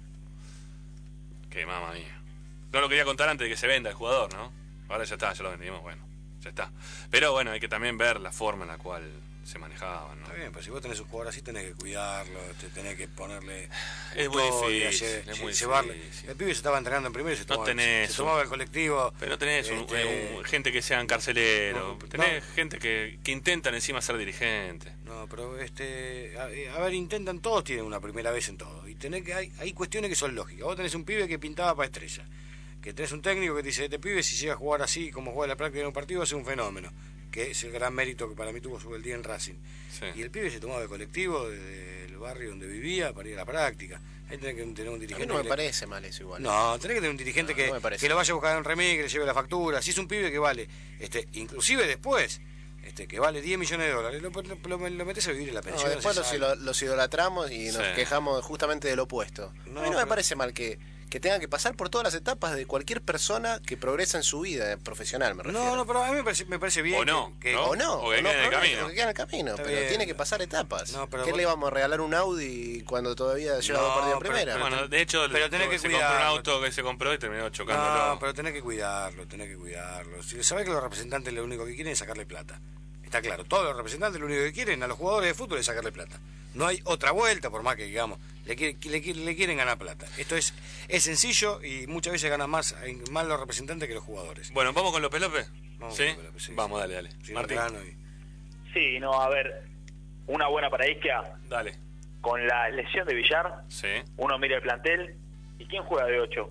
que mamá mía. No lo quería contar antes de que se venda el jugador, ¿no? Ahora ya está, ya lo vendimos, bueno, ya está. Pero bueno, hay que también ver la forma en la cual se manejaban, ¿no? Está bien, pero si vos tenés un jugador así tenés que cuidarlo, te tenés que ponerle... Es muy difícil, hacer, es muy llevarle. difícil. El pibe se estaba entrenando en primero y se tomaba, no tenés se tomaba un, el colectivo. Pero no tenés este, un, un, gente que sean carceleros, no, tenés no, gente que, que intentan encima ser dirigente. No, pero este a, a ver, intentan, todos tienen una primera vez en todo. Y tenés que hay, hay cuestiones que son lógicas. Vos tenés un pibe que pintaba para estrella, que tenés un técnico que te dice, este pibe si llega a jugar así como juega la práctica en un partido va a ser un fenómeno, que es el gran mérito que para mí tuvo su el día en Racing. Sí. Y el pibe se tomaba el colectivo desde el barrio donde vivía para ir a la práctica. Ahí tenés que tener un dirigente. A mí no me le... parece mal eso igual. No, tenés que tener un dirigente no, que, no que lo vaya a buscar en remis, que le lleve la factura. Si es un pibe que vale, este, inclusive después, este, que vale diez millones de dólares, lo, lo, lo, lo metés a vivir en la pensión. No, después los, lo, los idolatramos y nos sí. quejamos justamente del opuesto. No, a mí no pero... me parece mal que que tengan que pasar por todas las etapas de cualquier persona que progresa en su vida profesional, me refiero. No, no, pero a mí me parece, me parece bien. O no, que, ¿no? O no, o que o no, quede en el camino. O que quede en el camino, pero bien. Tiene que pasar etapas. No, pero ¿Qué vos... le íbamos a regalar un Audi cuando todavía lleva no, dos partidos en primera? Pero, bueno, de hecho, pero tenés que se cuidarlo. compró un auto que se compró y terminó chocándolo. No, pero tenés que cuidarlo, tenés que cuidarlo. Si sabés que los representantes lo único que quieren es sacarle plata. Está claro, todos los representantes lo único que quieren a los jugadores de fútbol es sacarle plata. No hay otra vuelta, por más que digamos, le, quiere, le, le quieren ganar plata. Esto es es sencillo y muchas veces ganan más, más los representantes que los jugadores. Bueno, ¿vamos con López López? Vamos ¿Sí? con López López, sí. Vamos, dale, dale. Sí, Martín. Y... Sí, no, a ver, una buena para Isquia. Dale. Con la lesión de Villar, sí. Uno mira el plantel. ¿Y quién juega de ocho?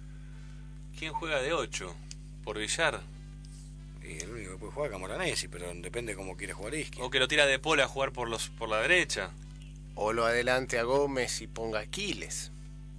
¿Quién juega de ocho? ¿Por Villar? Y el único que puede jugar es Camoranesi, pero depende cómo quiere jugar Isquia. O que lo tira de Pola a jugar por los por la derecha. O lo adelante a Gómez y ponga Aquiles.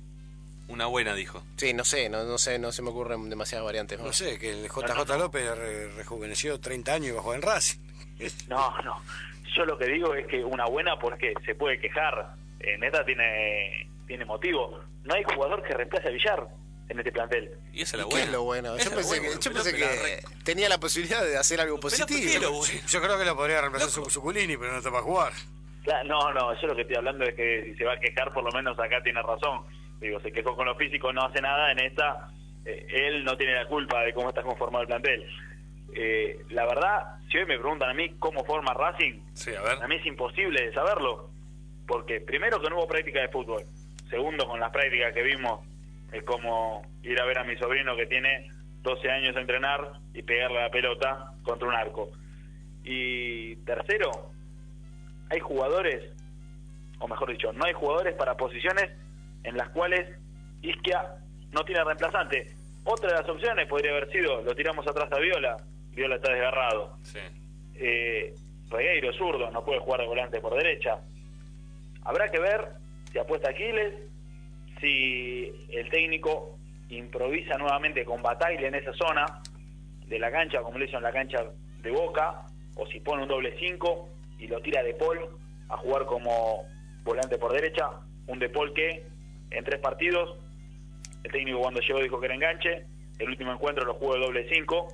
Una buena, dijo. Sí, no sé, no, no sé, no se me ocurren demasiadas variantes. No, no sé, que el J J López re, rejuveneció treinta años y va a jugar en Racing. No, no. Yo lo que digo es que una buena porque se puede quejar. En esta tiene tiene motivo. No hay jugador que reemplace a Villar. en este plantel. Y eso es lo ¿Qué bueno. es lo bueno? Eso Yo es pensé, lo bueno, que, yo pero pensé que la que re- tenía la posibilidad de hacer algo positivo. Yo creo que lo podría reemplazar su Suculini, pero no está para jugar. Claro, no, no, yo lo que estoy hablando es que si se va a quejar, por lo menos acá tiene razón. Digo, se quejó con lo físico, no hace nada, en esta eh, él no tiene la culpa de cómo está conformado el plantel. Eh, la verdad, si hoy me preguntan a mí cómo forma Racing, sí, a ver. a mí es imposible de saberlo, porque primero que no hubo práctica de fútbol, segundo con las prácticas que vimos, es como ir a ver a mi sobrino que tiene doce años a entrenar y pegarle la pelota contra un arco. Y tercero, hay jugadores, o mejor dicho, no hay jugadores para posiciones en las cuales Isquia no tiene reemplazante. Otra de las opciones podría haber sido, lo tiramos atrás a Viola, Viola está desgarrado. Sí. Eh, Regueiro, zurdo, no puede jugar de volante por derecha. Habrá que ver si apuesta Aquiles, si el técnico improvisa nuevamente con Bataglia en esa zona de la cancha, como lo hizo en la cancha de Boca, o si pone un doble cinco y lo tira De Paul a jugar como volante por derecha, un De Paul que en tres partidos, el técnico cuando llegó dijo que era enganche, el último encuentro lo jugó de doble cinco.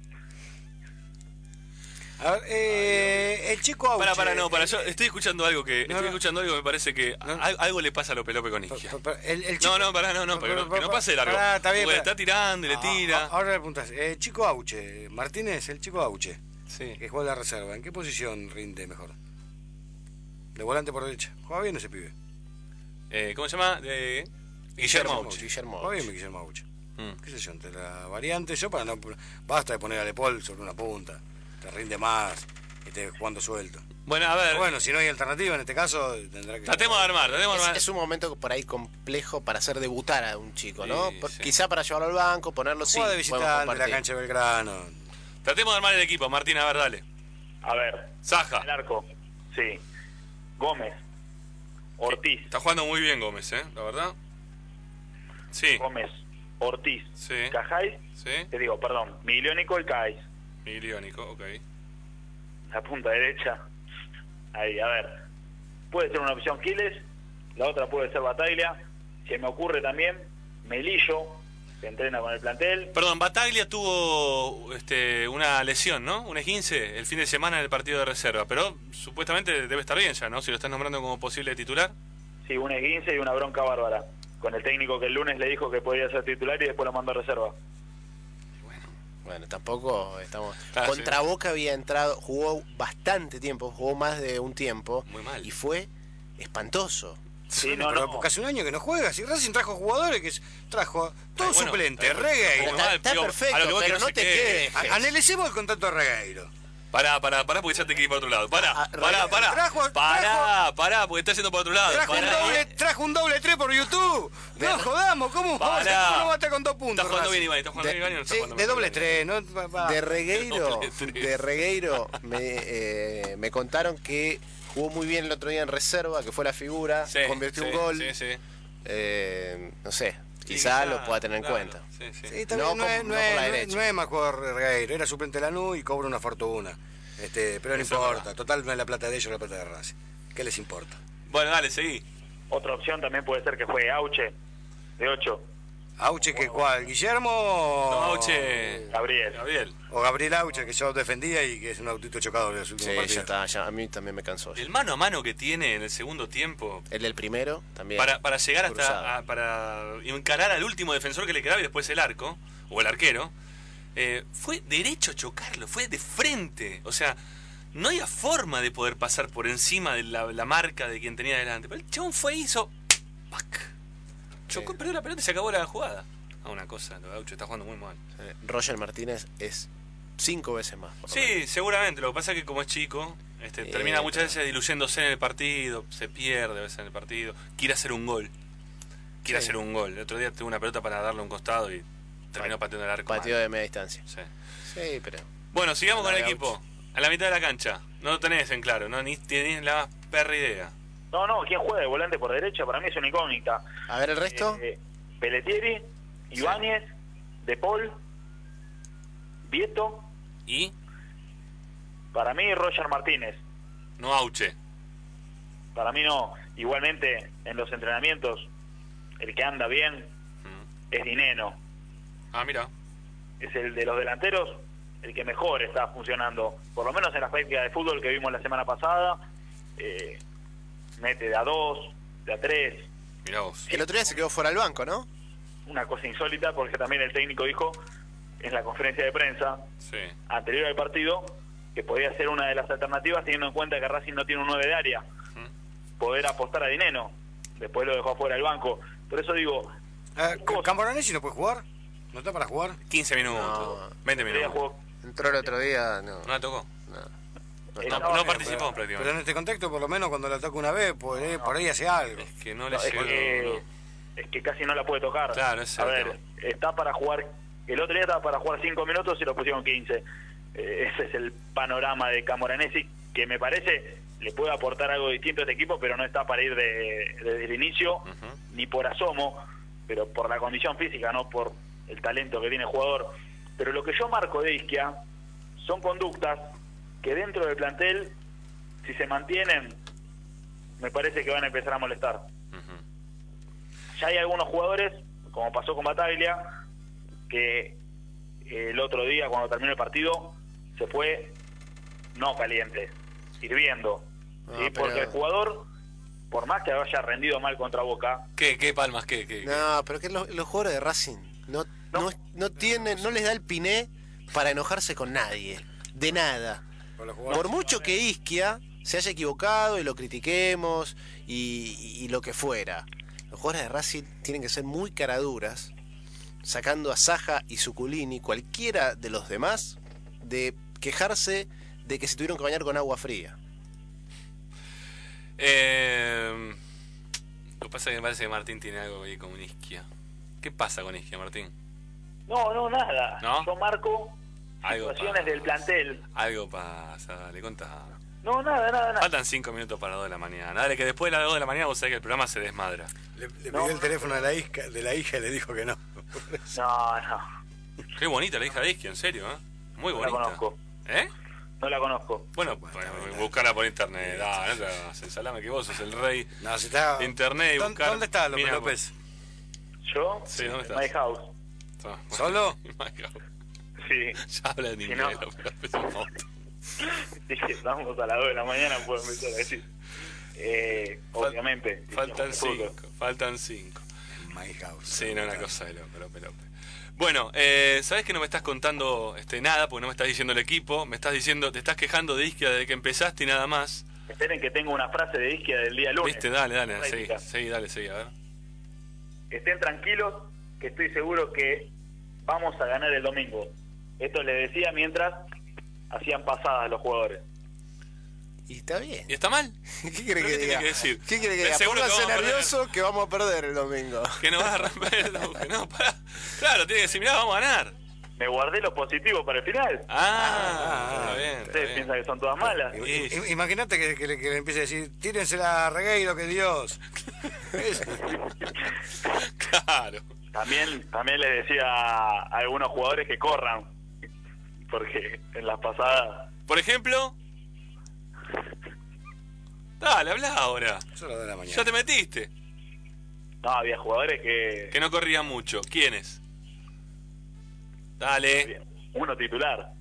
A ver, eh, el chico Auche. Para, para, no, para, yo estoy escuchando algo que, No, estoy no. escuchando algo que me parece que al- algo le pasa a Lope López con Isquia. El, el No, no, pará, no, no, pero no- que no pase largo. Pará, está bien, Porque pará. está tirando y le Ah, tira. ah, Ahora le preguntas, el chico Auche, Martínez, el chico Auche, sí. que juega en la reserva, ¿en qué posición rinde mejor? De volante por derecha. ¿Juega bien ese pibe? Eh, ¿Cómo se llama? Eh, Guillermo Auche. Guillermo Juega bien Auche. Guillermo Auche. Mm. ¿Qué sé yo? Entre la variante, yo para no... Basta de poner a De Paul sobre una punta. Te rinde más, que esté jugando suelto. Bueno, a ver. Bueno, si no hay alternativa en este caso, tendrá que... Tratemos de armar, tratemos de Es, armar. es un momento por ahí complejo para hacer debutar a un chico, ¿no? Sí, Por- sí. Quizá para llevarlo al banco, ponerlo sí. Juega de podemos visitante, la compartir. cancha de Belgrano. Tratemos de armar el equipo, Martín, a ver, dale. A ver, Saja. el arco, sí. Gómez, Ortiz, Está jugando muy bien Gómez, ¿eh? La verdad. Sí. Gómez, Ortiz, Sí. Cajáis, Sí. te digo, perdón, Miliónico y Cáiz. Miliónico, ok. La punta derecha. Ahí, a ver. Puede ser una opción Quiles, la otra puede ser Bataglia. Se me ocurre también Melillo, que entrena con el plantel. Perdón, Bataglia tuvo este, una lesión, ¿no? Un esguince el fin de semana en el partido de reserva, pero supuestamente debe estar bien ya, ¿no? Si lo estás nombrando como posible titular. Sí, un esguince y una bronca bárbara. Con el técnico que el lunes le dijo que podía ser titular y después lo mandó a reserva. Bueno, tampoco estamos... Ah, Contra sí. Boca había entrado, jugó bastante tiempo, jugó más de un tiempo. Muy mal. Y fue espantoso. Sí, no, pero no. porque hace un año que no juega. Si Racing trajo jugadores que s- trajo todo Ay, bueno, suplente, está bien. Regueiro. Muy mal, Está digo, perfecto, a lo que voy pero que no se te quede. quejes. A- Analicemos el contrato de Regueiro. Pará, pará, pará, porque ya te quiero ir para otro lado. Pará, Ah, pará, pará. trajo- Pará, pará, porque estás yendo para otro lado. Trajo un, Pará. doble, trajo un doble tres por YouTube. No jodamos, ¿cómo vamos a hacer? Pará. ¿Cómo va a estar con dos puntos? Está jugando Racing? bien Iván, está jugando De- bien Iván y no está Sí, jugando de mejor. doble tres, ¿no? Va- va. De Regueiro, Doble tres. de Regueiro me, eh, me contaron que jugó muy bien el otro día en reserva, que fue la figura, Sí, convirtió sí, un gol. Sí, sí. Eh, no sé, Sí, quizá quizá, lo pueda tener en claro, cuenta. Sí, sí. Sí, está No bien, no, con- es, no no por es- la no es- derecha. no es más jugador Regueiro, era suplente de Lanús y cobra una fortuna. Este, pero no Eso es importa, verdad. total no es la plata de ellos, es la plata de Racing. ¿Qué les importa? Bueno, dale, seguí. Otra opción también puede ser que juegue Auche, de ocho. Auche, que cuál? ¿Guillermo o, No, Auche. Gabriel. Gabriel. o Gabriel Auche, que yo defendía y que es un autito chocado en los Sí, últimos ya partidos? está, ya, a mí también me cansó. El mano a mano que tiene en el segundo tiempo El del primero también. para, para llegar hasta Cruzado. a- para encarar al último defensor que le quedaba y después el arco o el arquero, eh, fue derecho a chocarlo, fue de frente. O sea, no había forma de poder pasar por encima de la, la marca de quien tenía delante. Pero el chabón fue y hizo ¡pac! Chocó, Sí. perdió la pelota y se acabó la jugada. Ah, una cosa, lo de Aucho está jugando muy mal. Eh, Roger Martínez es cinco veces más. por lo Sí, menos. seguramente. Lo que pasa es que como es chico, este, Eh, termina muchas pero- veces diluyéndose en el partido, se pierde a veces en el partido, quiere hacer un gol. Quiere Sí. hacer un gol. El otro día tuvo una pelota para darle un costado y terminó pateando el arco. Pateo mal. de media distancia. Sí. Sí, pero... Bueno, sigamos La con el de equipo. A la mitad de la cancha. No lo tenés en claro, no ni tenés la más perra idea. No, no, ¿quién juega de volante por derecha? Para mí es una incógnita. A ver el resto. Eh, Pelletieri, Ibáñez, De Paul, Vieto, ¿Y? para mí Roger Martínez. No Auche. Para mí no. Igualmente, en los entrenamientos, el que anda bien es Dineno. Ah, mira. Es el de los delanteros el que mejor está funcionando, por lo menos en las prácticas de fútbol que vimos la semana pasada. Eh, mete de a dos, de a tres. Mirá vos. El otro día se quedó fuera del banco, ¿no? Una cosa insólita, porque también el técnico dijo en la conferencia de prensa Sí. anterior al partido que podía ser una de las alternativas, teniendo en cuenta que Racing no tiene un nueve de área, poder apostar a Dineno. Después lo dejó afuera del banco. Por eso digo, Eh, ¿Camoranesi no puede jugar? ¿No está para jugar? quince minutos, veinte minutos. Entró el otro día, no. ¿No la tocó? No, No, no participó pero, prácticamente. Pero en este contexto, por lo menos cuando la toca una vez, por, ahí- por ahí hace algo. Es que no le No, es, llegó. que, es que casi no la puede tocar. Claro, ese a es el ver, está para jugar, el otro día estaba para jugar cinco minutos y lo pusieron quince. Eh, ese es el panorama de Camoranesi, que me parece le puede aportar algo distinto a este equipo, pero no está para ir de- desde el inicio, ni por asomo, pero por la condición física, no por el talento que tiene el jugador. Pero lo que yo marco de Isquia son conductas que dentro del plantel, si se mantienen, me parece que van a empezar a molestar. Ya hay algunos jugadores, como pasó con Bataglia, que el otro día cuando terminó el partido se fue no caliente, hirviendo. Ah, ¿sí? pero- Porque el jugador, por más que haya rendido mal contra Boca, ¿Qué, qué palmas? ¿Qué? qué, qué? No, pero que los, los jugadores de Racing no, no, no tienen, no les da el piné para enojarse con nadie, de nada. Por mucho que Isquia se haya equivocado y lo critiquemos y, y- y lo que fuera, los jugadores de Racing tienen que ser muy caraduras, sacando a Saja y Zuculini, cualquiera de los demás, de quejarse de que se tuvieron que bañar con agua fría. Eh, lo que pasa es que me parece que Martín tiene algo ahí con Isquia. ¿Qué pasa con Isquia, Martín? no, no, nada. ¿No? Yo marco Algo situaciones del plantel. Algo pasa, dale, contá. No, nada, nada, nada. Faltan cinco minutos para las dos de la mañana. Dale, que después de las dos de la mañana vos sabés que el programa se desmadra. Le, le pidió el teléfono de la, hija, de la hija y le dijo que no. No, no. Qué bonita la hija de Isquia, en serio, ¿eh? Muy No la bonita. conozco. ¿Eh? No la conozco. Bueno, pues, buscarla por internet. Ah, no te hagas el salame que vos sos el rey. No, si está... de internet y ¿Dónde- buscar. ¿Dónde está López Mira, López? ¿Yo? Sí, ¿dónde En estás? My House. Ah, bueno. ¿Solo? My House. Sí. Ya habla en Si inglés, no- López López, un monstruo. Dije, estamos a las dos de la mañana, puedo empezar a decir. Eh, obviamente. Faltan Fútbol. cinco, faltan cinco. My House. Sí, no, una cosa de loco, López López. Bueno, eh, ¿sabés que no me estás contando este nada? Porque no me estás diciendo el equipo. Me estás diciendo, te estás quejando de Isquia desde que empezaste y nada más. Esperen que tengo una frase de Isquia del día lunes. Viste, dale, dale, seguí, Práctica. seguí, dale, seguí, a ver. Estén tranquilos, que estoy seguro que vamos a ganar el domingo. Esto le decía mientras hacían pasadas los jugadores. Y está bien. ¿Y está mal? ¿Qué quiere ¿Pero que qué diga? tiene que decir? ¿Qué quiere que ¿Es diga? seguro que Póngase vamos a perder? nervioso que vamos a perder el domingo. Que no vas a romper el doble. No, pará. Claro, tiene que decir, mirá, vamos a ganar. Me guardé lo positivo para el final. Ah, está bien. Está Ustedes bien. piensan que son todas malas. I- i- Imagínate que, que le- que le empiece a decir, tírensela a Regueiro, que Dios. Claro. También, también les decía a algunos jugadores que corran. Porque en las pasadas... Por ejemplo. Dale, habla ahora. Solo de la mañana. Ya te metiste. No, había jugadores que... Que no corrían mucho. ¿Quiénes? Dale. Uno titular.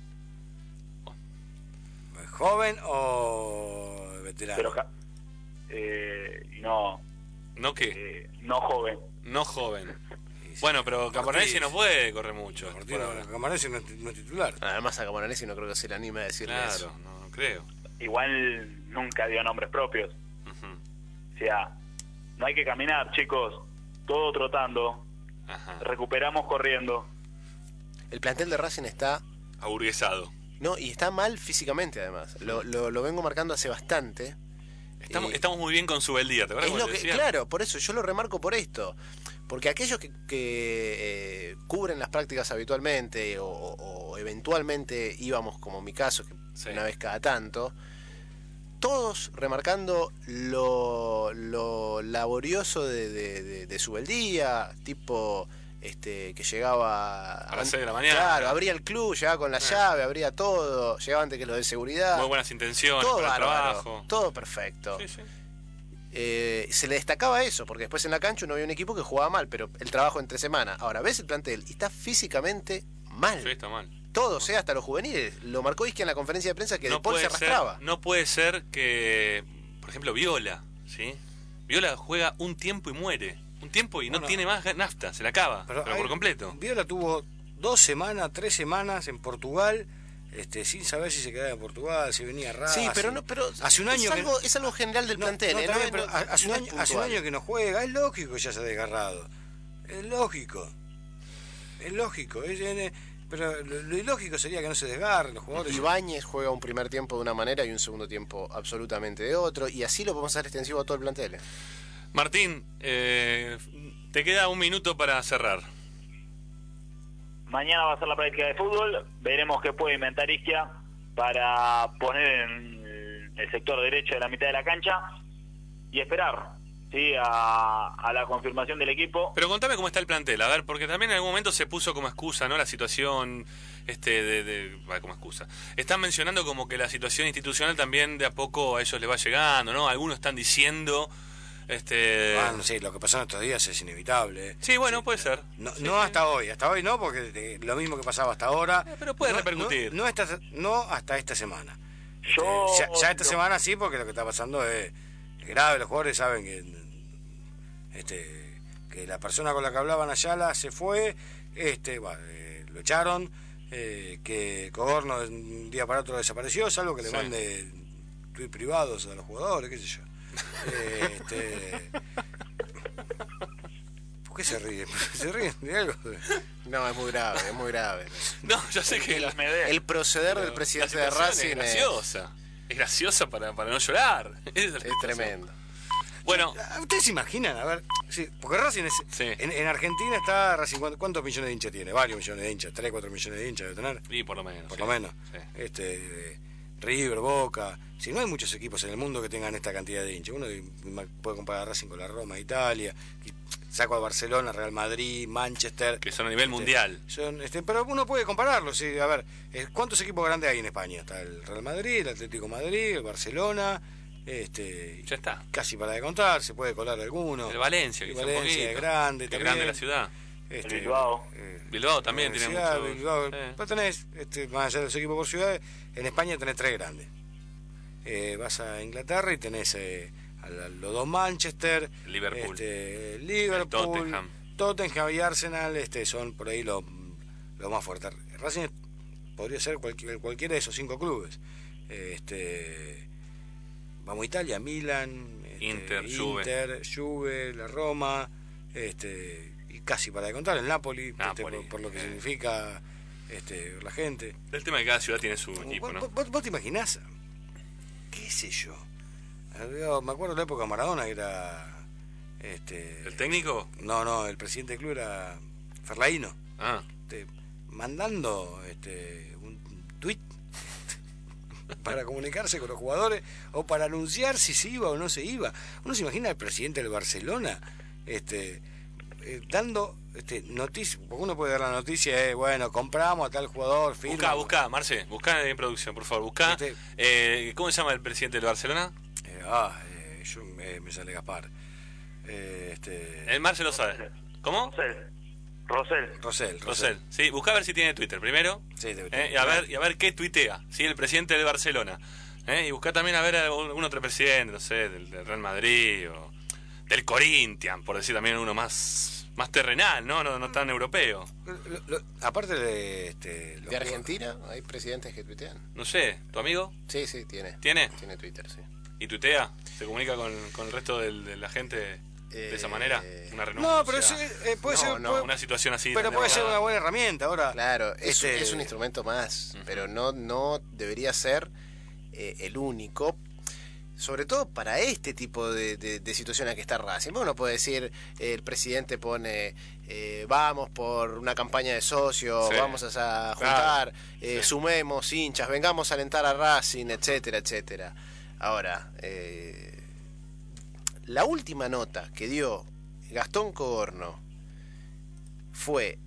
¿Joven o veterano? Pero ja- eh, y no... ¿No qué? eh, no joven. No joven. Bueno, pero Camoranesi no puede correr mucho. por ahora. Camoranesi no, es- no es titular. Además a Camoranesi no creo que se le anime a decirle eso. Claro, no, no creo. Igual nunca dio nombres propios. O sea, no hay que caminar, chicos. Todo trotando. Recuperamos corriendo. El plantel de Racing está... Aburguesado. No, y está mal físicamente además. Lo, lo, lo vengo marcando hace bastante. Estamos, Eh, estamos muy bien con su beldía, ¿te acuerdas? Es cómo lo te que, decía? claro, por eso yo lo remarco por esto. Porque aquellos que, que, eh, cubren las prácticas habitualmente o, o- o eventualmente íbamos, como en mi caso, que Sí. una vez cada tanto, todos remarcando lo, lo laborioso de, de, de, de su beldía, tipo este que llegaba A las seis de la mañana. Claro, abría el club, llegaba con la Ah. llave, abría todo, llegaba antes que los de seguridad. Muy buenas intenciones todo para el bárbaro, trabajo. todo perfecto. Sí, sí. eh, se le destacaba eso, porque después en la cancha uno había un equipo que jugaba mal, pero el trabajo entre semana. Ahora, ves el plantel y está físicamente mal. Sí, está mal. Todos, eh, hasta los juveniles. Lo marcó Isquia en la conferencia de prensa que No De Paul se puede ser, arrastraba. no puede ser que, por ejemplo, Viola, ¿sí? Viola juega un tiempo y muere. Un tiempo y Bueno, no tiene más nafta, se la acaba, pero, hay- por completo. Viola tuvo dos semanas, tres semanas en Portugal, este, sin saber si se quedaba en Portugal, si venía Racing. Sí, pero no, pero hace un año es algo, que, es algo general del no, plantel, no, eh, está no bien, es- pero no- hace, no un es año, hace un puntual. año que no juega, es lógico que ya se ha desgarrado. Es lógico. Es lógico. Es- es- pero lo, lo ilógico sería que no se desgarren los jugadores. Ibáñez juega un primer tiempo de una manera y un segundo tiempo absolutamente de otro, y así lo podemos hacer extensivo a todo el plantel. eh. Martín, eh, te queda un minuto para cerrar. Mañana va a ser la práctica de fútbol, veremos qué puede inventar Isquia para poner en el sector derecho de la mitad de la cancha y esperar, sí, a, a la confirmación del equipo. Pero contame cómo está el plantel, a ver, porque también en algún momento se puso como excusa, ¿no? La situación, este, de, de bah, como excusa. Están mencionando como que la situación institucional también de a poco a ellos les va llegando, ¿no? Algunos están diciendo, este... Ah, no sé, lo que pasó en estos días es inevitable. eh. Sí, bueno, puede ser. No, Sí, no sí. hasta hoy, hasta hoy no, porque eh, lo mismo que pasaba hasta ahora. pero puede no, repercutir. No, no, hasta, no hasta esta semana. Yo- Este, ya, ya esta yo- semana sí, porque lo que está pasando es, es grave. Los jugadores saben que este que la persona con la que hablaban Ayala se fue, este bueno, eh, lo echaron, eh, que Cogorno de un día para otro desapareció, salvo que le Sí. mande tweets privados a los jugadores, qué sé yo. Eh, este, ¿Por qué se ríe? ¿Se ríen de algo? No, es muy grave, es muy grave. No, ya sé que... la- El proceder pero del presidente la de situación Racing es es, graciosa. Es graciosa para, para no llorar. Es, es tremendo. Bueno, ¿Ustedes se imaginan? A ver, sí, porque Racing es, en, en Argentina está Racing, ¿cuántos, cuántos millones de hinchas tiene? Varios millones de hinchas, tres, cuatro millones de hinchas debe tener. y por lo menos. Por sí. lo menos. Sí. Este, eh, River, Boca. Si no hay muchos equipos en el mundo que tengan esta cantidad de hinchas. Uno puede comparar a Racing con la Roma, Italia. Y saco a Barcelona, Real Madrid, Manchester. Que son a nivel mundial. Son, este, pero uno puede compararlo. Sí, a ver, eh, ¿cuántos equipos grandes hay en España? Está el Real Madrid, el Atlético de Madrid, el Barcelona. Este, ya está. Casi para de contar, se puede colar alguno. El Valencia, que El sea un Valencia poquito. es grande Es también. grande la ciudad. Este, El Bilbao. eh, Bilbao también la tiene Universidad, mucho... Bilbao. Sí. Vos tenés, este, más allá de los equipos por ciudades, en España tenés tres grandes. Eh, vas a Inglaterra y tenés eh, a la- los dos Manchester, Liverpool. este, Liverpool, El Tottenham. Tottenham y Arsenal, este, son por ahí los los más fuertes. Racing podría ser cualquier, cualquiera de esos cinco clubes. Eh, Este, vamos a Italia, Milan, este, Inter, Juve. Inter, Juve, la Roma, este, y casi para de contar, el Napoli, este, Napoli, por, por lo que eh. significa este, la gente. El tema es que cada ciudad tiene su equipo, ¿Vos, ¿no? vos- vos te imaginás? ¿Qué sé yo? Yo me acuerdo de la época de Maradona, que era... Este, ¿El técnico? No, no, el presidente del club era Ferlaino. Ah. Este, mandando este, un tuit para comunicarse con los jugadores o para anunciar si se iba o no se iba. Uno se imagina al presidente del Barcelona este, eh, dando este, noticias, porque uno puede dar la noticia, eh, bueno, compramos a tal jugador, firma. Buscá, buscá, Marce, buscá en producción, por favor, buscá. Este- Eh, ¿Cómo se llama el presidente del Barcelona? Eh, ah, eh, yo, eh, me sale Gaspar. Eh, este, El Marce lo sabe. ¿Cómo? Rosel. Rosel, Rosel. Sí, buscá a ver si tiene Twitter primero. Sí, debe Eh, tener. y a ver y a ver qué tuitea, sí, el presidente de Barcelona. Eh, y buscá también a ver a algún algún otro presidente, no sé, del, del Real Madrid o del Corinthians, por decir también uno más más terrenal, no no, no tan europeo. Lo- lo- aparte de... Este, los ¿De Argentina? ¿Hay presidentes que tuitean? No sé, ¿tu amigo? Sí, sí, tiene. ¿Tiene? Tiene Twitter, sí. ¿Y tuitea? ¿Se comunica con, con el resto del- de la gente de esa manera? Una renuncia. No, pero sí, eh, puede No, ser... no, puede- Una situación así. pero tan puede ser elaborada. una buena herramienta. Ahora, Claro, es, este, es un instrumento más, pero no, no debería ser eh, el único, sobre todo para este tipo de, de, de situaciones que está Racing. Uno puede decir, eh, el presidente pone, eh, vamos por una campaña de socios, Sí. vamos a juntar, Claro. eh, Sí. sumemos hinchas, vengamos a alentar a Racing, etcétera, etcétera. Ahora, eh, la última nota que dio Gastón Cogorno fue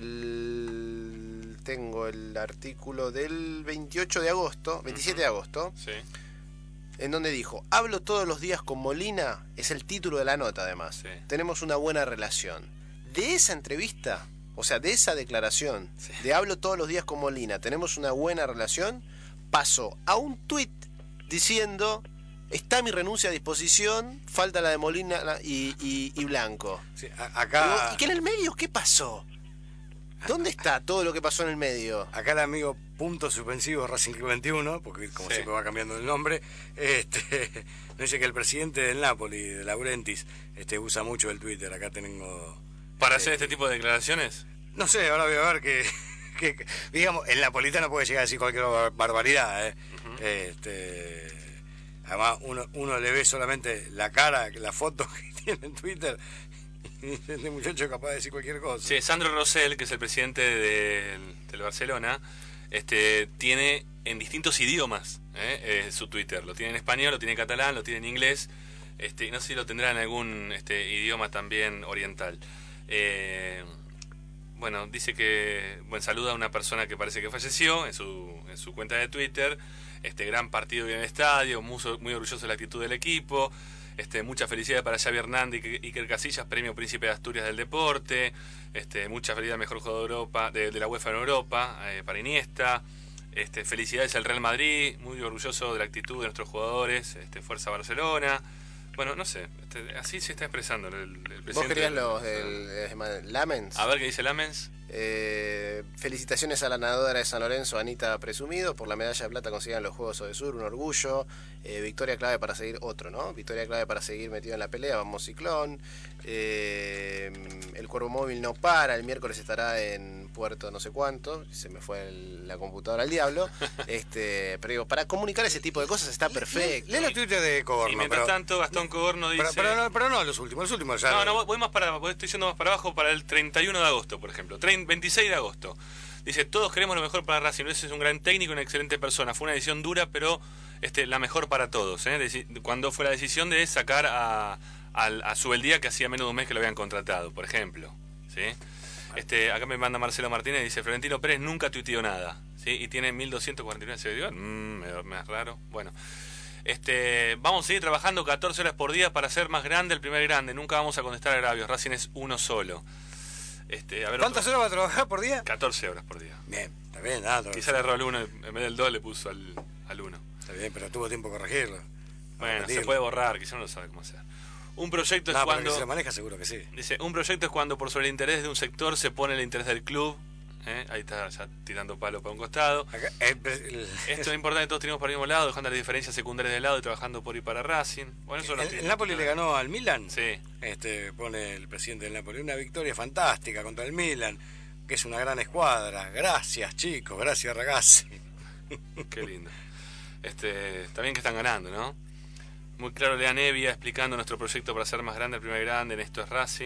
el... Tengo el artículo del veintiocho de agosto, veintisiete de agosto, Sí. en donde dijo, hablo todos los días con Molina, es el título de la nota además, sí. Tenemos una buena relación. De esa entrevista, o sea, de esa declaración, sí. de hablo todos los días con Molina, tenemos una buena relación, pasó a un tuit diciendo, está mi renuncia a disposición, falta la de Molina y, y, y Blanco. Sí, a, acá... ¿Y qué en el medio? ¿Qué pasó? ¿Dónde está todo lo que pasó en el medio? Acá el amigo punto suspensivo Racing veintiuno, porque como sí. siempre va cambiando el nombre, este, nos dice que el presidente del Napoli, de Laurentiis, este, usa mucho el Twitter. Acá tengo... ¿Para eh, hacer este tipo de declaraciones? No sé, ahora voy a ver que, que, que digamos, el napolitano puede llegar a decir cualquier barbaridad. ¿eh? Uh-huh. este, además, uno, uno le ve solamente la cara, la foto que tiene en Twitter... Este muchacho es capaz de decir cualquier cosa. Sí, Sandro Rosell, que es el presidente del, del Barcelona, este, tiene en distintos idiomas ¿eh? Eh, su Twitter. Lo tiene en español, lo tiene en catalán, lo tiene en inglés. Este, no sé si lo tendrá en algún este, idioma también oriental. Eh, bueno, dice que bueno, saluda a una persona que parece que falleció en su, en su cuenta de Twitter. Este gran partido en el estadio, muy, muy orgulloso de la actitud del equipo. Este, mucha felicidad para Xavi Hernández y Iker Casillas, premio Príncipe de Asturias del Deporte. Este, mucha felicidad, mejor jugador de, Europa, de, de la UEFA en Europa, eh, para Iniesta. Este, felicidades al Real Madrid, muy orgulloso de la actitud de nuestros jugadores. Este, Fuerza Barcelona. Bueno, no sé, este, así se está expresando el, el presidente. ¿Vos querías los del, del Lamens? A ver qué dice Lamens. Eh, felicitaciones a la nadadora de San Lorenzo, Anita Presumido, por la medalla de plata conseguida en los Juegos Odesur, un orgullo. Eh, victoria clave para seguir, otro, ¿no? Victoria clave para seguir metido en la pelea, vamos Ciclón. Eh, el Cuervo Móvil no para, el miércoles estará en Puerto no sé cuánto, se me fue el, la computadora al diablo. este Pero digo, para comunicar ese tipo de cosas está perfecto. Lee los Twitter de Cogorno. Y mientras pero, tanto, Gastón Cogorno dice... Pero, pero, no, pero no los últimos, los últimos ya... No, no, voy más para estoy yendo más para abajo, para el treinta y uno de agosto, por ejemplo. veintiséis de agosto. Dice, todos queremos lo mejor para Racing. Ese es un gran técnico, una excelente persona. Fue una decisión dura, pero este, la mejor para todos. ¿eh? Cuando fue la decisión de sacar a, a, a Subeldía, que hacía menos de un mes que lo habían contratado, por ejemplo. ¿Sí? Este, acá me manda Marcelo Martínez, dice, Florentino Pérez nunca tuiteó nada. ¿Sí? Y tiene mil doscientos cuarenta y nueve seguidores. Mmm, me, me es raro. Bueno. Este, vamos a seguir trabajando catorce horas por día para hacer más grande el primer grande. Nunca vamos a contestar agravios. Racing es uno solo. Este, a ver, ¿cuántas otro... horas va a trabajar por día? catorce horas por día. Bien, está bien, nada. Quizá le erró al uno, en vez del dos le puso al, al uno. Está bien, pero tuvo tiempo de corregirlo. Bueno, repetirlo. Se puede borrar, quizá no lo sabe cómo hacer. Un proyecto es no, cuando... Que se lo maneja seguro que sí. Dice, un proyecto es cuando por sobre el interés de un sector se pone el interés del club. ¿eh? Ahí está ya tirando palo para un costado. Acá, el, el, Esto es importante, todos tenemos para el mismo lado, dejando las diferencias secundarias de lado y trabajando por y para Racing. Bueno, eso el, no el Napoli le ganó al Milan. Sí. Este, pone el presidente del Napoli. Una victoria fantástica contra el Milan, que es una gran escuadra. Gracias, chicos. Gracias, ragazzi. Qué lindo. Este, está bien que están ganando, ¿no? Muy claro, Lea Nevia explicando nuestro proyecto para hacer más grande el primer grande. En esto es Racing.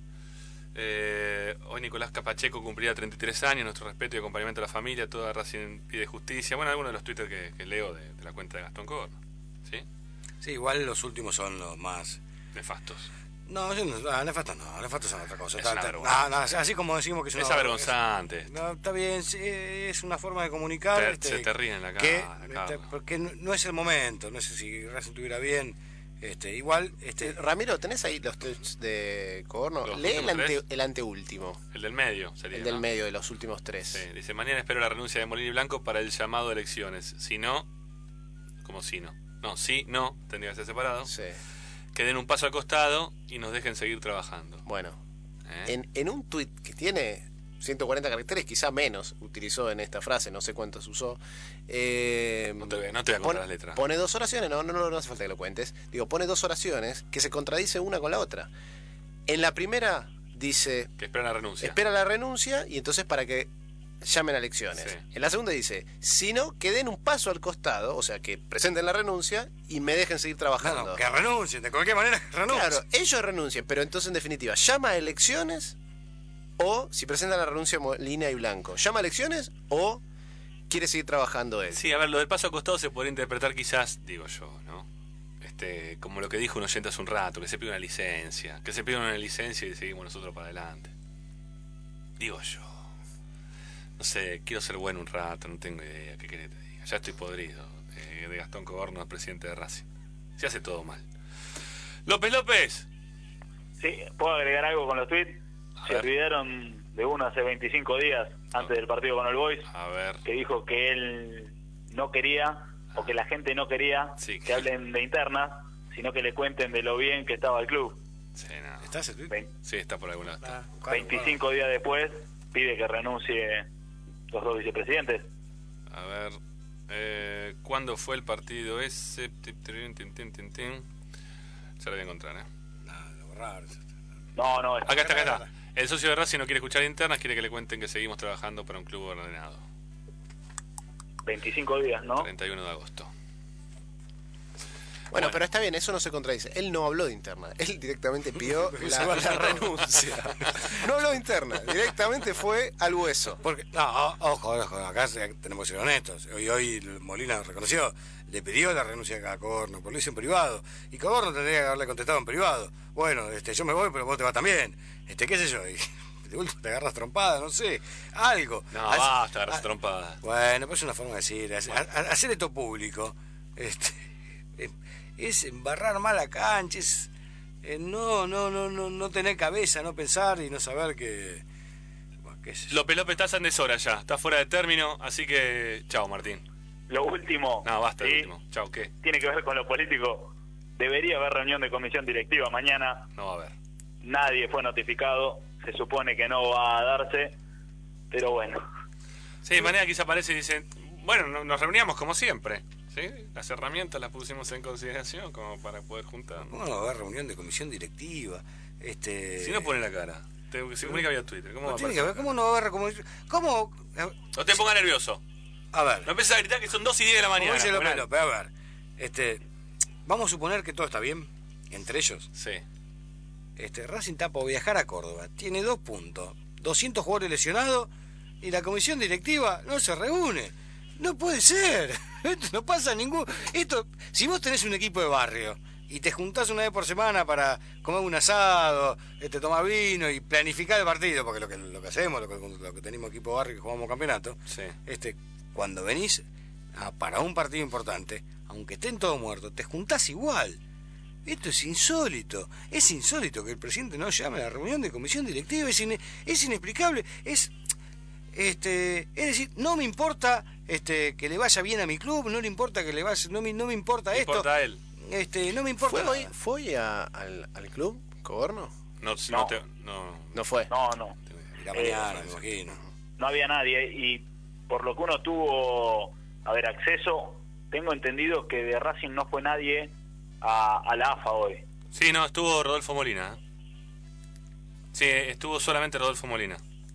Eh, hoy Nicolás Capacheco cumplirá treinta y tres años. Nuestro respeto y acompañamiento a la familia. Toda Racing pide justicia. Bueno, algunos de los twitters que, que leo de, de la cuenta de Gastón Cogorno. ¿Sí? Sí, igual los últimos son los más nefastos. No, no, nefastos no, nefastos son otra cosa. Es está, una está, vergüenza. no, no, así como decimos que es una es avergonzante. Es, no, está bien, es una forma de comunicar. Te, este, se te ríen en la cara. Que, este, porque no, no es el momento, no sé si Racing estuviera bien. Este, igual, este, Ramiro, ¿tenés ahí los tweets de Cogorno? Lee el, ante, el anteúltimo. El del medio sería. El del ¿no? medio, de los últimos tres. Sí, dice, mañana espero la renuncia de Molina y Blanco para el llamado a elecciones. Si no, como si no. No, si no, tendría que ser separado. Sí. Que den un paso al costado y nos dejen seguir trabajando. Bueno, ¿Eh? en, en un tuit que tiene ciento cuarenta caracteres, quizá menos utilizó en esta frase, no sé cuántos usó. Eh, no, te voy, no te voy a contar pone, las letras. Pone dos oraciones, no, no, no, no hace falta que lo cuentes. Digo, pone dos oraciones que se contradicen una con la otra. En la primera dice... Que espera la renuncia. Espera la renuncia y entonces para que llamen a elecciones. Sí. En la segunda dice, si no, que den un paso al costado, o sea, que presenten la renuncia y me dejen seguir trabajando. No, no, que renuncien, de cualquier manera que renuncien. Claro, ellos renuncien, pero entonces en definitiva, llama a elecciones o, si presentan la renuncia Molina y Blanco, llama a elecciones o quiere seguir trabajando él. Sí, a ver, lo del paso al costado se podría interpretar quizás, digo yo, ¿no? Este, como lo que dijo un oyente hace un rato, que se pide una licencia, que se pide una licencia y seguimos nosotros para adelante. Digo yo. No sé, quiero ser bueno un rato, no tengo idea, ¿qué querés que te diga? Ya estoy podrido. eh, de Gastón Coborno, el presidente de Racing. Se hace todo mal. López López. Sí, ¿puedo agregar algo con los tweets? A Se ver. olvidaron de uno hace veinticinco días, antes del partido con el Boys, A ver. que dijo que él no quería, o que la gente no quería Sí, que- que hablen de interna, sino que le cuenten de lo bien que estaba el club. Sí, no. ¿Está ese tweet? Vein- Sí, está por algún lado. Ah, veinticinco días después, pide que renuncie los dos vicepresidentes. A ver. Eh, ¿Cuándo fue el partido ese? Tin, tin, tin, tin, tin, tin. Ya lo voy a encontrar, ¿eh? Nada, lo borrar. No, no, Acá está, acá está. El socio de Racing no quiere escuchar internas, quiere que le cuenten que seguimos trabajando para un club ordenado. veinticinco días, ¿no? treinta y uno de agosto. Bueno, Bueno. pero está bien, eso no se contradice. Él no habló de interna, él directamente pidió la, la renuncia. No habló de interna, directamente fue al hueso. Porque, no, o- ojo, ojo, acá se- tenemos que ser honestos. Hoy, hoy Molina reconoció, le pidió la renuncia a Coborno, porque lo hizo en privado. Y Coborno tendría que haberle contestado en privado. Bueno, este, yo me voy, pero vos te vas también. Este, qué sé yo, y de último te agarras trompada, no sé, algo. No, Hace- basta, agarras ah, trompada. Bueno, pero es una forma de decir, hacer, a- a- hacer esto público, este, es, es embarrar mal la cancha, es eh, no, no, no, no, no tener cabeza, no pensar y no saber que, bueno, qué sé yo. López López, estás en deshora ya. Está fuera de término, así que... Chao, Martín. Lo último, No, basta, ¿sí? el último. Chao, ¿qué? Tiene que ver con lo político. Debería haber reunión de comisión directiva mañana. No va a haber. Nadie fue notificado. Se supone que no va a darse. Pero bueno. Sí, de manera quizá aparece y dice... Bueno, no- nos reuníamos como siempre. ¿Sí? Las herramientas las pusimos en consideración como para poder juntarnos. ¿Cómo no va a haber reunión de comisión directiva? Este, Si no pone la cara. Te, se comunica vía Twitter. ¿Cómo va a tiene que pasar? haber, ¿cómo no va a haber comisión? ¿Cómo? No te pongas nervioso. A ver. No empieces a gritar que son dos y diez de la Como mañana. dice López Juvenal. López, a ver, este, vamos a suponer que todo está bien entre ellos. Sí. Este, Racing está por viajar a Córdoba, tiene dos puntos, doscientos jugadores lesionados y la comisión directiva no se reúne. No puede ser. Esto no pasa ningún. Esto, si vos tenés un equipo de barrio y te juntás una vez por semana para comer un asado, este, tomar vino y planificar el partido, porque lo que lo que hacemos, lo que, lo que tenemos equipo de barrio que jugamos campeonato, Sí. este, cuando venís a- para un partido importante, aunque estén todos muertos, te juntás igual. Esto es insólito, es insólito que el presidente no llame a la reunión de comisión directiva, es, ine- es inexplicable, es este, es decir, no me importa este que le vaya bien a mi club, no le importa que le vaya, no me, no me importa ¿Qué esto, importa a él? este, no me importa ¿Fue hoy, nada. fue hoy a- al, al club, Coborno? No, no, No. te- no. No fue. No, no. La Eh, mañana, me imagino. No había nadie. Y por lo que uno tuvo, a ver, acceso, tengo entendido que de Racing no fue nadie a, a la A F A hoy. Sí, no, estuvo Rodolfo Molina. ¿eh? Sí, estuvo solamente Rodolfo Molina.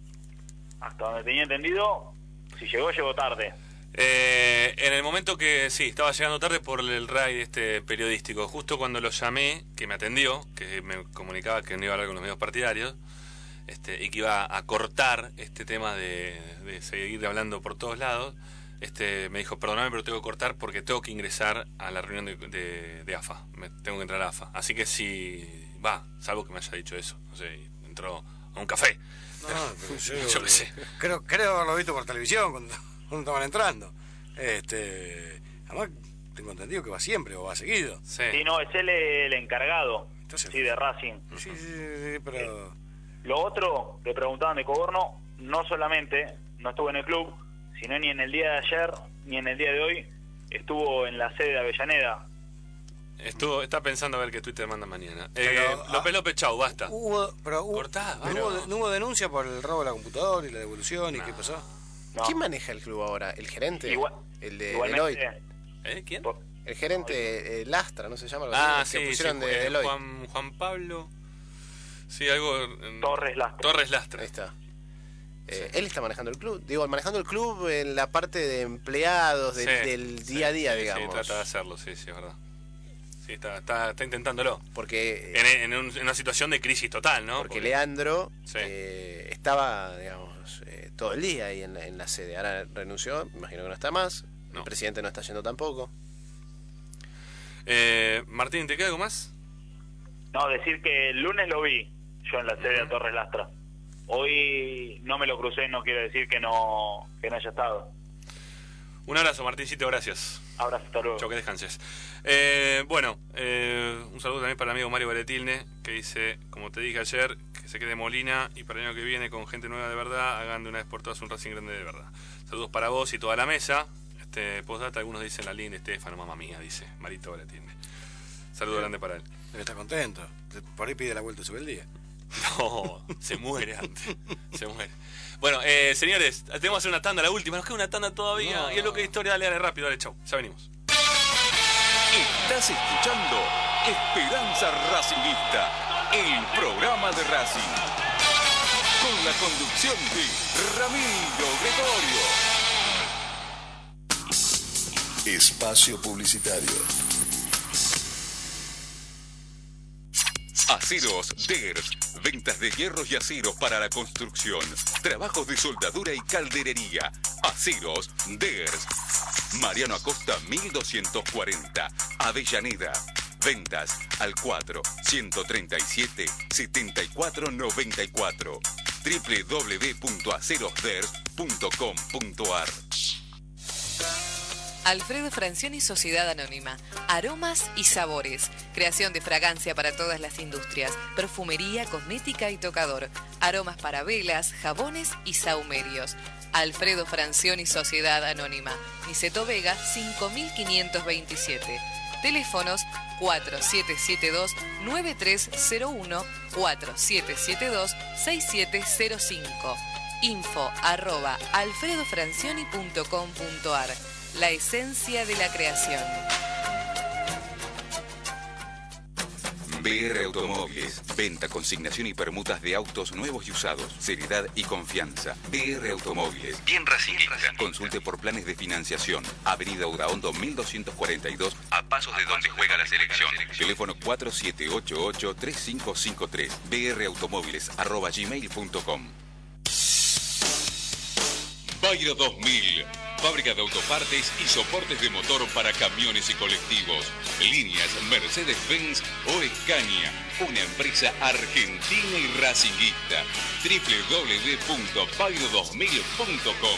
Hasta donde tenía entendido, si llegó, llegó tarde. Eh, en el momento que sí, estaba llegando tarde por el raid este periodístico, justo cuando lo llamé, que me atendió, que me comunicaba que no iba a hablar con los medios partidarios, este, y que iba a cortar este tema de, de seguir hablando por todos lados, este, me dijo, perdóname, pero tengo que cortar porque tengo que ingresar a la reunión de, de, de A F A, me, tengo que entrar a A F A. Así que si va, salvo que me haya dicho eso, no sé, entró a un café. No, pero yo, Yo qué sé. Creo, creo haberlo visto por televisión cuando, cuando estaban entrando. Este, además, tengo entendido que va siempre o va seguido. Sí. Sí, no, es él el encargado, Entonces- sí, de Racing. Sí, sí, sí, pero... Lo otro, que preguntaban de Coborno, no solamente no estuvo en el club, sino ni en el día de ayer, ni en el día de hoy, estuvo en la sede de Avellaneda. Estuvo, está pensando a ver qué Twitter manda mañana. Pero, Eh, ah, López López, chau, basta. Hubo, pero hubo, Cortá, ¿no, pero- hubo, no hubo denuncia por el robo de la computadora y la devolución y No. qué pasó? No. ¿Quién maneja el club ahora? ¿El gerente? Igual- el de Igualmente, Deloitte. ¿Eh? ¿Quién? por- El gerente eh, Lastra, ¿no se llama? Algo Ah, así, sí, que pusieron sí, de eh, Deloitte. Juan, Juan Pablo. Sí, algo. en- Torres Lastra. Torres Ahí Lastra. está. Eh, Él está manejando el club. Digo, manejando el club en la parte de empleados, del, Sí, del sí, día a día, sí, digamos. Sí, trata de hacerlo, sí, sí, es verdad. Sí, está, está, está intentándolo. Porque, En, en un- en una situación de crisis total, ¿no? porque Leandro Sí. eh, estaba, digamos, eh, todo el día ahí en la, en la sede. Ahora renunció, me imagino que no está más. No. El presidente no está yendo tampoco. Eh, Martín, ¿te queda algo más? No, decir que el lunes lo vi yo en la sede de Torres Lastra. Hoy no me lo crucé, no quiere decir que no que no haya estado. Un abrazo, Martincito, gracias. Abrazo, hasta luego. Chau, que descanses. Eh, bueno, eh, un saludo también para el amigo Mario Beretilne, que dice, como te dije ayer, que se quede Molina y para el año que viene con gente nueva de verdad, hagan de una vez por todas un Racing grande de verdad. Saludos para vos y toda la mesa. Este, postdata, algunos dicen la linda Estefano, mamá mía, dice Marito Beretilne. Saludo grande para él. Debe estar contento. Por ahí pide la vuelta sobre el día. No, se muere antes. Se muere. Bueno, eh, señores, tenemos que hacer una tanda, la última. Nos queda una tanda todavía. No. Y es lo que es historia. Dale, dale, rápido, dale, chau. Ya venimos. Estás escuchando Esperanza Racingista, el programa de Racing. Con la conducción de Ramiro Gregorio. Espacio publicitario. Aceros Ders, ventas de hierros y aceros para la construcción, trabajos de soldadura y calderería. Aceros Ders, Mariano Acosta mil doscientos cuarenta, Avellaneda. Ventas al cuatro, ciento treinta y siete, setenta y cuatro noventa y cuatro. doble u doble u doble u punto aceros ders punto com punto ar. Alfredo Francioni Sociedad Anónima. Aromas y sabores. Creación de fragancia para todas las industrias. Perfumería, cosmética y tocador. Aromas para velas, jabones y sahumerios. Alfredo Francioni Sociedad Anónima. Niceto Vega cinco mil quinientos veintisiete. Teléfonos cuatro siete siete dos nueve tres cero uno, cuatro siete siete dos seis siete cero cinco. Info arroba alfredofrancioni punto com punto ar. La esencia de la creación. B R Automóviles. Venta, consignación y permutas de autos nuevos y usados. Seriedad y confianza. B R Automóviles. Bien racingista. Consulte por planes de financiación. Avenida Udaondo mil doscientos cuarenta y dos, a pasos de donde juega la selección. Teléfono cuatro siete ocho ocho, tres cinco cinco tres. brautomóviles arroba gmail punto com. Bayro dos mil. Fábrica de autopartes y soportes de motor para camiones y colectivos. Líneas Mercedes-Benz o Scania. Una empresa argentina y racinguista. doble u doble u doble u punto bayro dos mil punto com.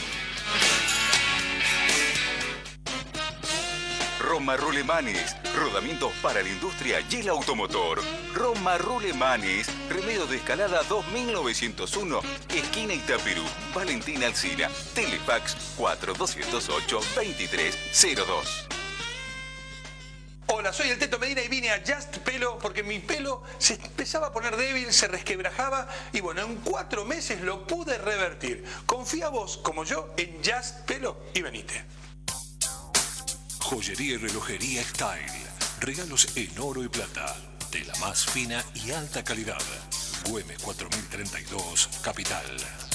Roma Rulemanes, rodamientos para la industria y el automotor. Roma Rulemanes, Remedio de Escalada dos mil novecientos uno, esquina Itaperú, Valentina Alsina, Telefax cuatro doscientos ocho, veintitrés cero dos. Hola, soy el Teto Medina y vine a Just Pelo porque mi pelo se empezaba a poner débil, se resquebrajaba y bueno, en cuatro meses lo pude revertir. Confía vos, como yo, en Just Pelo y venite. Joyería y relojería Style. Regalos en oro y plata. De la más fina y alta calidad. Güemes cuatro mil treinta y dos, Capital.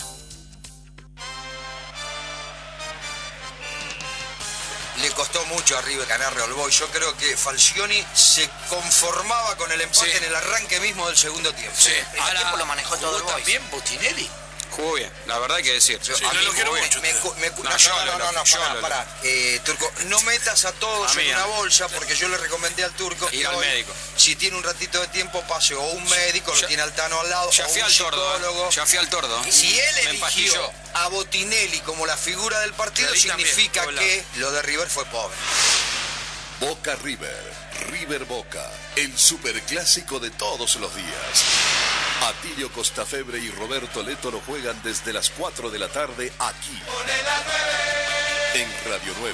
Le costó mucho a River ganarle al Boys. Yo creo que Falcioni se conformaba con el empate sí. en el arranque mismo del segundo tiempo. Sí, al tiempo lo manejó todo el Boys. También Botinelli. Jugó bien, la verdad hay que decir. Sí, a mí lo quiero mucho. Me, me, me, no, no, no, no, no, no, pará, pará. Eh, Turco, no metas a todos a en una bolsa porque yo le recomendé al Turco ir al médico. Si tiene un ratito de tiempo, pase o un médico, ya, lo tiene al Tano al lado, ya o fui un al psicólogo. Tordo, ya fui al Tordo. Si él me eligió empastilló. a Botinelli como la figura del partido, significa también, que lo de River fue pobre. Boca River, River Boca, el superclásico de todos los días. Atilio Costafebre y Roberto Leto lo juegan desde las cuatro de la tarde aquí, en Radio nueve,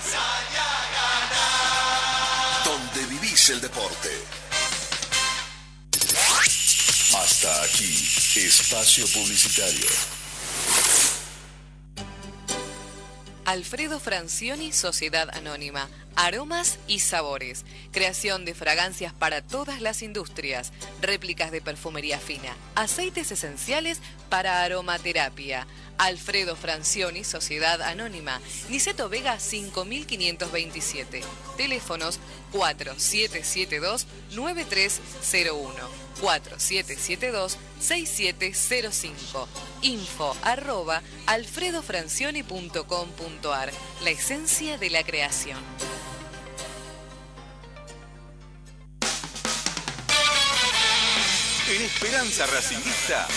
donde vivís el deporte. Hasta aquí, espacio publicitario. Alfredo Francioni Sociedad Anónima. Aromas y sabores. Creación de fragancias para todas las industrias. Réplicas de perfumería fina. Aceites esenciales para aromaterapia. Alfredo Francioni Sociedad Anónima. Niceto Vega cinco mil quinientos veintisiete. Teléfonos cuatro siete siete dos nueve tres cero uno, cuatro siete siete dos seis siete cero cinco. Info arroba alfredofrancioni punto com punto ar. La esencia de la creación. En Esperanza Racingista,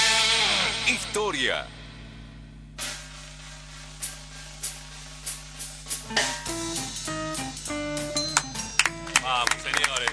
historia. Vamos, señores.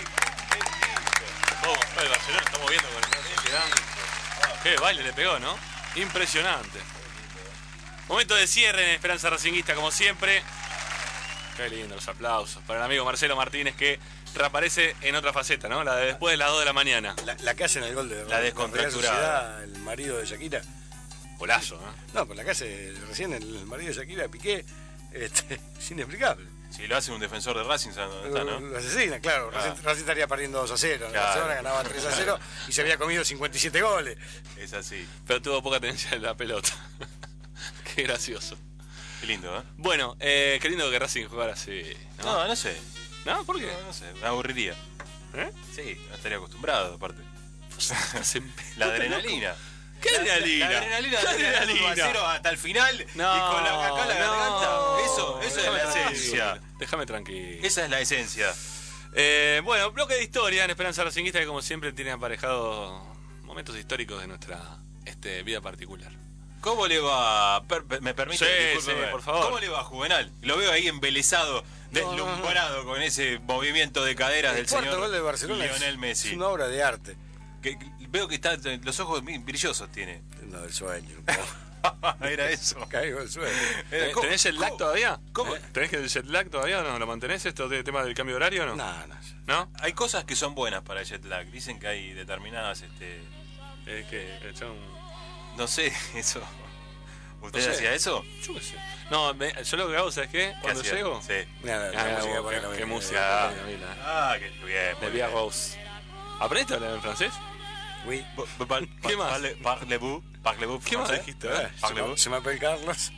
¿Cómo fue el Barcelona? Estamos viendo con el quedando. Qué baile le pegó, ¿no? Impresionante. Momento de cierre en Esperanza Racinguista, como siempre. Qué lindo los aplausos para el amigo Marcelo Martínez, que reaparece en otra faceta, ¿no? La de después de las dos de la mañana. La, la que hace en el gol de La descontracturada. El marido de Shakira. Golazo, ¿no? No, pues la que hace recién el marido de Shakira, Piqué, este, es inexplicable. Si lo hace un defensor de Racing, ¿sabes dónde está, no? Lo asesina, claro. Ah. Racing, Racing estaría perdiendo dos a cero. Claro. Barcelona ganaba tres a cero y se había comido cincuenta y siete goles. Es así. Pero tuvo poca tenencia en la pelota. Qué gracioso. Qué lindo, ¿eh? Bueno, eh, qué lindo que Racing jugara así. ¿No? No, no sé. ¿No? ¿Por qué? No, no sé, me aburriría. ¿Eh? Sí, no estaría acostumbrado, aparte. Se- La adrenalina. ¿Qué La- adrenalina? La, la adrenalina ¿Qué de ganar uno a adrenalina? cero hasta el final No, y con la, acá la no. garganta. Eso, eso es Déjame la tranquilo. esencia. Déjame tranquilo. Esa es la esencia. Eh, bueno, bloque de historia en Esperanza Racinguista, que como siempre tiene aparejado momentos históricos de nuestra este, vida particular. ¿Cómo le va? Per- per- ¿Me permite? Sí, Discúlpeme. sí, por favor. ¿Cómo le va a Juvenal? Lo veo ahí embelesado, deslumbrado con ese movimiento de caderas El del cuarto señor gol de Barcelona Lionel es, Messi. es una obra de arte. Que, que veo que está, los ojos brillosos tiene. No, del sueño. Era eso. Caigo del sueño. ¿Tenés ¿tenés jet lag todavía? ¿Cómo? ¿Eh? ¿Tenés el jet lag todavía o no? ¿Lo mantenés esto de tema del cambio de horario o no? No, no. ¿No? Hay cosas que son buenas para el jet lag. Dicen que hay determinadas, este, Es que son... no sé, eso. ¿Usted No sé. hacía eso? Yo qué sé. No, me- yo lo que hago, ¿sabes qué? Cuando hacía? llego... Sí. Nada, Ah, la música qué- pone qué, Camila. música. Ah, pone Camila. Ah, qué bien. De Via Rose. ¿Aprendiste a hablar en francés? Oui. ¿Qué más? Parle- Parlez-vous? Parlez-vous ¿Qué más français? dijiste? Eh, eh? se, me, se me apel Carlos.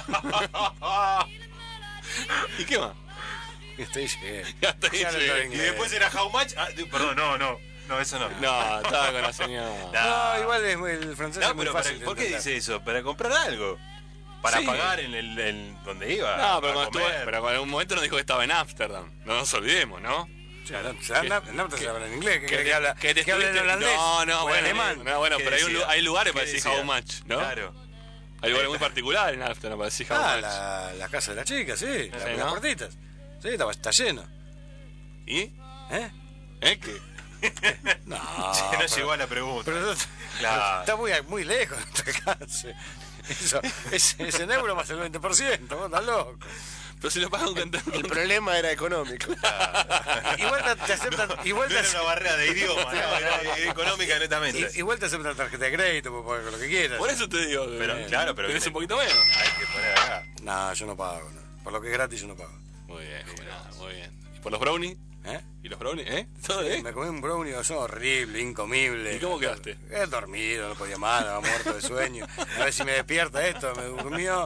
¿Y qué más? Estoy llegué. Ya estoy Ya no llegué. estoy Y inglés. después era how much? Ah, di- perdón, no, no. No, eso no. No, estaba con la señora. No, igual es muy- el francés No, es muy pero para- fácil. de ¿por qué entender. dice eso? ¿Para comprar algo? ¿Para Sí. pagar en el en donde iba? No, pero ¿Para cuando estuvo, comer? pero en algún momento nos dijo que estaba en Ámsterdam. No nos olvidemos, ¿no? Sí, se anda- en Ámsterdam se habla en inglés. ¿Qué Que quiere te- que habla? que te ¿Que habla en estuviste- holandés? No, no, ¿O en bueno, alemán? no, bueno, ¿Qué pero hay, un, decía? lu- hay lugares ¿Qué para decir decía? how much, ¿no? Claro. Hay lugares muy particulares en Ámsterdam para decir how Ah, much. la, la casa de la chica, sí. la- Sí, las ¿no? puertitas. Sí, está, está lleno. ¿Y? ¿Eh? ¿Eh? ¿Qué? No. Sí, no pero- llegó a la pregunta. Pero, Claro. está muy, muy lejos de nuestro alcance. Eso, es, es en euro más el veinte por ciento. Vos estás loco. Pero si lo pagan un cantante. El problema era económico. Igual te, te aceptan. Igual No te, era una barrera de idioma, no, era económica netamente. i- igual te aceptan tarjeta de crédito, pues, por, por lo que quieras. Por eso te digo. Pero, eh, claro, pero tenés viene- un poquito menos. Hay que poner acá. No, yo no pago. No. Por lo que es gratis, yo no pago. Muy bien, Juvenal, muy bien. ¿Y por los brownies? ¿Eh? ¿Y los brownies? ¿Eh? ¿Todo, eh? Me comí un brownie, son horrible, incomible. ¿Y cómo quedaste? He dormido, no podía más, estaba muerto de sueño. A ver si me despierta esto, me durmió.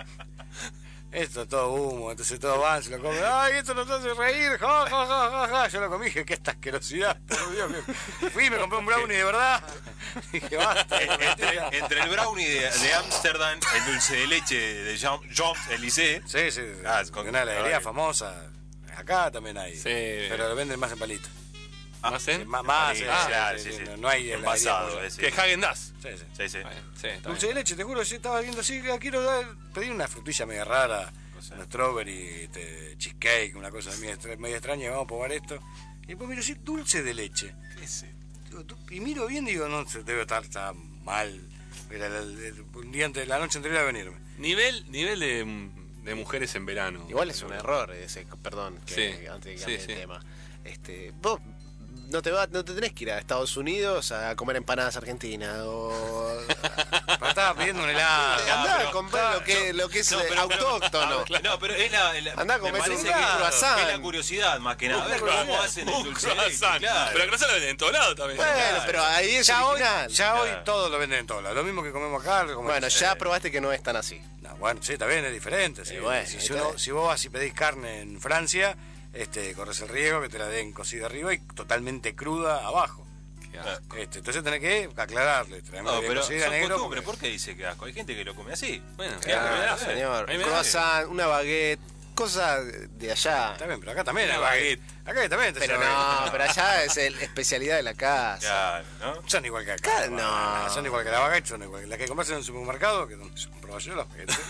Esto es todo humo, entonces todo van, se lo comen. ¡Ay, esto nos hace reír! ¡Ja, ja, ja, ja, ja! Yo lo comí, dije, ¡qué esta asquerosidad! Por Dios, me- fui y me compré un brownie de verdad. Dije, basta. Entre, entre el brownie de, de Ámsterdam, el dulce de leche de Jean- Champs-Élysées. Sí, sí, Ah, con con- una heladería ay. famosa. Acá también hay. Sí. Pero lo venden más en palitos. ¿Más en? Más, más, sí, Ah, sí, claro, sí, sí, sí, sí. no, no hay heladería Envasado, como- ese. Que Häagen-Dazs. Sí, sí. Sí, sí. Sí, está Dulce de leche, te juro, yo estaba viendo así, ah, quiero dar, pedí una frutilla media rara, un strawberry, este, cheesecake, una cosa media, extra- media extraña, vamos a probar esto. Y después miro así, dulce de leche. ¿Qué es? Digo, tú- Y miro bien, digo, no, se debe estar está mal. Era el- el- un día antes, la noche anterior a venirme. Nivel, nivel de, de mujeres en verano. Igual es un error ese, perdón, que Sí, antes de que sí, cambie sí. el tema. Este, vos no te va, no te tenés que ir a Estados Unidos a comer empanadas argentinas o Pero estaba pidiendo un helado. andá pero- a comprar lo que lo que es No, eh, pero- pero- autóctono. No, pero es la. la Andá a me comerse parece un que es croissant. la curiosidad más que nada. A ver Un cómo croissant, hacen el un dulce de leche. croissant. Claro. Pero el croissant lo venden en todos lados también. Bueno, Claro. pero ahí es Ya hoy, original. ya hoy Claro. todo lo venden en todos lados. Lo mismo que comemos acá. lo comemos- Bueno, ya eh, probaste que no es tan así. no, bueno, sí, está bien, es diferente. Sí. Eh, bueno, si, ahí si, está. uno- si vos vas y pedís carne en Francia, este, corres el riesgo que te la den cocida arriba y totalmente cruda abajo. Claro. Este, entonces tenés que aclararle. traemos No, bien pero cocida son negro. costumbres. porque- ¿Por qué dice que asco? Hay gente que lo come así. Bueno, Claro, ¿qué me da? Señor, Ahí un me da. croissant, una baguette cosa de allá. Está bien, pero acá también. Una Acá, baguette. acá también te Pero sirve. no, pero allá es el especialidad de la casa. Claro, ¿no? Son igual que acá. Acá no. Son igual que la baguette, son igual que las que compras en el supermercado, que donde se compraba yo las baguettes.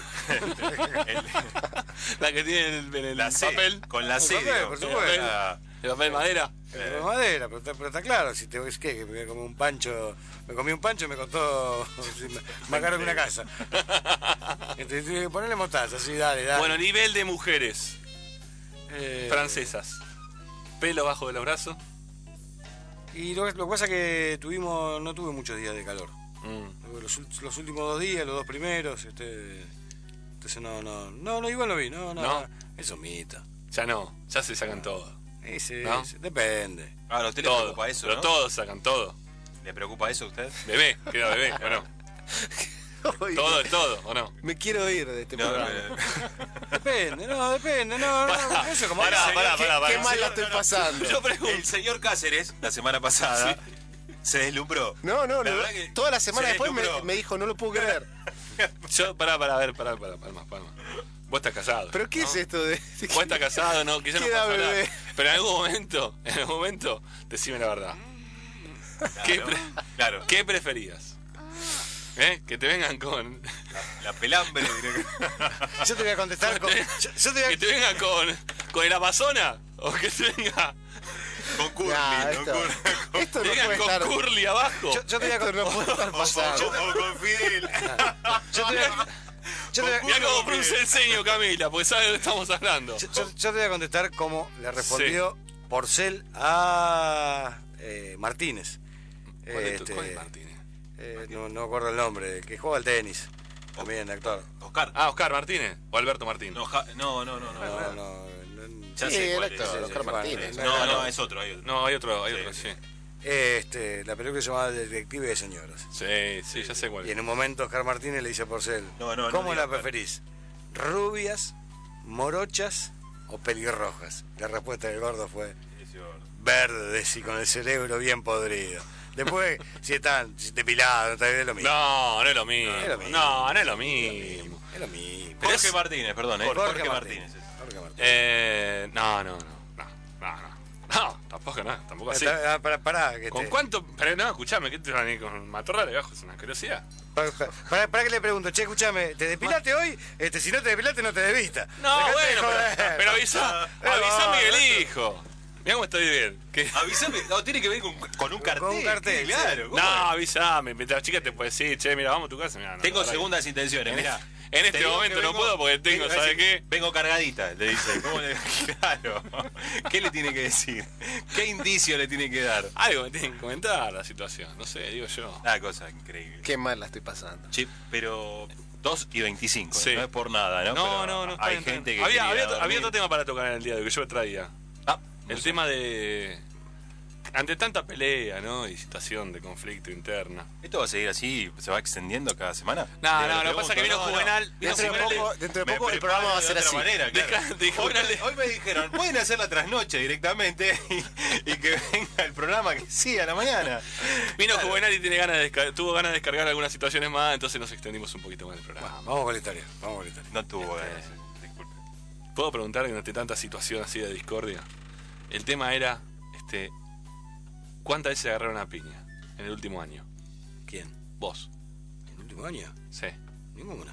La que tiene en el, en el La C, papel. con la Con C, papel, digo. por supuesto. La- El papel madera. Eh, de madera, pero está, pero está claro, si te es que, que me comí un pancho, me comí un pancho y me costó más caro que una casa. Entonces, tuve que ponerle mostaza, sí, dale, dale. Bueno, nivel de mujeres Eh, francesas. Pelo bajo de los brazos. Y lo, lo que pasa es que tuvimos, no tuve muchos días de calor. Mm. Los, ul- los últimos dos días, los dos primeros, este, entonces no, no, no, no, igual no vi, no, no, ¿No? eso es mito. Ya no, ya se sacan todo. Ese, ¿No? ese, depende. Ahora, ¿a usted le Todo. preocupa eso, Pero no? todos sacan todo. ¿Le preocupa eso a usted? Bebé, queda bebé, ¿o no? Todo es todo, ¿o no? Me quiero ir de este No, programa. eh, Depende, no, depende, no, no, Pará, eso como pará, que- pará, ¿Qué, pará, qué pará. mal la estoy pasando? Yo pregunto. El señor Cáceres, la semana pasada, se deslumbró. No, no, La no. verdad que Toda la semana se después me, deslumbró. me dijo, no lo puedo creer. Yo, pará, pará, a ver, pará, pará, pará, pará. Vos estás casado. ¿Pero qué ¿no? es esto de...? Vos estás casado, no, quizás no ¿Qué da, pasa nada. bebé? Pero en algún momento, en algún momento, decime la verdad. ¿Qué, pre- Claro. ¿Qué preferías? ¿Eh? Que te vengan con... La pelambre. Yo te voy a contestar con, yo, yo te voy a, ¿Que te vengan con, con el Amazona? ¿O que te venga... Con Curly. Nah, con esto, Curly. esto te no vengan puede con estar... Curly abajo? yo, yo te voy a Esto no puede estar pasando. O con Fidel. yo te voy a, yo te voy a- Mirá cómo frunce el ceño, Camila, porque sabe de lo que estamos hablando. yo- yo- yo te voy a contestar cómo le respondió Porcel a eh, Martínez. ¿Cuál es, tu- Este, cuál es Martínez? eh, no, no me acuerdo el nombre, que juega al tenis. También, actor. Oscar. Ah, Oscar Martínez o Alberto Martínez. No, ja- no, no, no. no. No, no, no, Ya Sí, sé el cuál actor, es. sí, Oscar sí, Martínez. sí. No, no, es otro. Hay otro. No, hay otro, hay Sí, otro, sí. sí. Este, la película se llamaba Detective de Señoras. Sí, sí, ya sé cuál Y es. en un momento Oscar Martínez le dice a Porcel, No, no, no ¿cómo diga la Oscar. preferís? ¿Rubias, morochas o pelirrojas? La respuesta del gordo fue verdes y con el cerebro bien podrido. Después, si están depilados, está bien, es lo mismo. No, no es lo mismo. Es lo mismo. No, no es lo mismo. Es lo mismo. Pero Jorge es- Martínez, perdón, ¿eh? Jorge Jorge, Martínez. Martínez. Jorge Martínez. Eh, no, no, no, no, no, no. No, tampoco, no, tampoco así. Está- ah, Pará, pará, que ¿Con te- cuánto? Pero no, escuchame, ¿qué te van a ir con matorrales abajo? Es una curiosidad. pará, pará, pará que le pregunto, che, escúchame, ¿te depilaste hoy? Este, si no te depilaste, no te desvista. No, Dejate de bueno, joder. pero, pero avisa, Pero avisa no, Miguel no, Hijo. Mirá cómo estoy bien. ¿Qué? Avísame, no, tiene que ver con, con un cartel. Con un cartel, sí, claro. sí. ¿cómo No, es? avísame. La chica te puede decir, che, mira, vamos a tu casa. Mirá, no, Tengo la verdad segundas intenciones, En mirá. este- en este Te digo momento que no puedo porque tengo, vengo- ¿sabe qué? Vengo cargadita, le dice. ¿Cómo le, claro. ¿Qué le tiene que decir? ¿Qué indicio le tiene que dar? que- Algo me tienen que comentar la situación. No sé, digo yo. Una cosa increíble. Qué mal la estoy pasando. Che, pero dos y veinticinco, Sí. no es por nada, ¿no? No, Pero no, no. está Hay bien, está gente bien. que Había, quiere ir había, a otro- había dormir. otro tema para tocar en el día de hoy que yo traía. Ah, El no sé. tema de... Ante tanta pelea, ¿no? Y situación de conflicto interna. ¿Esto va a seguir así? ¿Se va extendiendo cada semana? No, Le- no, le lo que pasa es que pregunto, vino no, Juvenal. no. Vino Dentro de Juvenal poco, dentro de Me poco el preparo programa va a de ser otra así. manera, claro. Deja- de hoy, Juvenal me, de- hoy me dijeron, pueden hacer la trasnoche directamente y, y que venga el programa que sí a la mañana. Vino Juvenal y tiene ganas de desca- tuvo ganas de descargar algunas situaciones más, entonces nos extendimos un poquito más el programa. Vamos con la historia, vamos con la historia. No tuvo ganas, disculpe. ¿Puedo preguntar ante tanta situación así de discordia? El tema era, este, ¿cuántas veces agarraron a piña en el último año? ¿Quién? Vos. ¿En el último año? Sí. Ninguna.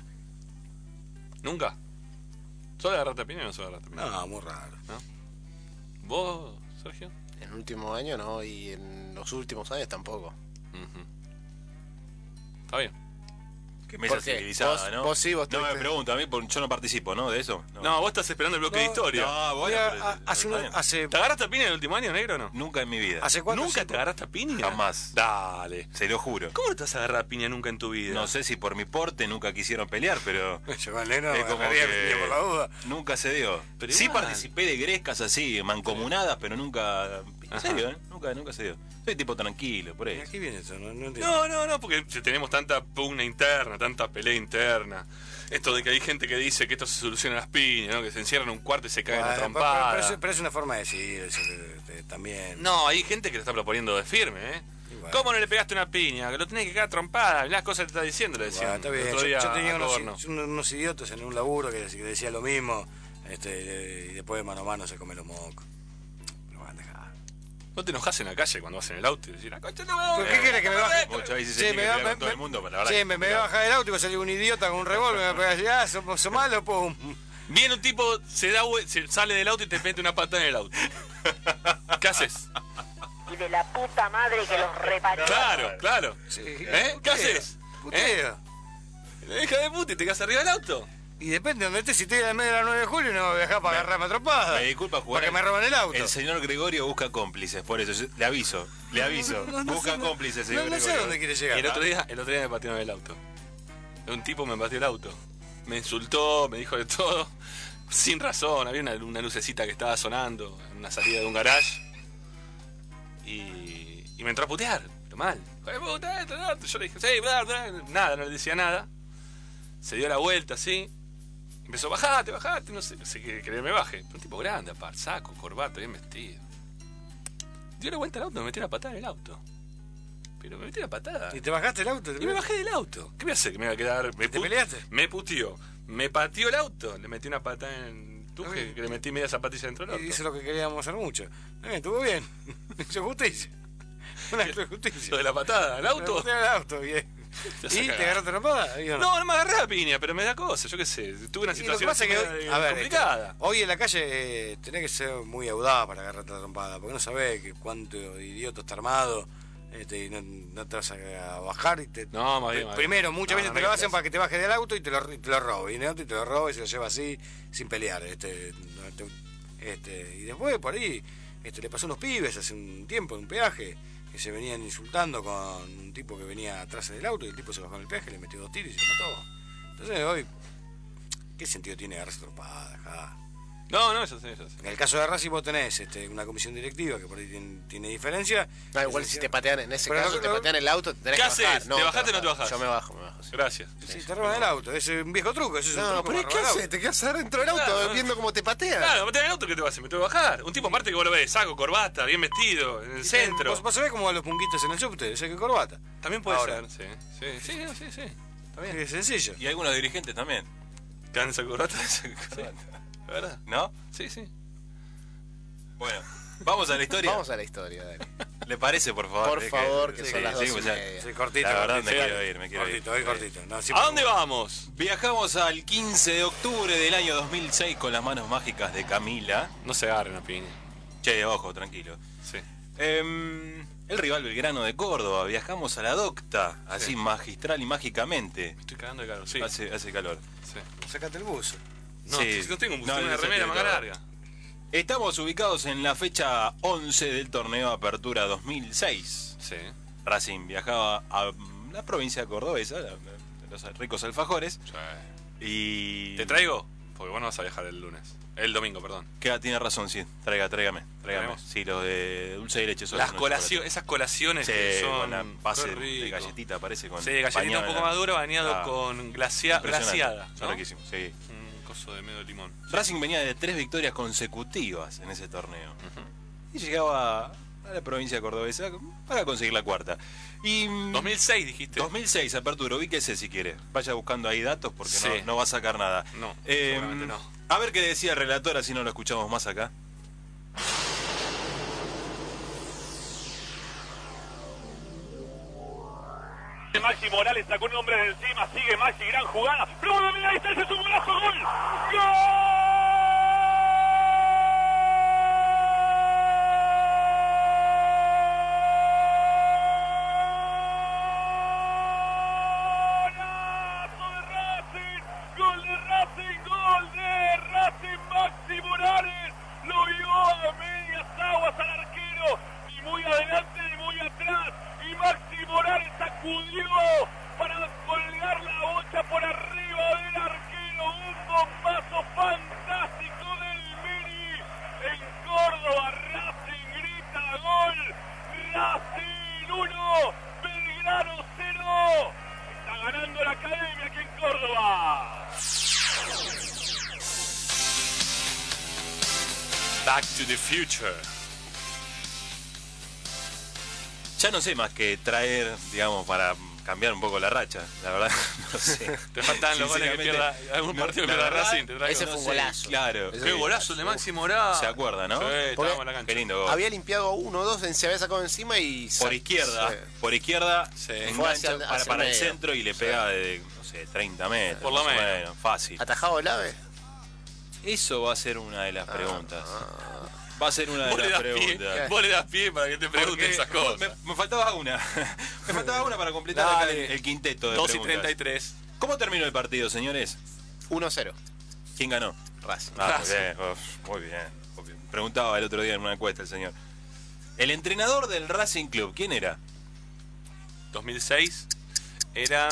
¿Nunca? ¿Solo agarraste a piña o no solo agarraste a piña? No, muy raro. ¿No? ¿Vos, Sergio? En el último año no, y en los últimos años tampoco. Ujú. Está bien. Qué mesa ¿Por qué? civilizada, Vos- ¿no? vos sí, vos no me tuviste- pregunto, a mí por- yo no participo, ¿no? De eso. No, vos estás esperando el bloque de No, historia. No, bueno, Mira, pero- a- hace, está una- bien. hace, ¿Te agarraste a piña en el último año, negro o no? Nunca en mi vida. hace cuatro ¿Nunca cinco- te agarraste a piña? Jamás. Dale. Se lo juro. ¿Cómo no te vas a agarrar a piña nunca en tu vida? No sé si por mi porte nunca quisieron pelear, pero Llegó el neno, es como agarraría que piña por la duda. nunca se dio. Pero Sí igual. participé de grescas así, mancomunadas, pero nunca... En Ajá. serio, ¿eh? Nunca, nunca se dio. Soy tipo tranquilo, por ¿Y eso. aquí viene eso? No, no entiendo. No, no, no, porque tenemos tanta pugna interna, tanta pelea interna. Esto de que hay gente que dice que esto se soluciona a las piñas, ¿no? Que se encierran en un cuarto y se caen a Bueno, pero, trompada. pero- pero es, pero es una forma de decir eso, de- de- también. No, hay gente que lo está proponiendo de firme, ¿eh? Igual. ¿Cómo no le pegaste una piña? Que lo tenés que cagar a trompada. Mirá las cosas que te está diciendo, le Bueno, decían. está el bien. otro Yo, día yo tenía a unos, Coborno. unos- unos idiotas en un laburo que, que decía lo mismo. Este, y después de mano a mano se come los mocos. Lo van a dejar. No te enojas en la calle cuando vas en el auto y decís, la concha no me ¿Por qué quieres que me baje? Muchas veces Sí, se tiene me que va- pelear me- con todo el me- mundo, pero la verdad Sí, que- me, me voy a bajar del auto y va a salir un idiota con un revólver y me va a decir, ah, sos, sos malo, pum. Viene un tipo, se da vue- se sale del auto y te mete una patada en el auto. ¿Qué haces? Y de la puta madre que los reparió. Claro, claro. Sí, ¿Eh? ¿Qué puteo, haces? puteo. ¿Eh? Hija de puta y te quedas arriba del auto. Y depende de donde estés, si estoy en el medio de la nueve de julio no me voy a dejar para agarrarme a trompadas. Me disculpa jugar. Para que me roban el auto. El señor Gregorio busca cómplices, por eso yo- le aviso, le aviso. No, no busca sé, no- cómplices, señor no- no sé Gregorio. a dónde quiere llegar. Y el otro día, el otro día me patearon el auto. Un tipo me pateó el auto. Me insultó, me dijo de todo. Sin razón, había una, una lucecita que estaba sonando en una salida de un garage. Y, y me entró a putear, pero mal. Hijo de puta, esto, lo otro. Yo le dije, sí, bla, bla. Nada, no le decía nada. Se dio la vuelta así. Empezó, bajate, bajate, no sé, no sé qué, que me baje. Un tipo grande, aparte, saco, corbata, bien vestido. Dio la vuelta al auto, me metí una patada en el auto. Pero me metí una patada. ¿Y te bajaste el auto? Y me bajé del auto. ¿Qué voy a hacer? ¿Que me iba a quedar? ¿Me ¿Te pu- peleaste? Me puteó. Me pateó el auto. Le metí una patada en el tuje, que le metí media zapatilla dentro del Y auto. hizo lo que queríamos hacer mucho. Está bien, estuvo bien. Hizo justicia. Un acto de justicia. Lo de la patada al auto. Me patearon el auto, bien. Te ¿Y saca- te agarraste trompada? ¿Y o No, no me agarré a piña, pero me da cosa, yo qué sé. Tuve una Y lo que situación pasa es que así hoy, media a ver, complicada. este, hoy en la calle eh, tenés que ser muy audaz para agarrarte la trompada, porque no sabés que cuánto idiota está armado, este, y no, no te vas a bajar y te... No, más bien, Pr- más Primero, bien. muchas No, veces no, te no lo hay hacen que para que te bajes del auto y te lo, y te lo robe, y en el auto y te lo roba y se lo lleva así, sin pelear. Este, no te- este, y después por ahí este, le pasó a unos pibes hace un tiempo en un peaje, que se venían insultando con un tipo que venía atrás del auto y el tipo se bajó en el peaje, le metió dos tiros y se mató. Entonces hoy, ¿qué sentido tiene agarrarse tropada? Ajá. No, no, eso sí, eso sí. En el caso de Racing vos tenés este, una comisión directiva que por ahí tiene, tiene diferencia. No, igual si te patean en ese Pero caso, lo- te lo- patean el auto, te tenés ¿Qué que bajar. haces? ¿Te bajaste o no te bajás? Yo me bajo, me bajo. sí. Gracias. Sí, te roban el auto, es un viejo truco. Eso es un No, truco pero para ¿qué robar el haces? auto. Te quedas adentro del auto Claro, viendo cómo te patean. Claro, me patean el auto, ¿qué te va a hacer? Me tengo que bajar. Un tipo aparte que vos lo ves, saco, corbata, bien vestido, en el centro. ¿Vos, vos sabés cómo van los punguitos en el subte? Ese que corbata. También puede Ahora. ser, sí. Sí, sí, sí, sí. Está bien. Es sencillo. Y algunos dirigentes también. ¿Te dan esa corbata? ¿Verdad? ¿No? Sí, sí. Bueno, vamos a la historia. Vamos a la historia, dale. ¿Le parece, por favor? Por Es favor, que sí, son las dos sí, y o sea, media. Sí, cortito. La verdad cortito. me quiero ir, me quiero cortito, ir. hoy cortito. No, ¿A siempre- dónde vamos? Viajamos al quince de octubre del año dos mil seis con las manos mágicas de Camila. No se agarren a piña. Che, ojo, tranquilo. Sí. Em, el rival Belgrano de Córdoba. Viajamos a la docta, así Sí. magistral y mágicamente. Me estoy cagando de calor, sí. Hace, hace calor. Sí. Sacate el buzo. No, Sí. no tengo un buzo, No, tengo una no, remera no, manga no. larga. Estamos ubicados en la fecha once del torneo Apertura dos mil seis. Sí. Racing viajaba a la provincia cordobesa, la- de los ricos alfajores. Y. ¿Te traigo? Porque vos no vas a viajar el lunes. El domingo, perdón. Queda, tiene razón, sí. Traiga, tráigame. Tráigame. ¿Traemos? Sí, los de dulce de leche. son Las unos colaciones, chocolates. esas colaciones Sí, que son. con la base qué de rico. galletita, parece. Con Sí, galletita bañada un en poco la- más dura, bañado Ah, con glacia, impresionante. glaciada. Son ¿no? riquísimos, sí. Un coso de medio limón. Racing venía de tres victorias consecutivas en ese torneo. Y llegaba a la provincia cordobesa para conseguir la cuarta. Y dos mil seis dijiste. dos mil seis, Apertura, ubíquese si quiere. Vaya buscando ahí datos porque Sí. no, no va a sacar nada. No, Eh, seguramente no. A ver qué decía el relator, así no lo escuchamos más acá. Maxi Morales sacó un hombre de encima, sigue Maxi, gran jugada. ¡Pero de media distancia es un golazo! ¡Gol! ¡Golazo de Racing! ¡Gol de Racing! ¡Gol de Racing! Maxi Morales lo vio a medias aguas al arquero, ni muy adelante ni muy atrás. Y Maxi Morales sacudió para colgar la bocha por arriba del arquero. Un bombazo fantástico del Mini. En Córdoba, Racing grita gol. Racing uno, Belgrano cero. Está ganando la academia aquí en Córdoba. Back to the future. Ya no sé más que traer, digamos, para cambiar un poco la racha, la verdad, no sé. Te faltan los goles que pierda algún partido que pierda Racing. Te traigo. Ese fue un golazo. Claro. Qué golazo de Máximo Morá. ¿Se acuerda, no? Sí, estábamos en la cancha. Qué lindo gol. Había limpiado uno o dos, se había sacado encima y... Por izquierda, sí. por izquierda, Sí. engancha Fue hacia el- para, hacia para el el medio. centro y le pega de, no sé, treinta metros. Por lo más o menos. Fácil. ¿Atajado el ave? Eso va a ser una de las preguntas. Va a ser una de Vos le las das pie, preguntas. vos le das pie para que te pregunten Porque esas cosas. Me, me faltaba una. Me faltaba una para completar acá el, el quinteto de dos y preguntas. treinta y tres. ¿Cómo terminó el partido, señores? uno cero. ¿Quién ganó? Racing. Ah, muy bien, uf, muy bien, muy bien. Preguntaba el otro día en una encuesta el señor. El entrenador del Racing Club, ¿quién era? dos mil seis era...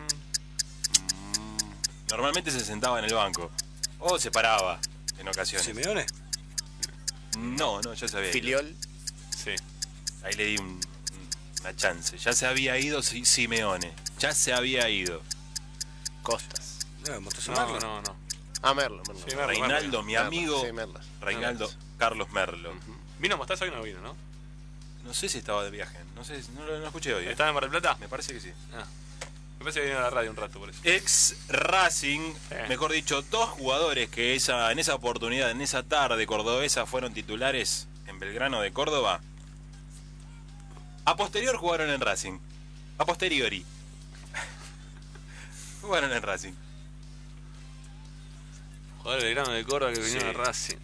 Normalmente se sentaba en el banco. O se paraba en ocasiones. ¿Simeone? No, no, ya se había ido. Filiol. Sí. Ahí le di un- una chance. Ya se había ido Si- Simeone. Ya se había ido. Costas. No, Mostaza No, Merlo. no, no. Ah, Merlo. Merlo. Sí, Merlo, Reinaldo, Merlo. mi Merlo, amigo. sí, Merlo. Reinaldo Carlos Merlo. ¿Vino Mostaza hoy? No vino, ¿no? No sé si estaba de viaje. No sé, no lo no escuché hoy. ¿eh? ¿Estaba en Mar del Plata? Me parece que sí. Ah. Me parece que vino a la radio un rato por eso. Ex Racing, Eh. mejor dicho, dos jugadores que esa, en esa oportunidad, en esa tarde cordobesa, fueron titulares en Belgrano de Córdoba. A posterior jugaron en Racing. A posteriori. Jugaron en Racing. Jugador del grano de Córdoba que vinieron Sí. a Racing.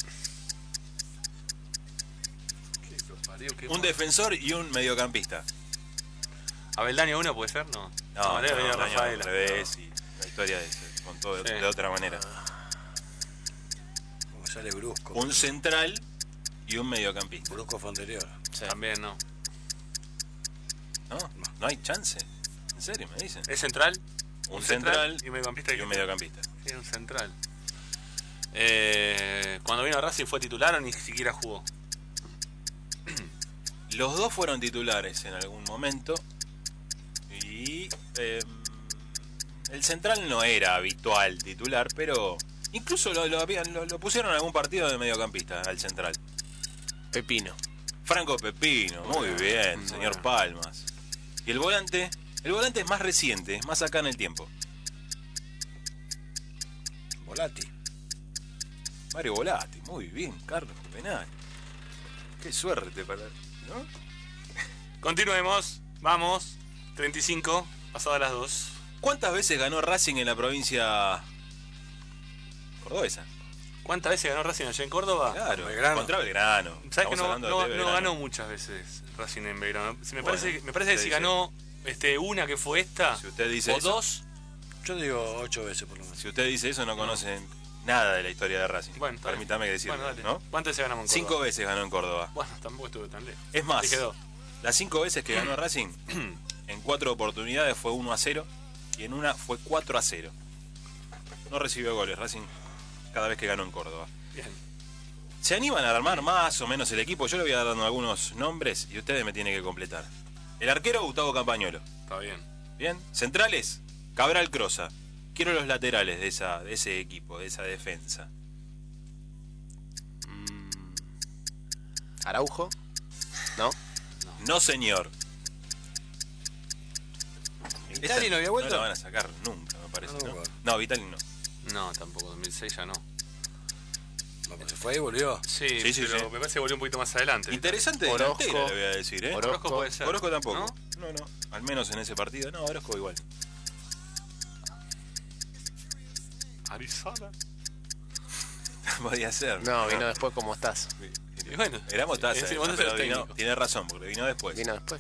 Qué lo parió, qué Un mal. defensor y un mediocampista. ¿Abeldaño uno puede ser? No. No, debe no, venir no, no, Rafaela. al revés y la historia de, se contó de, Sí. de otra manera. Como sale Brusco. Un central y un mediocampista. Brusco fue anterior. También no. ¿No? No hay chance. ¿En serio me dicen? ¿Es central? Un central y mediocampista. y un mediocampista. Sí, un central. Eh, cuando vino a Racing fue titular o ni siquiera jugó. Los dos fueron titulares en algún momento y eh, el central no era habitual titular, pero incluso lo, lo, habían- lo- lo pusieron en algún partido de mediocampista al central. Pepino. Franco Pepino, muy bien, Muy señor bien. Palmas. Y el volante, el volante es más reciente, es más acá en el tiempo. Volati. Mario Volati, muy bien, Carlos Juvenal. Qué suerte para... ¿no? Continuemos. Vamos. treinta y cinco. Pasadas las dos. ¿Cuántas veces ganó Racing en la provincia cordobesa? ¿Cuántas veces ganó Racing allá en Córdoba? Claro, Belgrano. contra Belgrano. ¿Sabes que Estamos no, hablando no- de no Belgrano. ganó muchas veces Racing en Belgrano? Si me, Bueno, parece, me parece que usted si dice- ganó este, una que fue esta, Si usted dice o eso, dos, Yo digo ocho veces por lo menos. si usted dice eso no conocen nada de la historia de Racing. Bueno, está bien. Permítame que decirlo, bueno, dale. ¿no? ¿Cuántas veces ganamos en Córdoba? Cinco veces ganó en Córdoba. Bueno, tampoco estuve tan lejos. Es más, Dije dos. las cinco veces que ganó Racing, en cuatro oportunidades fue uno a cero y en una fue cuatro a cero. No recibió goles Racing cada vez que ganó en Córdoba. Bien. ¿Se animan a armar más o menos el equipo? Yo le voy a dar dando algunos nombres y ustedes me tienen que completar. El arquero, Gustavo Campañolo. Está bien. Bien. Centrales, Cabral Crosa. Quiero los laterales de, esa, de ese equipo, de esa defensa. Araujo. ¿No? No, señor. ¿Vitali no había vuelto? No la van a sacar nunca, me parece. No, No, no, no, bueno. Vitali no. No, tampoco. dos mil seis ya no. No, pues se fue y volvió. Sí, Sí, sí, pero sí. me parece que volvió un poquito más adelante. Interesante Orozco. delantera, le voy a decir, ¿eh? Orozco puede ser. Orozco tampoco. ¿No? ¿No? no, Al menos en ese partido. No, Orozco igual. Arizona. Podía ser. No, vino después como estás. Y bueno, Era Mostaza, es decir, eh, Mostaza pero es vino- técnico. tiene razón, porque vino después. Vino después.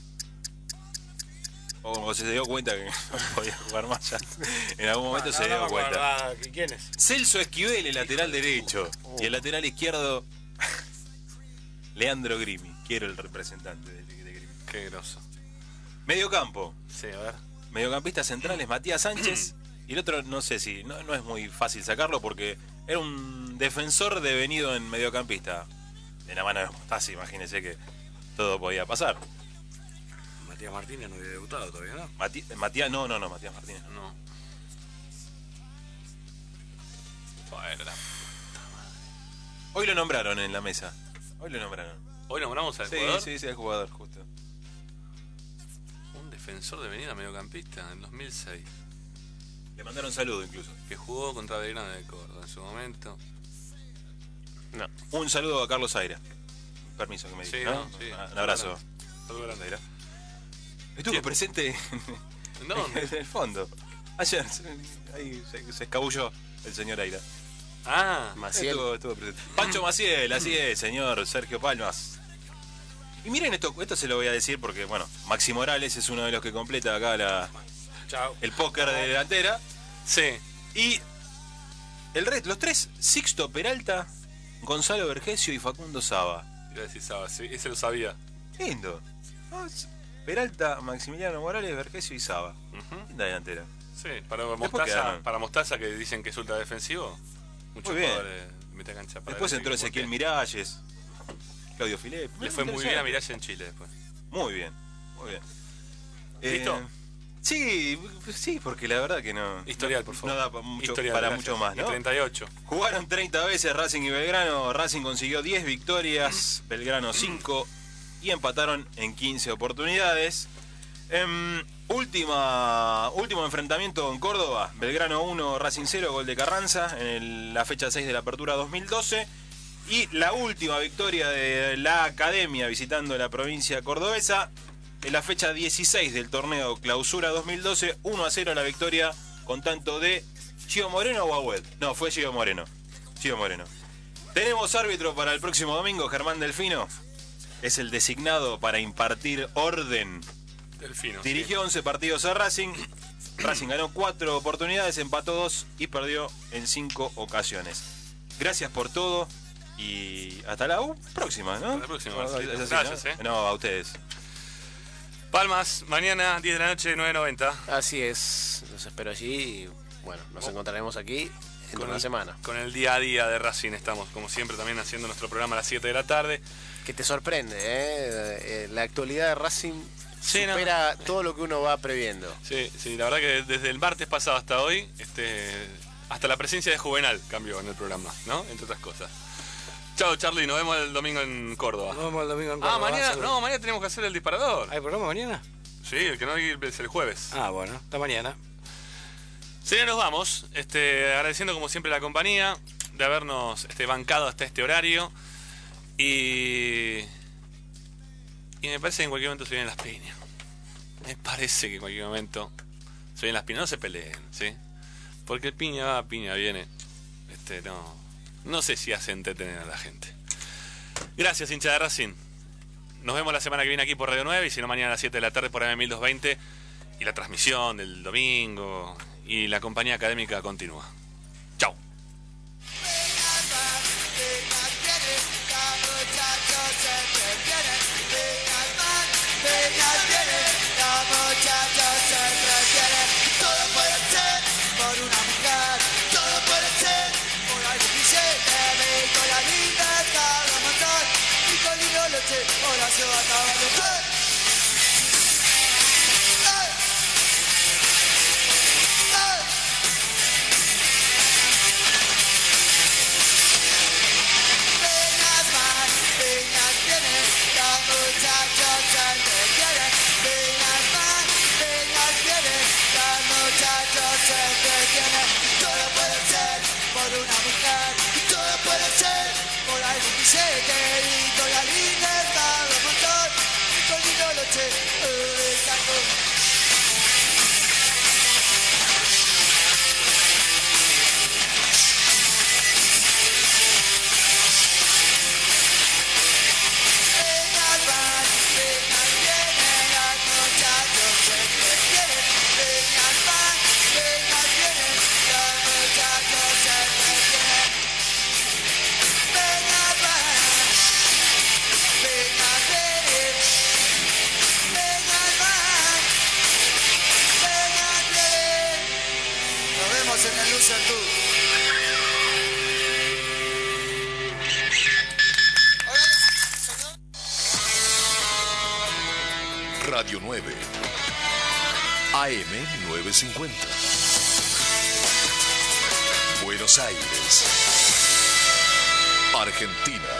O como se dio cuenta que no podía jugar más ya. En algún momento se dio cuenta. ¿Quién es? Celso Esquivel, el lateral derecho. Y el lateral izquierdo, Leandro Grimi. Quiero el representante de, de Grimi. Qué groso. Mediocampo. Sí, a ver. Mediocampista central es Matías Sánchez. Y el otro, no sé si, no, no es muy fácil sacarlo porque era un defensor devenido en mediocampista. De la mano de Mostaza, imagínense que todo podía pasar. Matías Martínez no había debutado todavía, ¿no? Mati- Matías, no, no, no, Matías Martínez. no. No. Bueno, la- Hoy lo nombraron en la mesa. Hoy lo nombraron. Hoy nombramos al Sí, jugador. sí, sí, al jugador, justo. Un Defensor de Avenida, mediocampista, en dos mil seis. Le mandaron saludo incluso. Que jugó contra Belgrano de Córdoba en su momento. No. Un saludo a Carlos Aira. Permiso que me diga. Sí, ¿no? no, sí. Un abrazo. Saludo grande, Aira. Estuvo ¿Quién? presente ¿Dónde? en el fondo. Ayer ahí se, se escabulló el señor Aira. Ah, Maciel. Estuvo, estuvo presente. Pancho Maciel, así es, señor Sergio Palmas. Y miren esto, esto se lo voy a decir porque, bueno, Maxi Morales es uno de los que completa acá la, Chao. el póker de delantera. Sí. Y el resto, los tres, Sixto Peralta, Gonzalo Vergesio y Facundo Saba. Iba a decir Saba, sí, ese lo sabía. Lindo. ¿No? Peralta, Maximiliano Morales, Vergesio y Saba. Uh-huh. Linda delantera. Sí, para Después Mostaza, quedaron. para Mostaza que dicen que es ultra defensivo. Muchos Muy bien. jugadores de mitad cancha para Después él, entró sí, Ezequiel porque Miralles, Claudio Filep. Le fue muy bien a Miralles en Chile después. Muy bien, muy bien. ¿Listo? Eh, sí, sí, porque la verdad que no. Historial, por favor. No da pa mucho, Historial, para gracias. mucho más, Y ¿no? treinta y ocho. Jugaron treinta veces Racing y Belgrano. Racing consiguió diez victorias, Belgrano cinco y empataron en quince oportunidades. Em, última, último enfrentamiento en Córdoba. Belgrano uno, Racing cero, gol de Carranza en el- la fecha seis de la apertura dos mil doce. Y la última victoria de la Academia visitando la provincia cordobesa en la fecha dieciséis del torneo Clausura dos mil doce. uno a cero la victoria con tanto de Gio Moreno o Agüed. No, fue Gio Moreno. Gio Moreno. Tenemos árbitro para el próximo domingo, Germán Delfino. Es el designado para impartir orden. Delfino. Dirigió once partidos a Racing. Racing ganó cuatro oportunidades, empató dos y perdió en cinco ocasiones. Gracias por todo y hasta la uh, próxima, ¿no? Hasta la próxima, No, Marcelito. es así, Gracias, ¿no? eh. No, a ustedes. Palmas, mañana diez de la noche, nueve noventa. Así es, los espero allí y bueno, nos encontraremos aquí en Con una el- semana. Con el día a día de Racing estamos, como siempre, también haciendo nuestro programa a las siete de la tarde. Que te sorprende, ¿eh? Eh, La actualidad de Racing Sí, no. supera todo lo que uno va previendo. Sí, sí, la verdad que desde el martes pasado hasta hoy, este, hasta la presencia de Juvenal cambió en el programa, ¿no? Entre otras cosas. Chao, Charlie, nos vemos el domingo en Córdoba. Nos vemos el domingo en Ah, Córdoba. mañana, Saludos. no, mañana tenemos que hacer el disparador. ¿Hay programa mañana? Sí, el que no hay es el jueves. Ah, bueno, hasta mañana. Señores, nos vamos. Este, agradeciendo como siempre la compañía de habernos este, bancado hasta este horario. Y. Y me parece que en cualquier momento se vienen las piñas. Me parece que en cualquier momento se vienen las piñas. No se peleen, ¿sí? Porque el piña va, piña viene. Este, no. No sé si hace entretener a la gente. Gracias, hincha de Racing. Nos vemos la semana que viene aquí por Radio nueve y si no mañana a las siete de la tarde por A M mil doscientos veinte y la transmisión del domingo y la compañía académica continúa. Chao. Todo puede ser por una mujer, todo puede ser por algún billete, con la libertad, la matar, y con Lino Leche, Horacio Ataballo. Peñas van, peñas vienen, los muchachos se entretienen. Peñas van, peñas vienen, los muchachos se entretienen. Todo puede ser por una mujer, y todo puede ser por algún billete, y con la libertad los motor, y con Lino Leche, el saco. Peñas van, peñas vienen, los muchachos se entretienen. Peñas van, peñas vienen, los muchachos se entretienen. Peñas van, peñas vienen, peñas van, peñas vienen. Nos vemos en el Loser Tour. Radio nueve. A M novecientos cincuenta. Buenos Aires. Argentina.